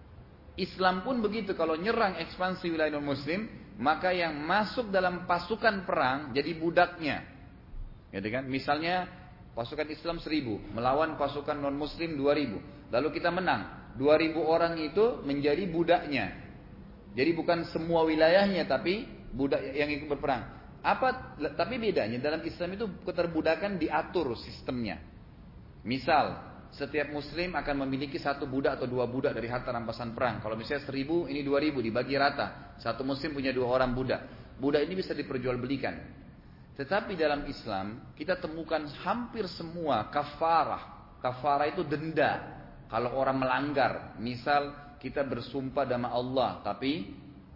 Islam pun begitu, kalau nyerang ekspansi wilayah non-muslim, maka yang masuk dalam pasukan perang jadi budaknya. Gitu kan? Misalnya pasukan Islam seribu melawan pasukan non-muslim dua ribu. Lalu kita menang. dua ribu orang itu menjadi budaknya. Jadi bukan semua wilayahnya tapi budak yang ikut berperang. Apa tapi bedanya dalam Islam itu keterbudakan diatur sistemnya. Misal setiap muslim akan memiliki satu budak atau dua budak dari harta rampasan perang. Kalau misalnya seribu ini dua ribu dibagi rata. Satu muslim punya dua orang budak. Budak ini bisa diperjualbelikan. Tetapi dalam Islam kita temukan hampir semua kafarah. Kafarah itu denda. Kalau orang melanggar, misal kita bersumpah nama Allah tapi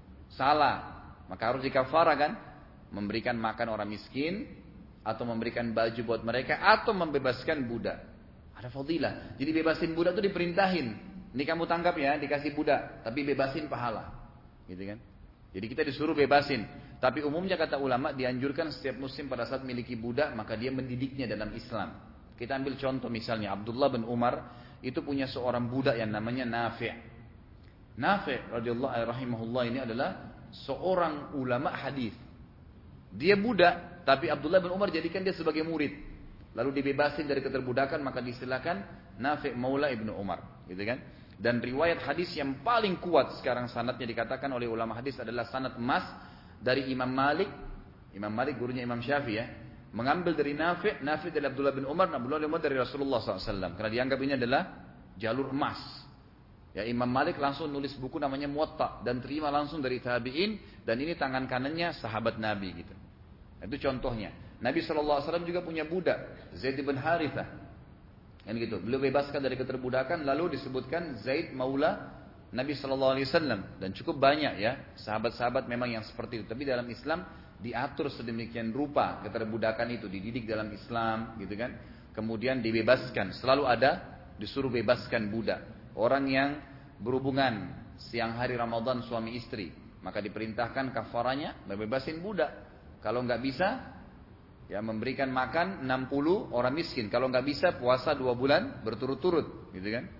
salah, maka harus dikafarah kan? Memberikan makan orang miskin, atau memberikan baju buat mereka, atau membebaskan budak. Ada fadilah. Jadi bebasin budak itu diperintahin. Ini kamu tangkap ya, dikasih budak, tapi bebasin pahala, gitu kan? Jadi kita disuruh bebasin. Tapi umumnya kata ulama dianjurkan setiap muslim pada saat memiliki budak maka dia mendidiknya dalam Islam. Kita ambil contoh misalnya Abdullah bin Umar itu punya seorang budak yang namanya Nafi'. Nafi' radhiyallahu rahimahullah ini adalah seorang ulama hadis. Dia budak, tapi Abdullah bin Umar jadikan dia sebagai murid. Lalu dibebasin dari keterbudakan, maka disilakan Nafi' Maula Ibnu Umar, gitu kan? Dan riwayat hadis yang paling kuat sekarang sanadnya dikatakan oleh ulama hadis adalah sanad emas dari Imam Malik. Imam Malik gurunya Imam Syafi'i ya, mengambil dari Nafi', Nafi' dari Abdullah bin Umar, Abdullah bin Umar dari Rasulullah shallallahu alaihi wasallam. Karena dianggap ini adalah jalur emas. Ya, Imam Malik langsung nulis buku namanya Muwatta dan terima langsung dari tabi'in, dan ini tangan kanannya sahabat Nabi gitu. Itu contohnya. Nabi shallallahu alaihi wasallam juga punya budak, Zaid bin Harithah. Kan gitu. Beliau bebaskan dari keterbudakan, lalu disebutkan Zaid Maula Nabi Shallallahu Alaihi Wasallam, dan cukup banyak ya sahabat-sahabat memang yang seperti itu. Tapi dalam Islam diatur sedemikian rupa keterbudakan itu, dididik dalam Islam, gitu kan. Kemudian dibebaskan, selalu ada disuruh bebaskan budak. Orang yang berhubungan siang hari Ramadan suami istri, maka diperintahkan kafaranya membebasin budak. Kalau nggak bisa, ya memberikan makan enam puluh orang miskin. Kalau nggak bisa, puasa dua bulan berturut-turut, gitu kan.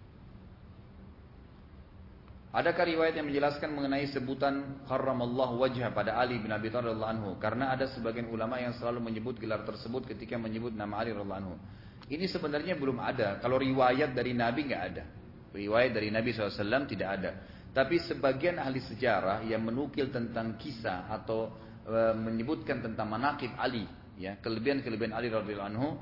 Adakah riwayat yang menjelaskan mengenai sebutan karramallahu wajha pada Ali bin Abi Thalib radhiyallahu anhu? Karena ada sebagian ulama yang selalu menyebut gelar tersebut ketika menyebut nama Ali radhiyallahu anhu. Ini sebenarnya belum ada. Kalau riwayat dari Nabi nggak ada. Riwayat dari Nabi shallallahu alaihi wasallam tidak ada. Tapi sebagian ahli sejarah yang menukil tentang kisah atau e, menyebutkan tentang manaqib Ali, ya kelebihan-kelebihan Ali radhiyallahu anhu,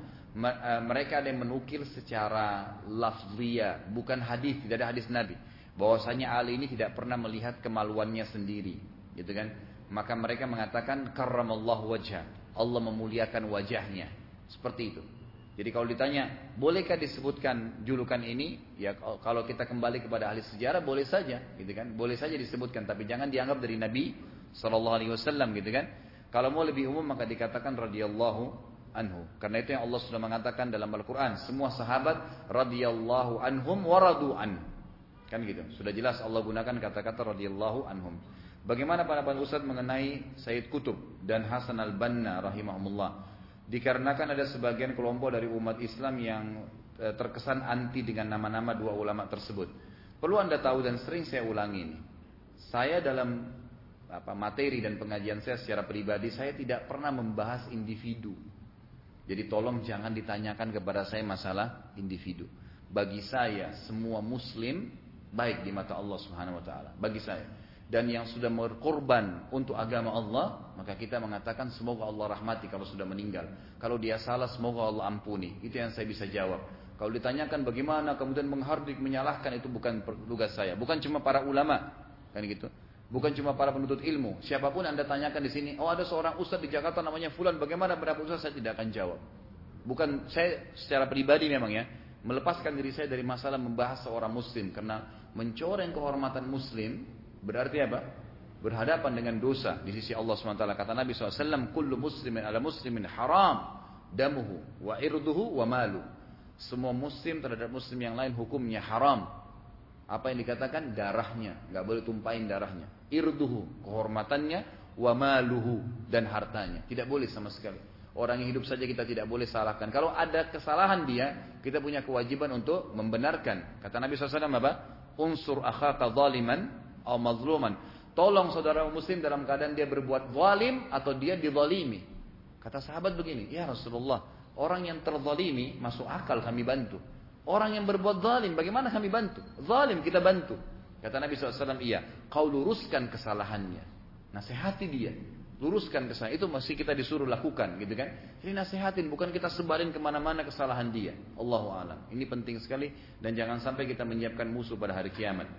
mereka ada yang menukil secara lafziyah, bukan hadis, tidak ada hadis Nabi. Bahwasanya Ali ini tidak pernah melihat kemaluannya sendiri, gitu kan? Maka mereka mengatakan karramallahu wajha, Allah memuliakan wajahnya, seperti itu. Jadi kalau ditanya, bolehkah disebutkan julukan ini? Ya kalau kita kembali kepada ahli sejarah, boleh saja, gitu kan? Boleh saja disebutkan, tapi jangan dianggap dari Nabi Shallallahu Alaihi Wasallam, gitu kan? Kalau mau lebih umum maka dikatakan radhiyallahu anhu. Karena itu yang Allah sudah mengatakan dalam Al-Quran, semua sahabat radhiyallahu anhum waradu an. Kan gitu. Sudah jelas Allah gunakan kata-kata radhiyallahu anhum. Bagaimana para Ustaz mengenai Sayyid Qutb dan Hasan al-Banna rahimahumullah? Dikarenakan ada sebagian kelompok dari umat Islam yang terkesan anti dengan nama-nama dua ulama tersebut. Perlu Anda tahu dan sering saya ulangi ini. Saya dalam apa materi dan pengajian saya secara pribadi, saya tidak pernah membahas individu. Jadi tolong jangan ditanyakan kepada saya masalah individu. Bagi saya semua muslim baik di mata Allah Subhanahu wa taala, bagi saya. Dan yang sudah berkorban untuk agama Allah, maka kita mengatakan semoga Allah rahmati kalau sudah meninggal. Kalau dia salah, semoga Allah ampuni. Itu yang saya bisa jawab. Kalau ditanyakan bagaimana kemudian menghardik, menyalahkan, itu bukan tugas saya. Bukan cuma para ulama, kan gitu. Bukan cuma para penuntut ilmu. Siapapun Anda tanyakan di sini, oh ada seorang ustaz di Jakarta namanya Fulan, bagaimana pendapat ustaz? Saya tidak akan jawab. Bukan saya secara pribadi memang ya, melepaskan diri saya dari masalah membahas seorang muslim, karena mencoreng kehormatan muslim berarti apa? Berhadapan dengan dosa di sisi Allah subhanahu wa taala. Kata Nabi shallallahu alaihi wasallam, kullu muslimin ala muslimin haram damuhu wa irduhu wa malu. Semua muslim terhadap muslim yang lain hukumnya haram. Apa yang dikatakan? Darahnya, nggak boleh tumpahin darahnya. Irduhu, kehormatannya, wa maluhu, dan hartanya. Tidak boleh sama sekali. Orang yang hidup saja kita tidak boleh salahkan. Kalau ada kesalahan dia, kita punya kewajiban untuk membenarkan. Kata Nabi shallallahu alaihi wasallam apa? Unsur akhaka zaliman atau mazluman. Tolong saudara muslim dalam keadaan dia berbuat zalim atau dia dizalimi. Kata sahabat begini, ya Rasulullah, orang yang terzalimi masuk akal kami bantu. Orang yang berbuat zalim bagaimana kami bantu? Zalim kita bantu. Kata Nabi shallallahu alaihi wasallam, iya, kau luruskan kesalahannya. Nasihati dia. Luruskan kesalahan itu masih kita disuruh lakukan, gitu kan? Jadi nasihatin, bukan kita sebarin kemana-mana kesalahan dia. Allahu a'lam. Ini penting sekali dan jangan sampai kita menyiapkan musuh pada hari kiamat.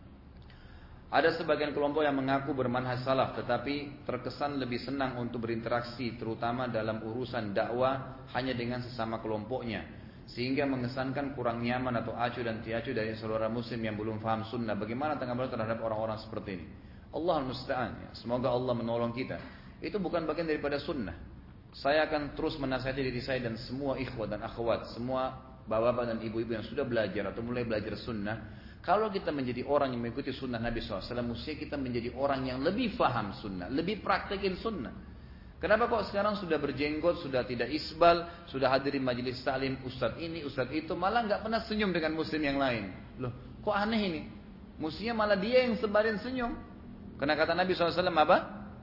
Ada sebagian kelompok yang mengaku bermanhaj salaf, tetapi terkesan lebih senang untuk berinteraksi, terutama dalam urusan dakwah hanya dengan sesama kelompoknya, sehingga mengesankan kurang nyaman atau acuh dan tiacuh dari saudara muslim yang belum faham sunnah. Bagaimana tanggapan terhadap orang-orang seperti ini? Allah al-musta'an, ya. Semoga Allah menolong kita. Itu bukan bagian daripada sunnah. Saya akan terus menasihati diri saya dan semua ikhwah dan akhwat, semua bapak-bapak dan ibu-ibu yang sudah belajar atau mulai belajar sunnah. Kalau kita menjadi orang yang mengikuti sunnah Nabi shallallahu alaihi wasallam, mestinya kita menjadi orang yang lebih faham sunnah, lebih praktekin sunnah. Kenapa kok sekarang sudah berjenggot, sudah tidak isbal, sudah hadirin majelis taklim, ustadz ini, ustadz itu, malah nggak pernah senyum dengan muslim yang lain? Loh, kok aneh ini? Mestinya malah dia yang sebarin senyum. Karena kata Nabi shallallahu alaihi wasallam apa?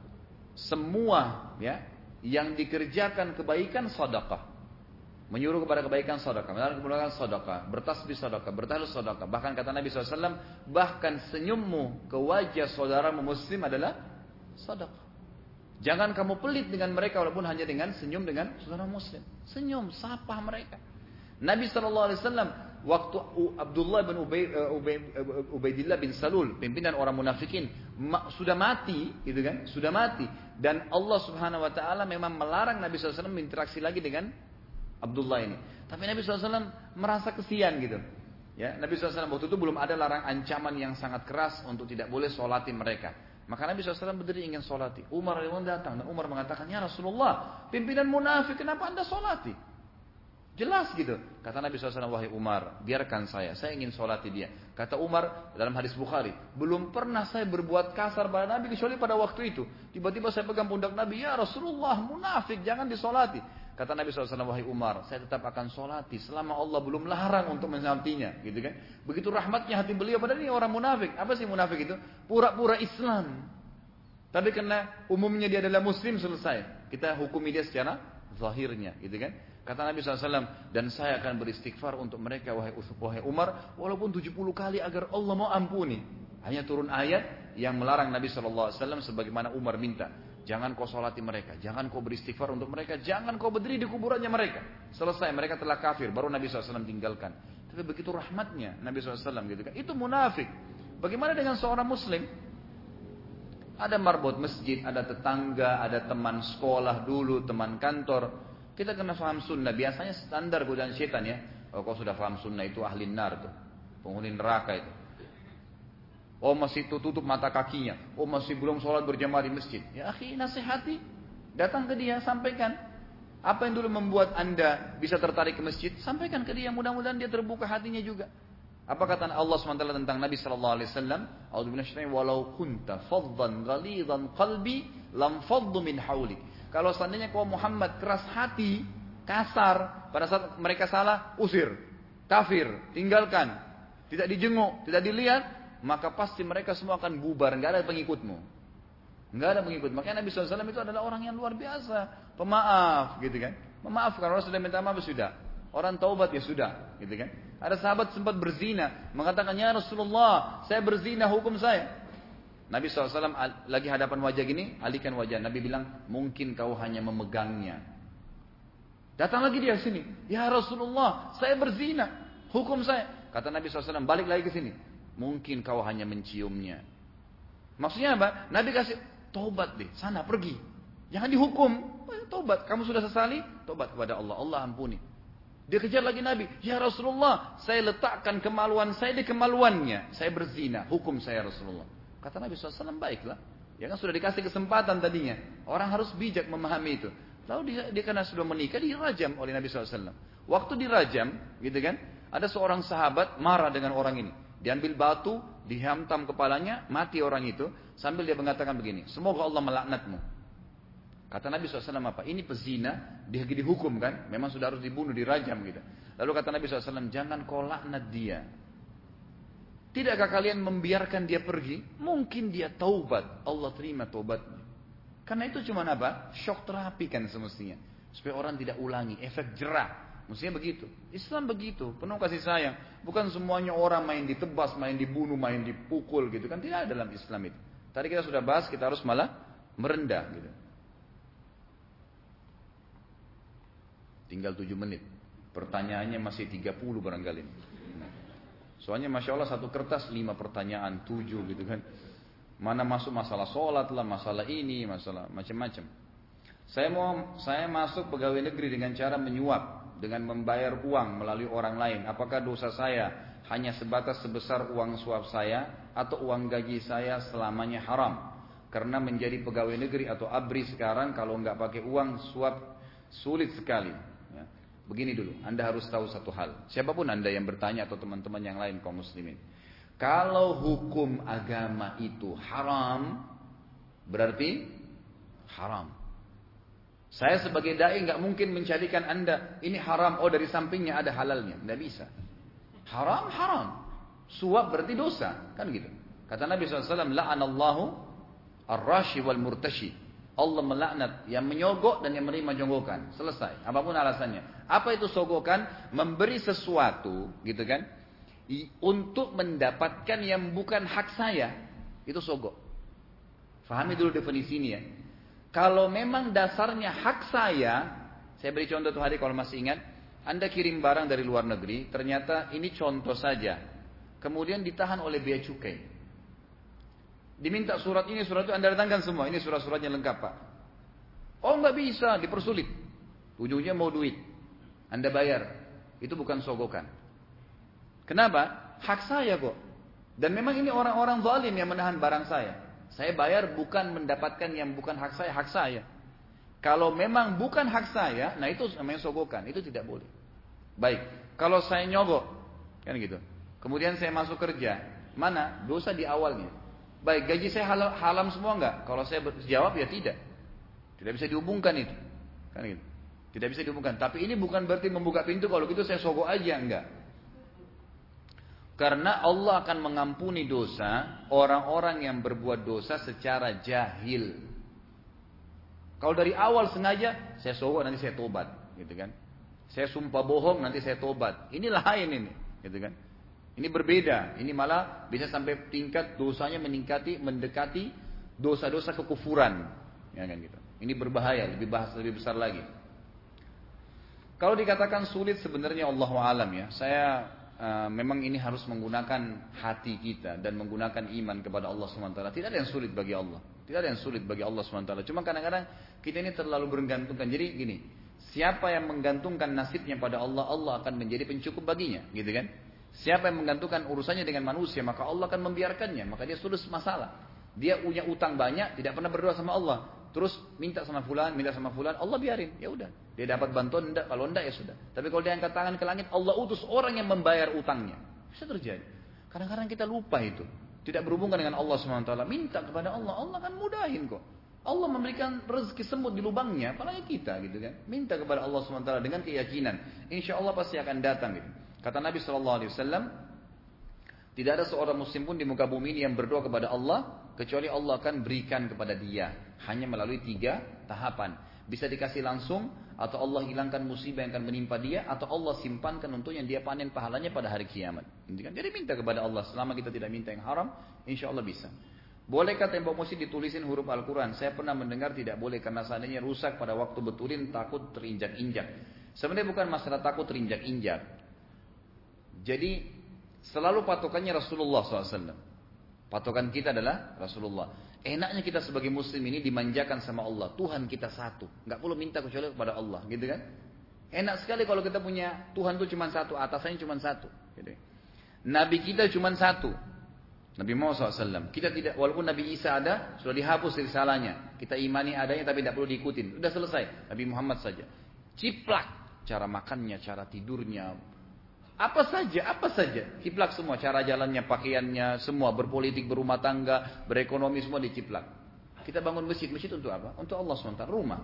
Semua ya yang dikerjakan kebaikan sedekah. Menyuruh kepada kebaikan sedekah, melarang keburukan sedekah, bertasbih sedekah, bertahlil sedekah. Bahkan kata Nabi shallallahu alaihi wasallam, bahkan senyummu ke wajah saudaramu muslim adalah sedekah. Jangan kamu pelit dengan mereka walaupun hanya dengan senyum dengan saudara muslim. Senyum, sapa mereka. Nabi shallallahu alaihi wasallam waktu Abdullah bin Ubay, Ubay, Ubaidillah bin Salul, pimpinan orang munafikin, sudah mati, gitu kan? Sudah mati. Dan Allah Subhanahu wa taala memang melarang Nabi shallallahu alaihi wasallam berinteraksi lagi dengan Abdullah ini. Tapi Nabi shallallahu alaihi wasallam merasa kesian gitu. Ya, Nabi shallallahu alaihi wasallam waktu itu belum ada larang ancaman yang sangat keras untuk tidak boleh sholatin mereka. Maka Nabi shallallahu alaihi wasallam berdiri ingin sholati. Umar radhiyallahu anhu datang dan Umar mengatakan, ya Rasulullah, pimpinan munafik, kenapa anda sholati? Jelas gitu. Kata Nabi shallallahu alaihi wasallam, wahai Umar, biarkan saya, saya ingin sholati dia. Kata Umar dalam hadis Bukhari, belum pernah saya berbuat kasar pada Nabi kecuali pada waktu itu. Tiba-tiba saya pegang pundak Nabi, ya Rasulullah, munafik, jangan disolati. Kata Nabi shallallahu alaihi wasallam, wahai Umar, saya tetap akan sholati selama Allah belum larang untuk mensalatinya. Gitu kan? Begitu rahmatnya hati beliau, padahal ini orang munafik. Apa sih munafik itu? Pura-pura Islam. Tapi karena umumnya dia adalah Muslim, selesai. Kita hukumi dia secara zahirnya. Gitu kan? Kata Nabi shallallahu alaihi wasallam, dan saya akan beristighfar untuk mereka, wahai, wahai Umar, walaupun tujuh puluh kali agar Allah mau ampuni. Hanya turun ayat yang melarang Nabi shallallahu alaihi wasallam sebagaimana Umar minta. Jangan kau solati mereka, jangan kau beristighfar untuk mereka, jangan kau berdiri di kuburannya mereka. Selesai, mereka telah kafir, baru Nabi shallallahu alaihi wasallam tinggalkan. Tapi begitu rahmatnya Nabi shallallahu alaihi wasallam gitu kan. Itu munafik. Bagaimana dengan seorang Muslim? Ada marbot masjid, ada tetangga, ada teman sekolah dulu, teman kantor. Kita kena faham sunnah. Biasanya standar godaan setan ya. Oh, kau sudah faham sunnah itu ahli nar tuh, penghuni neraka itu. Oh masih tutup mata kakinya. Oh masih belum sholat berjamaah di masjid. Ya akhi, nasihati. Datang ke dia, sampaikan. Apa yang dulu membuat anda bisa tertarik ke masjid? Sampaikan ke dia, mudah-mudahan dia terbuka hatinya juga. Apa kata Allah subhanahu wa taala tentang Nabi sallallahu alaihi wasallam? A'udzubillahi walau kunta faddan ghalidhan qalbi lam faddu min haulik. Kalau seandainya kau Muhammad keras hati, kasar, pada saat mereka salah, usir, kafir, tinggalkan, tidak dijenguk, tidak dilihat, maka pasti mereka semua akan bubar, nggak ada pengikutmu, nggak ada pengikut. Makanya Nabi shallallahu alaihi wasallam itu adalah orang yang luar biasa, pemaaf, gitu kan? Memaafkan, orang sudah minta maaf sudah, orang taubat ya sudah, gitu kan? Ada sahabat sempat berzina, mengatakan ya Rasulullah, saya berzina, hukum saya. Nabi shallallahu alaihi wasallam lagi hadapan wajah gini, alihkan wajah. Nabi bilang, mungkin kau hanya memegangnya. Datang lagi dia sini, ya Rasulullah, saya berzina, hukum saya. Kata Nabi shallallahu alaihi wasallam, balik lagi ke sini. Mungkin kau hanya menciumnya. Maksudnya apa? Nabi kasih, tobat deh, sana pergi. Jangan dihukum, tobat. Kamu sudah sesali, tobat kepada Allah, Allah ampuni. Dia kejar lagi Nabi, ya Rasulullah, saya letakkan kemaluan saya di kemaluannya. Saya berzina, hukum saya Rasulullah. Kata Nabi shallallahu alaihi wasallam, baiklah. Ya kan sudah dikasih kesempatan tadinya. Orang harus bijak memahami itu. Lalu dia, dia karena sudah menikah, dirajam oleh Nabi shallallahu alaihi wasallam. Waktu dirajam, gitu kan, ada seorang sahabat marah dengan orang ini. Diambil batu, dihantam kepalanya, mati orang itu. Sambil dia mengatakan begini, semoga Allah melaknatmu. Kata Nabi shallallahu alaihi wasallam apa? Ini pezina, dia dihukum kan? Memang sudah harus dibunuh, dirajam gitu. Lalu kata Nabi shallallahu alaihi wasallam, jangan kau laknat dia. Tidakkah kalian membiarkan dia pergi? Mungkin dia taubat, Allah terima taubatnya. Karena itu cuma apa? Shock terapi kan semestinya. Supaya orang tidak ulangi, efek jerah. Mestinya begitu. Islam begitu, penuh kasih sayang. Bukan semuanya orang main ditebas, main dibunuh, main dipukul gitu kan. Tidak ada dalam Islam itu. Tadi kita sudah bahas, kita harus malah merendah gitu. Tinggal tujuh menit. Pertanyaannya masih tiga puluh barangkali. Soalnya Masya Allah satu kertas lima pertanyaan, tujuh gitu kan. Mana masuk masalah sholat lah, masalah ini, masalah macam-macam. Saya mau saya masuk pegawai negeri dengan cara menyuap, dengan membayar uang melalui orang lain. Apakah dosa saya hanya sebatas sebesar uang suap saya atau uang gaji saya selamanya haram? Karena menjadi pegawai negeri atau abri sekarang kalau nggak pakai uang suap sulit sekali. Ya. Begini dulu, Anda harus tahu satu hal. Siapapun Anda yang bertanya atau teman-teman yang lain kaum muslimin. Kalau hukum agama itu haram, berarti haram. Saya sebagai dai nggak mungkin menjadikan Anda ini haram, oh dari sampingnya ada halalnya, nggak bisa. Haram haram, suap berarti dosa, kan gitu. Kata Nabi shallallahu alaihi wasallam, la'anallahu ar-rashi wal murtashi. Allah melaknat yang menyogok dan yang menerima jonggokan. Selesai. Apapun alasannya. Apa itu sogokan? Memberi sesuatu, gitu kan? Untuk mendapatkan yang bukan hak saya. Itu sogok. Fahami dulu definisi ini ya. Kalau memang dasarnya hak saya, saya beri contoh tuh hari kalau masih ingat. Anda kirim barang dari luar negeri, ternyata ini contoh saja. Kemudian ditahan oleh bea cukai. Diminta surat ini, surat itu, Anda datangkan semua. Ini surat-suratnya lengkap Pak. Oh nggak bisa, dipersulit. Ujungnya mau duit. Anda bayar. Itu bukan sogokan. Kenapa? Hak saya kok. Dan memang ini orang-orang zalim yang menahan barang saya. Saya bayar bukan mendapatkan yang bukan hak saya, hak saya. Kalau memang bukan hak saya, nah itu namanya sogokan, itu tidak boleh. Baik, kalau saya nyogok, kan gitu. Kemudian saya masuk kerja, mana dosa di awalnya? Baik, gaji saya halal, halam semua enggak? Kalau saya jawab ya tidak. Tidak bisa dihubungkan itu. Kan gitu. Tidak bisa dihubungkan. Tapi ini bukan berarti membuka pintu kalau gitu saya sogok aja, enggak. Karena Allah akan mengampuni dosa orang-orang yang berbuat dosa secara jahil. Kalau dari awal sengaja, saya sogok nanti saya tobat, gitu kan? Saya sumpah bohong nanti saya tobat. Ini lain ini, gitu kan? Ini berbeda. Ini malah bisa sampai tingkat dosanya meningkati, mendekati dosa-dosa kekufuran, ya kan gitu. Ini berbahaya, lebih bahas lebih besar lagi. Kalau dikatakan sulit sebenarnya Allahu alam ya. Saya uh, memang ini harus menggunakan hati kita dan menggunakan iman kepada Allah subhanahu wa taala. Tidak ada yang sulit bagi Allah. Tidak ada yang sulit bagi Allah subhanahu wa taala. Cuma kadang-kadang kita ini terlalu bergantungkan. Jadi gini, siapa yang menggantungkan nasibnya pada Allah, Allah akan menjadi pencukup baginya, gitu kan? Siapa yang menggantungkan urusannya dengan manusia, maka Allah akan membiarkannya, maka dia sudah masalah. Dia punya utang banyak, tidak pernah berdoa sama Allah. Terus minta sama fulan, minta sama fulan, Allah biarin, ya udah. Dia dapat bantuan, enggak, kalau enggak ya sudah. Tapi kalau dia angkat tangan ke langit, Allah utus orang yang membayar utangnya. Bisa terjadi. Kadang-kadang kita lupa itu. Tidak berhubungan dengan Allah subhanahu wa taala. Minta kepada Allah, Allah akan mudahin kok. Allah memberikan rezeki semut di lubangnya, apalagi kita gitu kan. Minta kepada Allah subhanahu wa taala dengan keyakinan. Insya Allah pasti akan datang gitu. Kata Nabi shallallahu alaihi wasallam, tidak ada seorang muslim pun di muka bumi ini yang berdoa kepada Allah, kecuali Allah akan berikan kepada dia. Hanya melalui tiga tahapan. Bisa dikasih langsung, atau Allah hilangkan musibah yang akan menimpa dia, atau Allah simpankan untuknya dia panen pahalanya pada hari kiamat. Jadi minta kepada Allah, selama kita tidak minta yang haram, insya Allah bisa. Bolehkah tembok masjid ditulisin huruf Al-Quran? Saya pernah mendengar tidak boleh, karena seandainya rusak pada waktu betulin, takut terinjak-injak. Sebenarnya bukan masalah takut terinjak-injak. Jadi selalu patokannya Rasulullah shallallahu alaihi wasallam. Patokan kita adalah Rasulullah. Enaknya kita sebagai muslim ini dimanjakan sama Allah. Tuhan kita satu. Nggak perlu minta kecuali kepada Allah. Gitu kan? Enak sekali kalau kita punya Tuhan itu cuma satu. Atasannya cuma satu. Gitu. Nabi kita cuma satu. Nabi Muhammad shallallahu alaihi wasallam. Kita tidak, walaupun Nabi Isa ada, sudah dihapus risalahnya. Kita imani adanya tapi tidak perlu diikutin. Sudah selesai. Nabi Muhammad saja. Ciplak. Cara makannya, cara tidurnya. Apa saja, apa saja. Ciplak semua. Cara jalannya, pakaiannya, semua. Berpolitik, berumah tangga, berekonomi, semua diciplak. Kita bangun masjid. Masjid untuk apa? Untuk Allah subhanahu wa taala. Rumah.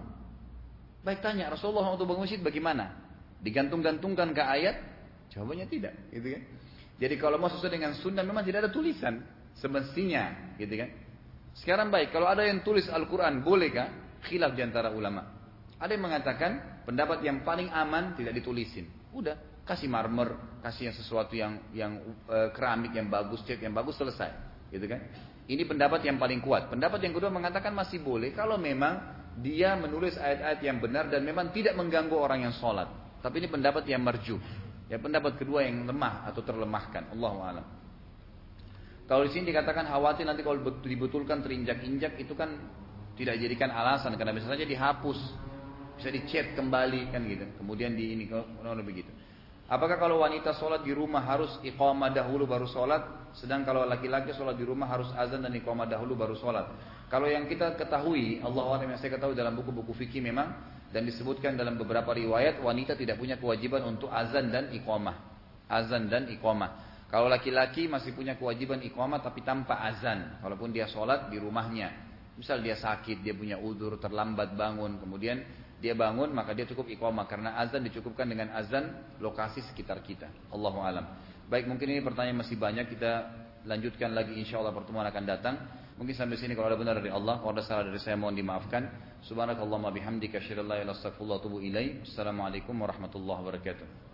Baik tanya, Rasulullah untuk bangun masjid bagaimana? Digantung-gantungkan ke ayat? Jawabannya tidak. Gitu kan? Jadi kalau mau sesuai dengan sunnah memang tidak ada tulisan. Semestinya. Gitu kan? Sekarang baik. Kalau ada yang tulis Al-Quran, bolehkah? Khilaf diantara ulama. Ada yang mengatakan pendapat yang paling aman tidak ditulisin. Udah. Kasih marmer, kasih yang sesuatu yang yang e, keramik yang bagus, cat yang bagus, selesai, gitu kan? Ini pendapat yang paling kuat. Pendapat yang kedua mengatakan masih boleh kalau memang dia menulis ayat-ayat yang benar dan memang tidak mengganggu orang yang sholat. Tapi ini pendapat yang marjuh. Ya, pendapat kedua yang lemah atau terlemahkan. Allahu a'lam. Kalau di sini dikatakan khawatir nanti kalau dibetulkan terinjak-injak, itu kan tidak dijadikan alasan, karena bisa saja dihapus, bisa dicat kembali kan gitu. Kemudian di ini kalau begitu. Apakah kalau wanita sholat di rumah harus iqamah dahulu baru sholat? Sedang kalau laki-laki sholat di rumah harus azan dan iqamah dahulu baru sholat. Kalau yang kita ketahui, Allah Ta'ala yang saya ketahui dalam buku-buku fikih memang, dan disebutkan dalam beberapa riwayat, wanita tidak punya kewajiban untuk azan dan iqamah. Azan dan iqamah. Kalau laki-laki masih punya kewajiban iqamah tapi tanpa azan. Walaupun dia sholat di rumahnya. Misal dia sakit, dia punya udzur, terlambat bangun, kemudian dia bangun, maka dia cukup iqamah, karena azan dicukupkan dengan azan lokasi sekitar kita. Allahu alam. Baik, mungkin ini pertanyaan masih banyak, kita lanjutkan lagi insyaallah pertemuan akan datang. Mungkin sampai sini, kalau ada benar dari Allah, kalau ada salah dari saya mohon dimaafkan. Subhanakallahumma bihamdika asyhadu an la ilaha illa anta astaghfiruka wa atubu ilaik. Assalamualaikum warahmatullahi wabarakatuh.